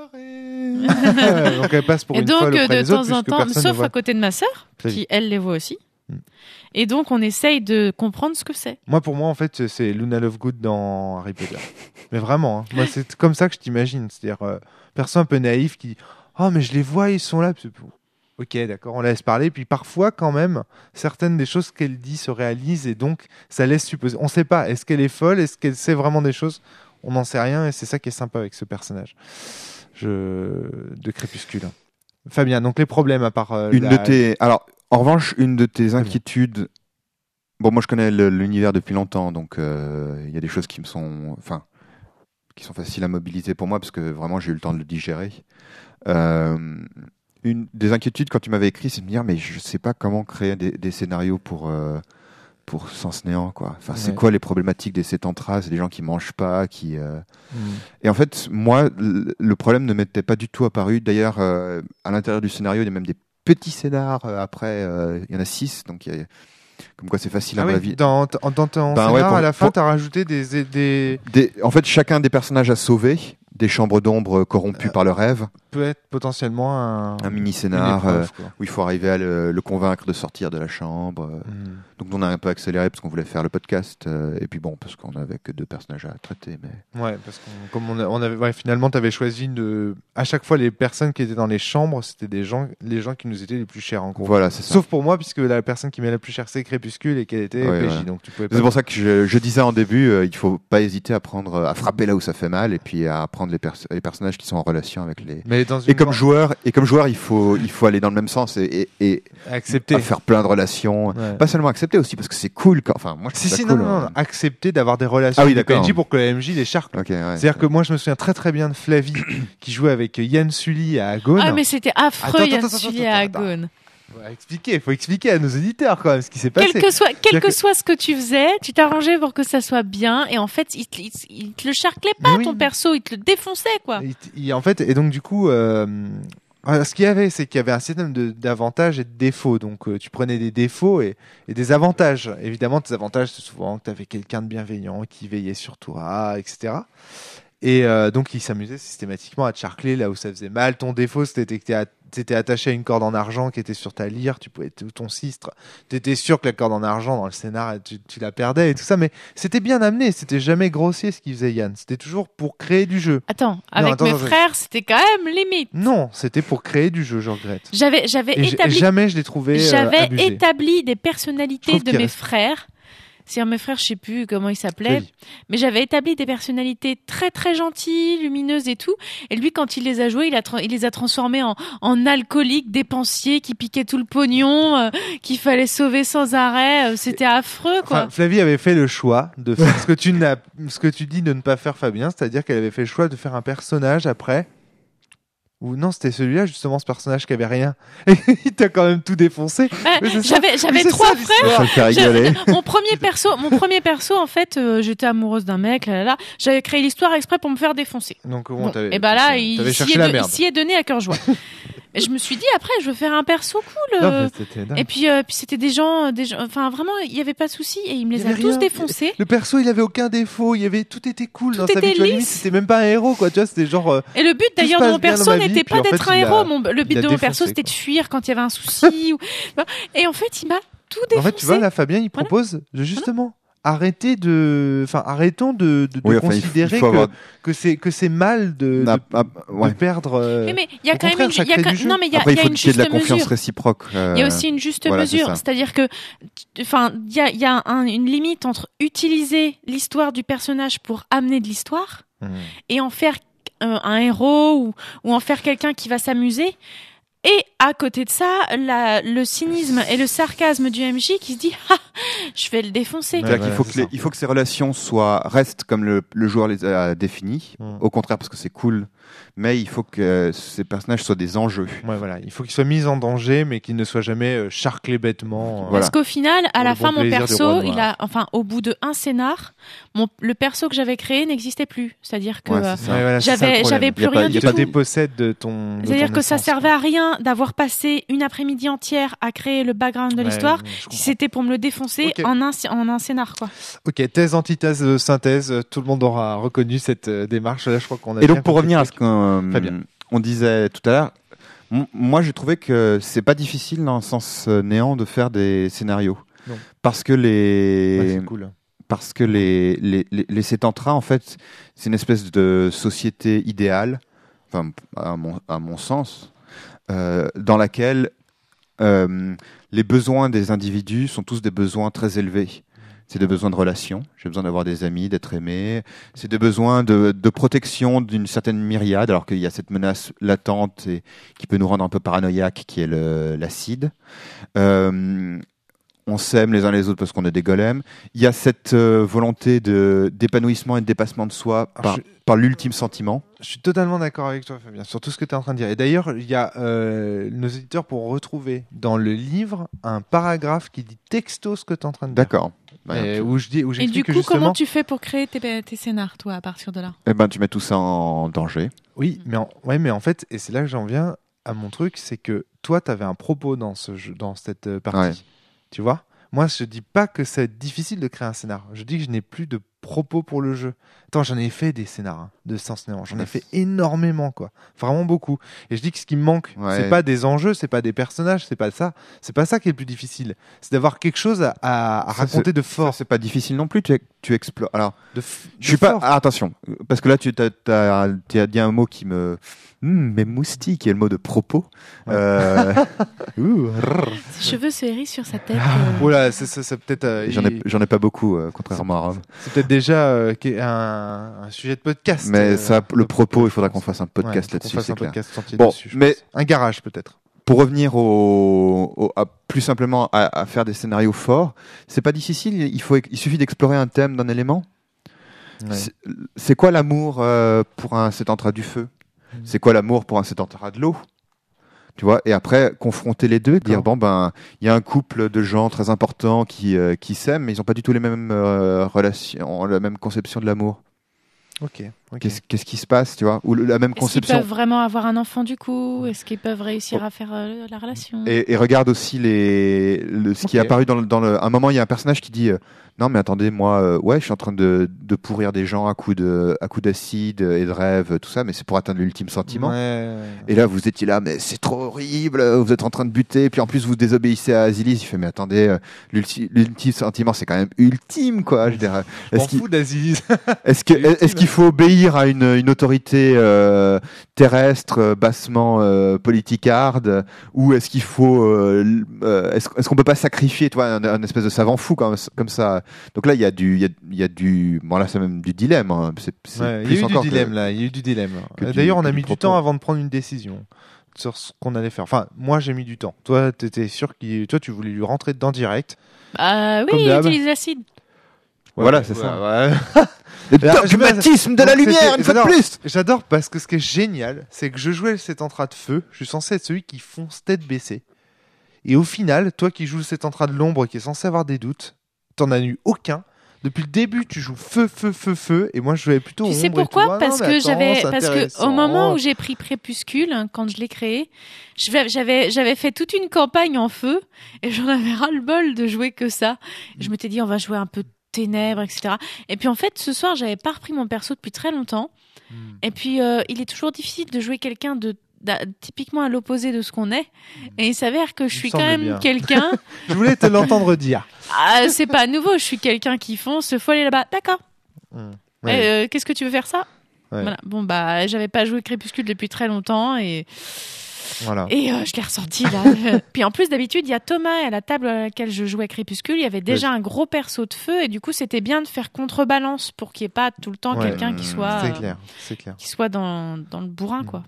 Donc elle passe pour Et une donc, folle euh, auprès de des autres, temps en puisque temps, personne ne sauf voit. à côté de ma sœur, Très qui elle les voit aussi. Mm. Et donc, on essaye de comprendre ce que c'est. Moi, pour moi, en fait, c'est Luna Lovegood dans Harry Potter. Mais vraiment, hein. Moi, c'est comme ça que je t'imagine. C'est-à-dire, euh, personne un peu naïf qui dit « Oh, mais je les vois, ils sont là. » Puis, ok, d'accord, on la laisse parler. Puis parfois, quand même, certaines des choses qu'elle dit se réalisent et donc, ça laisse supposer. On ne sait pas. Est-ce qu'elle est folle? Est-ce qu'elle sait vraiment des choses? On n'en sait rien et c'est ça qui est sympa avec ce personnage je... de Crépuscule. Fabien, donc les problèmes à part... euh, Une la- de tes. Alors, en revanche, une de tes inquiétudes. Bon, moi, je connais le- l'univers depuis longtemps, donc euh, il y a des choses qui me sont, enfin, qui sont faciles à mobiliser pour moi parce que vraiment j'ai eu le temps de le digérer. Euh, une des inquiétudes quand tu m'avais écrit, c'est de me dire mais je sais pas comment créer des, des scénarios pour euh, pour Sens Néant, quoi. Enfin, c'est Ouais. quoi les problématiques des Sétantras? C'est des gens qui mangent pas, qui. euh, Mm. Et en fait, moi, le le problème ne m'était pas du tout apparu. D'ailleurs, euh, à l'intérieur du scénario, il y a même des petits scénars. euh, après, euh, il y en a six, donc il y a- comme quoi c'est facile à Ah la oui, vie. dans, dans, dans ton Ben scénar, ouais, pour- à la fin, pour- t'as rajouté des, des Des- en fait, chacun des personnages à sauver, des chambres d'ombre corrompues Euh, par le rêve, peut être potentiellement un, un mini une scénar épreuve, quoi. où il faut arriver à le, le convaincre de sortir de la chambre. euh. Hmm. Donc on a un peu accéléré parce qu'on voulait faire le podcast euh, et puis bon parce qu'on avait que deux personnages à traiter. Mais Ouais, parce que comme on, a- on avait, ouais, finalement, tu avais choisi de. À chaque fois, les personnes qui étaient dans les chambres, c'était des gens, les gens qui nous étaient les plus chers en gros. voilà, c'est ça. Sauf pour moi, puisque la personne qui m'est la plus chère, c'est Crépuscule et qu'elle était Ouais, P J. voilà. Donc tu pouvais pas. C'est pour ça que je, je disais en début, euh, il faut pas hésiter à prendre, à frapper là où ça fait mal et puis à prendre les, pers- les personnages qui sont en relation avec les. Mais dans Et une comme grande- joueur, et comme joueur, il faut, il faut aller dans le même sens et, et, et accepter. à faire plein de relations. Ouais. Pas seulement accepter aussi parce que c'est cool. Quand, enfin, moi je trouve Si, ça si, cool. non, non, hein. non, accepter d'avoir des relations Ah oui, avec les d'accord. P N J pour que la M J les charcle. Ok, ouais. C'est-à-dire que moi, je me souviens très très bien de Flavie qui jouait avec Yann Sully à Agone. Ah, mais c'était affreux, Attends, Yann attends, Sully attends, à attends, Agone. Faut expliquer, faut expliquer à nos auditeurs quand même ce qui s'est passé. Quel que soit, quel C'est-à-dire que que- soit ce que tu faisais, tu t'arrangeais pour que ça soit bien, et en fait, il te, il, te- il te le charclait pas, Mais oui. ton perso, il te le défonçait, quoi. Il- il- en fait, et donc du coup, euh, euh, ce qu'il y avait, c'est qu'il y avait un système de- d'avantages et de défauts. Donc euh, tu prenais des défauts et, et des avantages. Évidemment, tes avantages, c'est souvent que tu avais quelqu'un de bienveillant qui veillait sur toi, et cetera. Et euh, donc il s'amusait systématiquement à te charcler là où ça faisait mal. Ton défaut, c'était que tu étais attaché à une corde en argent qui était sur ta lyre, tu pouvais ou ton cistre. Tu étais sûr que la corde en argent dans le scénar, tu, tu la perdais et tout ça. Mais c'était bien amené, c'était jamais grossier ce qu'il faisait Yann. C'était toujours pour créer du jeu. Attends, avec attends, mes attends, frères, c'était quand même limite. Non, c'était pour créer du jeu, je regrette. J'avais, j'avais Et, j- et établi, jamais je l'ai trouvé euh, j'avais abusé. établi des Je personnalités trouve de qu'il mes reste- frères. C'est-à-dire mes frères, je sais plus comment ils s'appelaient, Flavie. mais j'avais établi des personnalités très très gentilles, lumineuses et tout. Et lui, quand il les a joués, il, a tra- il les a transformés en, en alcooliques, dépensiers, qui piquaient tout le pognon, euh, qu'il fallait sauver sans arrêt. Euh, C'était affreux, quoi. Enfin, Flavie avait fait le choix de faire ce que tu n'as, ce que tu dis de ne pas faire, Fabien, c'est-à-dire qu'elle avait fait le choix de faire un personnage après. Ou non, c'était celui-là justement, ce personnage qui avait rien. Et il t'a quand même tout défoncé. Ouais, Mais c'est ça. j'avais j'avais Mais c'est trois ça, frères. Je vais le faire J'avais- rigoler. mon premier perso, mon premier perso, en fait, euh, j'étais amoureuse d'un mec, là, là, là. J'avais créé l'histoire exprès pour me faire défoncer. Donc bon, Bon, t'avais, et ben là, t'avais il s'y cherché est, la de- merde. il s'y est donné à cœur joie. Et je me suis dit après, je veux faire un perso cool. Non, euh, mais c'était dingue. Et puis, euh, puis c'était des gens, des gens, enfin vraiment, il y avait pas de souci et il me Il les y a avait tous rien. défoncés. Le perso, il avait aucun défaut. Il y avait tout était cool Tout dans sa était vie. Tu vois, limite, lisse. c'était même pas un héros, quoi. Tu vois, c'était genre. euh, Et le but Tout se d'ailleurs passe de mon bien dans perso ma vie, n'était puis pas en fait, d'être un il a- héros. Mon, le il but a de mon perso défoncé, c'était de quoi. fuir quand il y avait un souci. ou... Et en fait, il m'a tout défoncé. En fait, tu vois, là, Fabien, il Voilà. propose de justement arrêter de, enfin, arrêtons de, de, de Oui, enfin, il faut- considérer il faut que, avoir- que c'est que c'est mal de, Ah, de, ah, de ouais. perdre. euh, Mais, mais il y a au quand même contraire, une, ça il y a crée quand- du jeu. non mais il y a, Après, il il y a faut une qu'il y ait de juste la confiance mesure. réciproque. euh, Il y a aussi une juste voilà, c'est mesure, ça. c'est-à-dire que, enfin, il y a, il y a un- une limite entre utiliser l'histoire du personnage pour amener de l'histoire Mhm. et en faire euh, un héros ou, ou en faire quelqu'un qui va s'amuser. Et à côté de ça, la, le cynisme et le sarcasme du M J qui se dit ah, je vais le défoncer. Ouais. C'est-à-dire qu'il voilà, faut c'est que les- ça. il faut que ces relations soient restent comme le, le joueur les a définies. Mm. Au contraire, parce que c'est cool. Mais il faut que ces personnages soient des enjeux. Ouais, voilà, il faut qu'il soit mis en danger, mais qu'il ne soit jamais euh, charclé bêtement. euh. Voilà. Parce qu'au final, à Pour la le fin, bon mon plaisir du perso, roi noir. il a, enfin, au bout de un scénar, mon, le perso que j'avais créé n'existait plus. C'est-à-dire que Ouais, euh, c'est ça. Ouais, voilà, c'est ça, j'avais, le problème. j'avais Y a plus pas- rien y a du Tu pas tout. des- dépossèdes de ton. de C'est-à-dire ton que ça essence, servait quoi. à rien d'avoir passé une après-midi entière à créer le background de Ouais, l'histoire je si comprends. c'était pour me le défoncer Ok. en un, en un scénar, quoi. Ok, thèse, antithèse, euh, synthèse, euh, tout le monde aura reconnu cette euh, démarche. Là, je crois qu'on a Et bien donc, pour compris revenir le à ce truc. qu'on Fabien. on disait tout à l'heure, m- moi, j'ai trouvé que c'est pas difficile dans le sens euh, néant de faire des scénarios. Non. Parce que les, Ouais, c'est cool. parce que les, les, les, les Sétantras, en fait, c'est une espèce de société idéale, enfin, à mon, à mon sens, euh, dans laquelle euh, les besoins des individus sont tous des besoins très élevés. C'est des besoins de relations. J'ai besoin d'avoir des amis, d'être aimé. C'est des besoins de, de protection d'une certaine myriade, alors qu'il y a cette menace latente et qui peut nous rendre un peu paranoïaques, qui est le, l'acide. Euh, on s'aime les uns les autres parce qu'on est des golems. Il y a cette euh, volonté de, d'épanouissement et de dépassement de soi Alors, par, je- par l'ultime sentiment. Je suis totalement d'accord avec toi, Fabien, sur tout ce que tu es en train de dire. Et d'ailleurs, il y a euh, nos éditeurs pour retrouver dans le livre un paragraphe qui dit texto ce que tu es en train de dire. D'accord. Bah, Et tu- où je dis, où Et du j'explique coup, que justement, comment tu fais pour créer tes, tes scénars, toi, à partir de là? eh ben, tu mets tout ça en danger. oui, mais en, ouais, mais en fait, et c'est là que j'en viens à mon truc, c'est que toi, tu avais un propos dans ce jeu, dans cette euh, partie. Ouais. Tu vois? Moi, je dis pas que c'est difficile de créer un scénar. Je dis que je n'ai plus de propos pour le jeu. Attends, j'en ai fait des scénars hein, de Sens Néant. J'en ai fait énormément, quoi. Vraiment beaucoup. Et je dis que ce qui me manque, Ouais. c'est pas des enjeux, c'est pas des personnages, c'est pas ça. C'est pas ça qui est le plus difficile. C'est d'avoir quelque chose à, à, à Ça, raconter de Ça, fort. c'est pas difficile non plus. Tu, tu explores. Alors, De f- je suis de pas. fort. Ah, attention, parce que là, tu t'as, t'as, t'as dit un mot qui me. Hum, mais moustique, qui est le mot de propos. Ouais. Euh... Ouh, rrr. Ses cheveux se hérissent sur sa tête. euh. Voilà, c'est, c'est, c'est peut-être. euh, j'en, ai, j'en ai pas beaucoup, euh, contrairement à Rome. C'est peut-être déjà euh, qui est un, un sujet de podcast. Mais euh, ça, le propos, il faudra qu'on fasse un ouais, podcast faut qu'on là-dessus, fasse c'est un clair. podcast entier Bon, dessus, je mais- pense. Un garage peut-être. Pour revenir au, au- à, plus simplement à, à faire des scénarios forts, c'est pas difficile. Il faut, il suffit d'explorer un thème d'un élément. Ouais. C'est, c'est quoi l'amour euh, pour un sétentra du feu? Mhm. C'est quoi l'amour pour un sétentra de l'eau? Tu vois, et après confronter les deux, dire bon ben il y a un couple de gens très importants qui euh, qui s'aiment, mais ils ont pas du tout les mêmes euh, relations, la même conception de l'amour. Ok. ok. Qu'est-ce, qu'est-ce qui se passe, tu vois, ou le- la même Est-ce qu'ils conception. peuvent vraiment avoir un enfant du coup? Est-ce qu'ils peuvent réussir à faire euh, la relation? Et, et regarde aussi les, le, ce qui est Ok. apparu dans le, dans le. À un moment, il y a un personnage qui dit euh, non, mais attendez, moi, euh, ouais, je suis en train de, de pourrir des gens à coups de, à coups d'acide et de rêve, tout ça, mais c'est pour atteindre l'ultime sentiment. Ouais. Et là, vous étiez là, mais c'est trop horrible, vous êtes en train de buter, puis en plus, vous désobéissez à Azilis. Il fait, mais attendez, euh, l'ulti- l'ultime sentiment, c'est quand même ultime, quoi. Je dirais. Je m'en Est-ce qu'il, fous d'Aziz. est-ce que, C'est ultime. est-ce qu'il faut obéir à une, une autorité euh, terrestre, euh, bassement euh, politicarde, ou est-ce qu'il faut, euh, l- euh, est-ce, est-ce qu'on peut pas sacrifier, toi, un, un espèce de savant fou comme, comme ça? Donc là, il y a du, il y a, il y a du, bon là, c'est même du dilemme. Hein. C'est, c'est Ouais, il plus y a eu encore du que- dilemme là. Il y a eu du dilemme. que Euh, du- D'ailleurs, on que a du mis du propos. temps avant de prendre une décision sur ce qu'on allait faire. Enfin, moi, j'ai mis du temps. Toi, t'étais sûr qu'il, toi, tu voulais lui rentrer dedans direct. Ah Comme oui, il d'hab. utilise l'acide. Voilà, Ouais, c'est ouais, ça. ouais. Le Alors, dogmatisme de la Donc, c'était- lumière, une fois de j'adore. plus. J'adore parce que ce qui est génial, c'est que je jouais cet entra de feu. Je suis censé être celui qui fonce tête baissée. Et au final, toi qui joues cet entra de l'ombre, qui est censé avoir des doutes, t'en as eu aucun. Depuis le début, tu joues feu, feu, feu, feu, et moi je jouais plutôt Tu ombre sais et pourquoi? tout. Ah, Parce non, que mais attends, j'avais, c'est parce que intéressant. au moment où j'ai pris Crépuscule, hein, quand je l'ai créé, je vais- j'avais, j'avais fait toute une campagne en feu et j'en avais ras le bol de jouer que ça. Je m'étais dit on va jouer un peu de ténèbres, et cetera. Et puis en fait, ce soir, j'avais pas repris mon perso depuis très longtemps. Hmm. Et puis euh, il est toujours difficile de jouer quelqu'un de d'a- typiquement à l'opposé de ce qu'on est. Et il s'avère que je Il suis me quand semble même bien. quelqu'un. Je voulais te l'entendre dire. Ah, c'est pas nouveau. Je suis quelqu'un qui fonce. Faut aller là-bas. D'accord. Hmm. Eh, Ouais. euh, qu'est-ce que tu veux faire ça? Ouais. Voilà. Bon bah j'avais pas joué Crépuscule depuis très longtemps et Voilà. et euh, je l'ai ressorti là. Puis en plus d'habitude il y a Thomas à la table à laquelle je jouais Crépuscule, il y avait déjà un gros perso de feu et du coup c'était bien de faire contrebalance pour qu'il n'y ait pas tout le temps Ouais. quelqu'un qui soit C'est euh, clair, c'est clair. qui soit dans dans le bourrin quoi.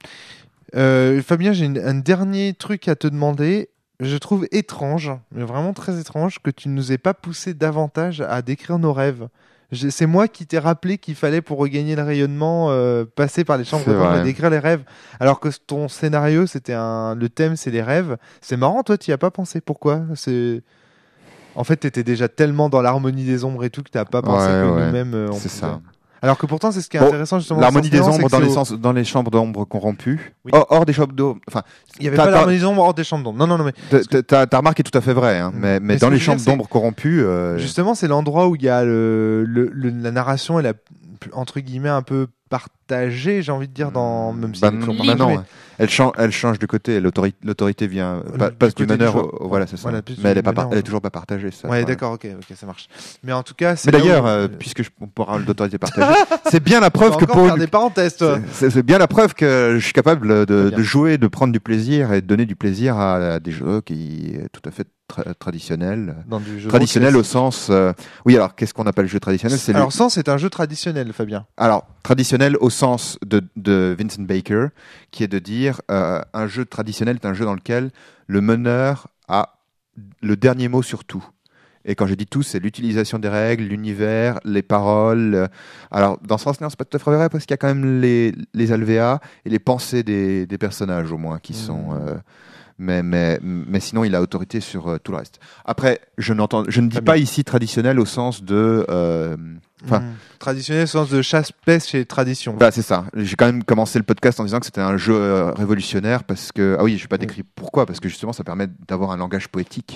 Euh, Fabien, j'ai une- un dernier truc à te demander. Je trouve étrange, mais vraiment très étrange, que tu ne nous aies pas poussé davantage à décrire nos rêves. Je- C'est moi qui t'ai rappelé qu'il fallait, pour regagner le rayonnement, euh, passer par les chambres C'est d'ombre vrai. et décrire les rêves. Alors que ton scénario, c'était un, le thème, c'est les rêves. C'est marrant, toi, tu y as pas pensé. Pourquoi? C'est, en fait, t'étais déjà tellement dans l'harmonie des ombres et tout que t'as pas pensé Ouais, que ouais. nous-mêmes. euh, on C'est pouvait. ça. Alors que pourtant, c'est ce qui est Bon, intéressant justement. L'harmonie des dans Sens Néant, ombres c'est dans que les, c'est au- sens, dans les chambres d'ombre corrompues. Oui. Hors, hors des chambres d'ombre. Enfin, Il y avait t'as- pas t'as- l'harmonie des ombres hors des chambres d'ombre. Non, non, non, mais ta- ta, ta remarque est tout à fait vraie, hein, Mm. mais, mais Mais ce dans que les je veux chambres dire, c'est- d'ombre corrompues. euh, Justement, c'est l'endroit où il y a le, le- le- la narration et la entre guillemets un peu partagée, j'ai envie de dire, dans même si bah, elle est toujours non, partagée, bah non, mais- hein. elle, change, elle change de côté. L'autorité, l'autorité vient Le- pa- du passe du côté du meneur. joueur. au- voilà, c'est ça. Voilà, plus mais elle du est pas, meneur, par- elle est ouais. toujours pas partagée. Ça, Ouais, voilà. d'accord, ok, ok, ça marche. Mais en tout cas, c'est Mais là d'ailleurs, où- euh, puisque je, on parle d'autorité partagée, c'est bien la preuve Tu que vas encore pour faire des parenthèses, toi. c'est c'est bien la preuve que je suis capable de, Très bien. de jouer, de prendre du plaisir et de donner du plaisir à, à des jeux qui est tout à fait tra- traditionnels. Dans du jeu Traditionnel de rôle au sens. euh, oui, alors qu'est-ce qu'on appelle jeu traditionnel? C'est le- Alors, Sens, c'est un jeu traditionnel, Fabien. Alors, traditionnel au sens de, de Vincent Baker, qui est de dire euh, un jeu traditionnel est un jeu dans lequel le meneur a le dernier mot sur tout. Et quand je dis tout, c'est l'utilisation des règles, l'univers, les paroles. euh, Alors, dans Sens Néant, c'est pas tout à fait vrai parce qu'il y a quand même les, les alvéas et les pensées des, des personnages, au moins, qui sont. Mmh. euh, mais, mais, mais sinon, il a autorité sur euh, tout le reste. Après, je, n'entends, je ne dis Très pas bien. ici traditionnel au sens de. euh, Enfin, Mmh. Traditionnel, au sens de chasse-pêche et tradition. Bah, c'est ça. J'ai quand même commencé le podcast en disant que c'était un jeu euh, révolutionnaire parce que ah oui, je vais pas décrire pourquoi parce que justement ça permet d'avoir un langage poétique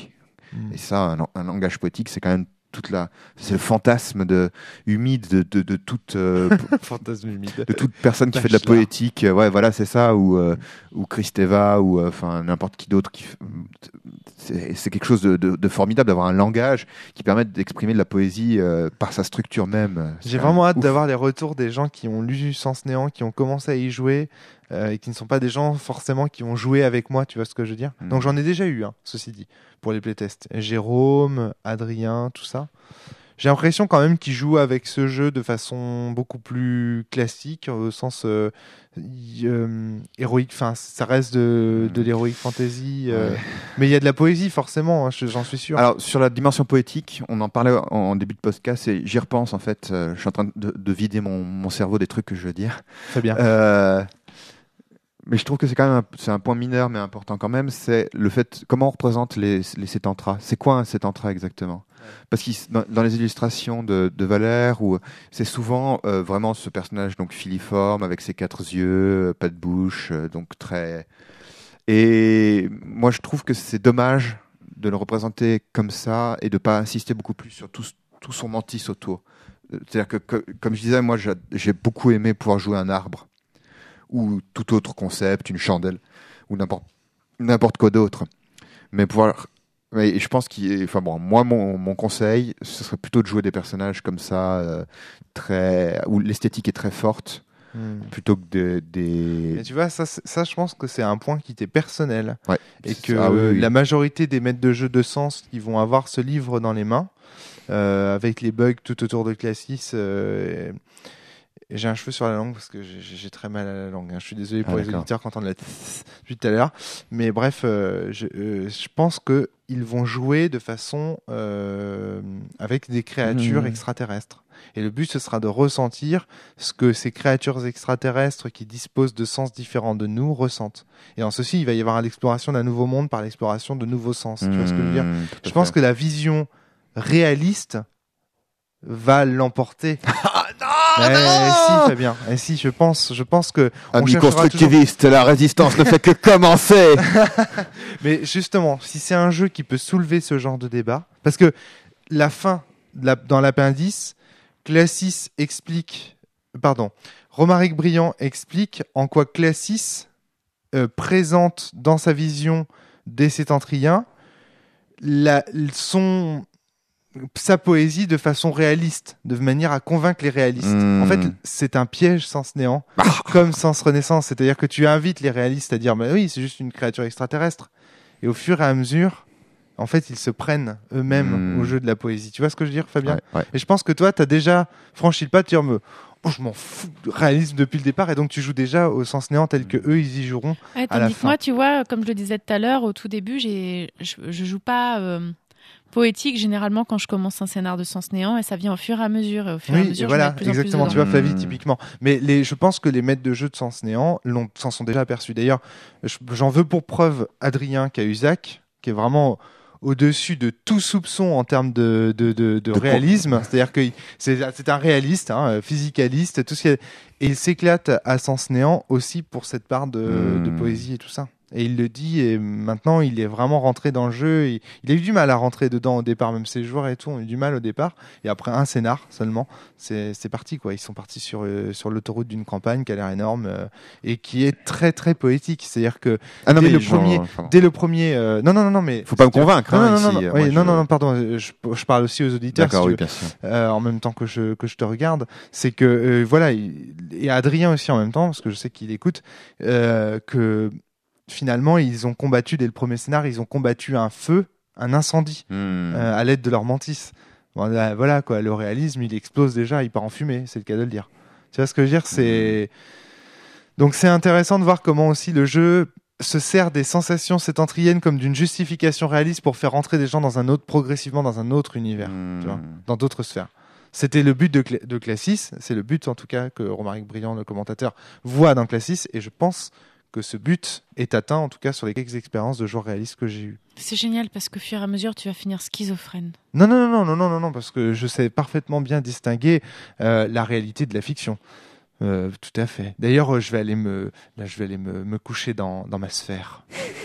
Mmh. Et ça, un, un langage poétique, c'est quand même toute la, c'est le fantasme de, humide de, de, de toute, euh, fantasme humide. de toute personne qui fait de la poétique. Ouais, voilà, c'est ça, ou, euh, ou Kristeva, ou enfin euh, n'importe qui d'autre. Qui, c'est, c'est quelque chose de, de, de formidable d'avoir un langage qui permet d'exprimer de la poésie euh, par sa structure même. J'ai vraiment hâte ouf. d'avoir les retours des gens qui ont lu Sens Néant, qui ont commencé à y jouer. Euh, et qui ne sont pas des gens forcément qui ont joué avec moi, tu vois ce que je veux dire. Mmh. Donc j'en ai déjà eu, hein, ceci dit, pour les playtests. Jérôme, Adrien, tout ça. J'ai l'impression quand même qu'ils jouent avec ce jeu de façon beaucoup plus classique, au sens euh, euh, héroïque. Enfin, ça reste de, de l'héroïque fantasy, euh, ouais. mais il y a de la poésie forcément, hein, j'en suis sûr. Alors sur la dimension poétique, on en parlait en, en début de podcast et j'y repense en fait. Euh, je suis en train de, de vider mon, mon cerveau des trucs que je veux dire. Très bien. Euh, Mais je trouve que c'est quand même un, c'est un point mineur mais important quand même, c'est le fait comment on représente les, les sétantras. C'est quoi un sétantra exactement ? Ouais. Parce que dans, dans les illustrations de, de Valère, où c'est souvent euh, vraiment ce personnage donc filiforme avec ses quatre yeux, pas de bouche, euh, donc très. Et moi je trouve que c'est dommage de le représenter comme ça et de pas insister beaucoup plus sur tout, tout son mantis autour. C'est-à-dire que, que comme je disais, moi j'ai, j'ai beaucoup aimé pouvoir jouer un arbre. Ou tout autre concept, une chandelle, ou n'importe, n'importe quoi d'autre. Mais pouvoir, mais je pense qu'il, enfin bon, moi mon, mon conseil, ce serait plutôt de jouer des personnages comme ça, euh, très, où l'esthétique est très forte, hmm. plutôt que de, des. Mais tu vois, ça, ça, je pense que c'est un point qui t'est personnel, ouais. et que ah, oui, oui. la majorité des maîtres de jeu de Sens qui vont avoir ce livre dans les mains, euh, avec les bugs tout autour de Classis. Euh, J'ai un cheveu sur la langue parce que j'ai, j'ai très mal à la langue. Hein. Je suis désolé pour ah, les d'accord. auditeurs qui entendent la tss depuis tout à l'heure. Mais bref, euh, je, euh, je pense qu'ils vont jouer de façon euh, avec des créatures mmh. extraterrestres. Et le but, ce sera de ressentir ce que ces créatures extraterrestres qui disposent de sens différents de nous ressentent. Et en ceci, il va y avoir l'exploration d'un nouveau monde par l'exploration de nouveaux sens. Mmh, tu vois ce que je veux dire ? Je pense fait. que la vision réaliste va l'emporter. Ah eh, non si Fabien, eh, si je pense, je pense que ami constructiviste, toujours... la résistance ne fait que commencer. Mais justement, si c'est un jeu qui peut soulever ce genre de débat, parce que la fin la, dans l'appendice, Classis explique, pardon, Romaric Briand explique en quoi Classis euh, présente dans sa vision des Sétentriens la, son sa poésie de façon réaliste, de manière à convaincre les réalistes. Mmh. En fait, c'est un piège Sens Néant, ah. comme Sens Renaissance. C'est-à-dire que tu invites les réalistes à dire bah oui, c'est juste une créature extraterrestre. Et au fur et à mesure, en fait, ils se prennent eux-mêmes mmh. au jeu de la poésie. Tu vois ce que je veux dire, Fabien ? ouais, ouais. Et je pense que toi, tu as déjà franchi le pas de dire me oh, je m'en fous de réalisme depuis le départ, et donc tu joues déjà au Sens Néant tel que eux ils y joueront ouais, à la fin. Moi, tu vois, comme je le disais tout à l'heure, au tout début, j'ai, je, je joue pas euh, poétique généralement quand je commence un scénar de Sens Néant, et ça vient au fur et à mesure. Et au fur oui, et à mesure, voilà, je mets de plus exactement. en plus tu vois, Flavie, typiquement. Mais les, je pense que les maîtres de jeu de Sens Néant l'ont, s'en sont déjà aperçus. D'ailleurs, je, j'en veux pour preuve Adrien Cahuzac, qui est vraiment au-dessus de tout soupçon en termes de, de, de, de, de réalisme. Quoi. C'est-à-dire que c'est, c'est un réaliste, hein, physicaliste, tout ce qui est... et il s'éclate à Sens Néant aussi pour cette part de, mmh. de poésie et tout ça. Et il le dit, et maintenant il est vraiment rentré dans le jeu. Il, il a eu du mal à rentrer dedans au départ, même ses joueurs et tout ont eu du mal au départ. Et après un scénar seulement, c'est, c'est parti quoi. Ils sont partis sur euh, sur l'autoroute d'une campagne qui a l'air énorme euh, et qui est très très poétique. C'est-à-dire que ah non, dès, le genre, premier, enfin... dès le premier, euh, non non non non mais faut pas me convaincre. Non hein, non, ici, non, non, euh, oui, je... non non non pardon. Je, je parle aussi aux auditeurs. D'accord, si oui, veux, bien sûr. Euh, en même temps que je que je te regarde, c'est que euh, voilà il, et Adrien aussi en même temps parce que je sais qu'il écoute euh, que finalement, ils ont combattu, dès le premier scénar, ils ont combattu un feu, un incendie, mmh. euh, à l'aide de leur mantis. Bon, là, voilà, quoi, le réalisme, il explose déjà, il part en fumée, c'est le cas de le dire. Tu vois ce que je veux dire ? C'est... Donc c'est intéressant de voir comment aussi le jeu se sert des sensations sétentriennes comme d'une justification réaliste pour faire rentrer des gens dans un autre, progressivement dans un autre univers, mmh. tu vois, dans d'autres sphères. C'était le but de, Cl- de Classis, c'est le but en tout cas que Romaric Briand, le commentateur, voit dans Classis, et je pense que ce but est atteint, en tout cas sur les quelques expériences de joueurs réalistes que j'ai eues. C'est génial parce qu'au fur et à mesure, tu vas finir schizophrène. Non, non, non, non, non, non, non, parce que je sais parfaitement bien distinguer euh, la réalité de la fiction. Euh, tout à fait. D'ailleurs, je vais aller me, là, je vais aller me, me coucher dans, dans ma sphère.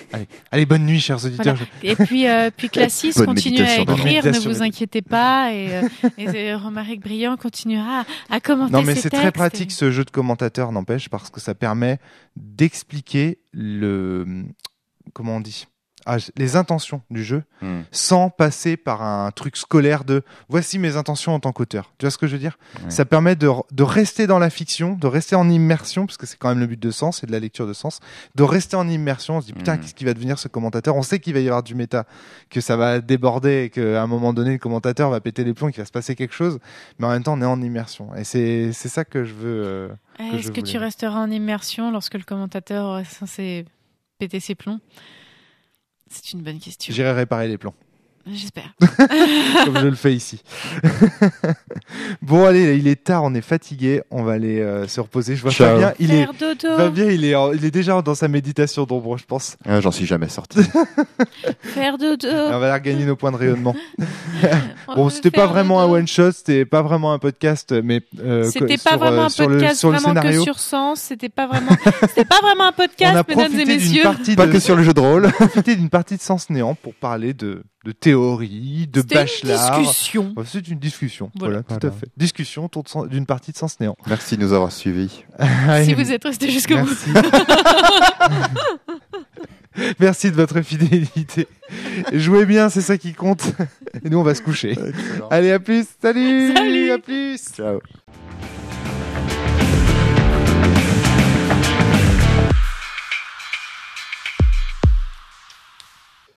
Allez, allez, bonne nuit, chers auditeurs. Voilà. Et puis, euh, puis Classis Bonne continue à méditation, écrire, pardon. ne Méditation, vous inquiétez pas. Et, euh, et euh, Romaric Briand continuera à, à commenter Non, mais ses c'est textes. très pratique et- ce jeu de commentateur, n'empêche, parce que ça permet d'expliquer le. Comment on dit ah, les intentions du jeu Hmm. sans passer par un truc scolaire de voici mes intentions en tant qu'auteur. Tu vois ce que je veux dire ? Ouais. Ça permet de, de rester dans la fiction, de rester en immersion, parce que c'est quand même le but de Sens et de la lecture de Sens, de rester en immersion. On se dit putain, Mhm. qu'est-ce qui va devenir ce commentateur ? On sait qu'il va y avoir du méta, que ça va déborder et qu'à un moment donné, le commentateur va péter les plombs, qu'il va se passer quelque chose, mais en même temps, on est en immersion. Et c'est, c'est ça que je veux. euh, que Est-ce je que tu voulais. resteras en immersion lorsque le commentateur est censé péter ses plombs ? C'est une bonne question. J'irai réparer les plombs, J'espère. comme je le fais ici. Bon, allez, il est tard, on est fatigué, on va aller euh, se reposer. Je vois Ciao. Fabien, il est. Faire dodo. Fabien, il est, en- il est déjà dans sa méditation d'ombre, je pense. Ah, j'en suis jamais sorti. Faire dodo. Et on va aller regagner nos points de rayonnement. On Bon, veut c'était pas faire vraiment un dodo. one shot, c'était pas vraiment un podcast, mais euh, C'était co- pas sur, vraiment euh, un sur le, podcast sur le vraiment que scénario. sur Sens. C'était pas vraiment. C'était pas vraiment un On a podcast, mesdames et profité d'une messieurs. partie Pas de, que sur le jeu de rôle. profité d'une partie de Sens Néant pour parler de, de théorie, de C'était une bachelard. discussion. Ouais, c'est une discussion, Voilà. voilà, tout à Voilà. fait. Discussion autour de Sens- d'une partie de Sens Néant. Merci de nous avoir suivis. Si vous êtes resté jusqu'au bout. Merci. Merci de votre fidélité. Jouez bien, c'est ça qui compte. Et nous, on va se coucher. Allez, à plus. Salut. Salut. À plus. Ciao.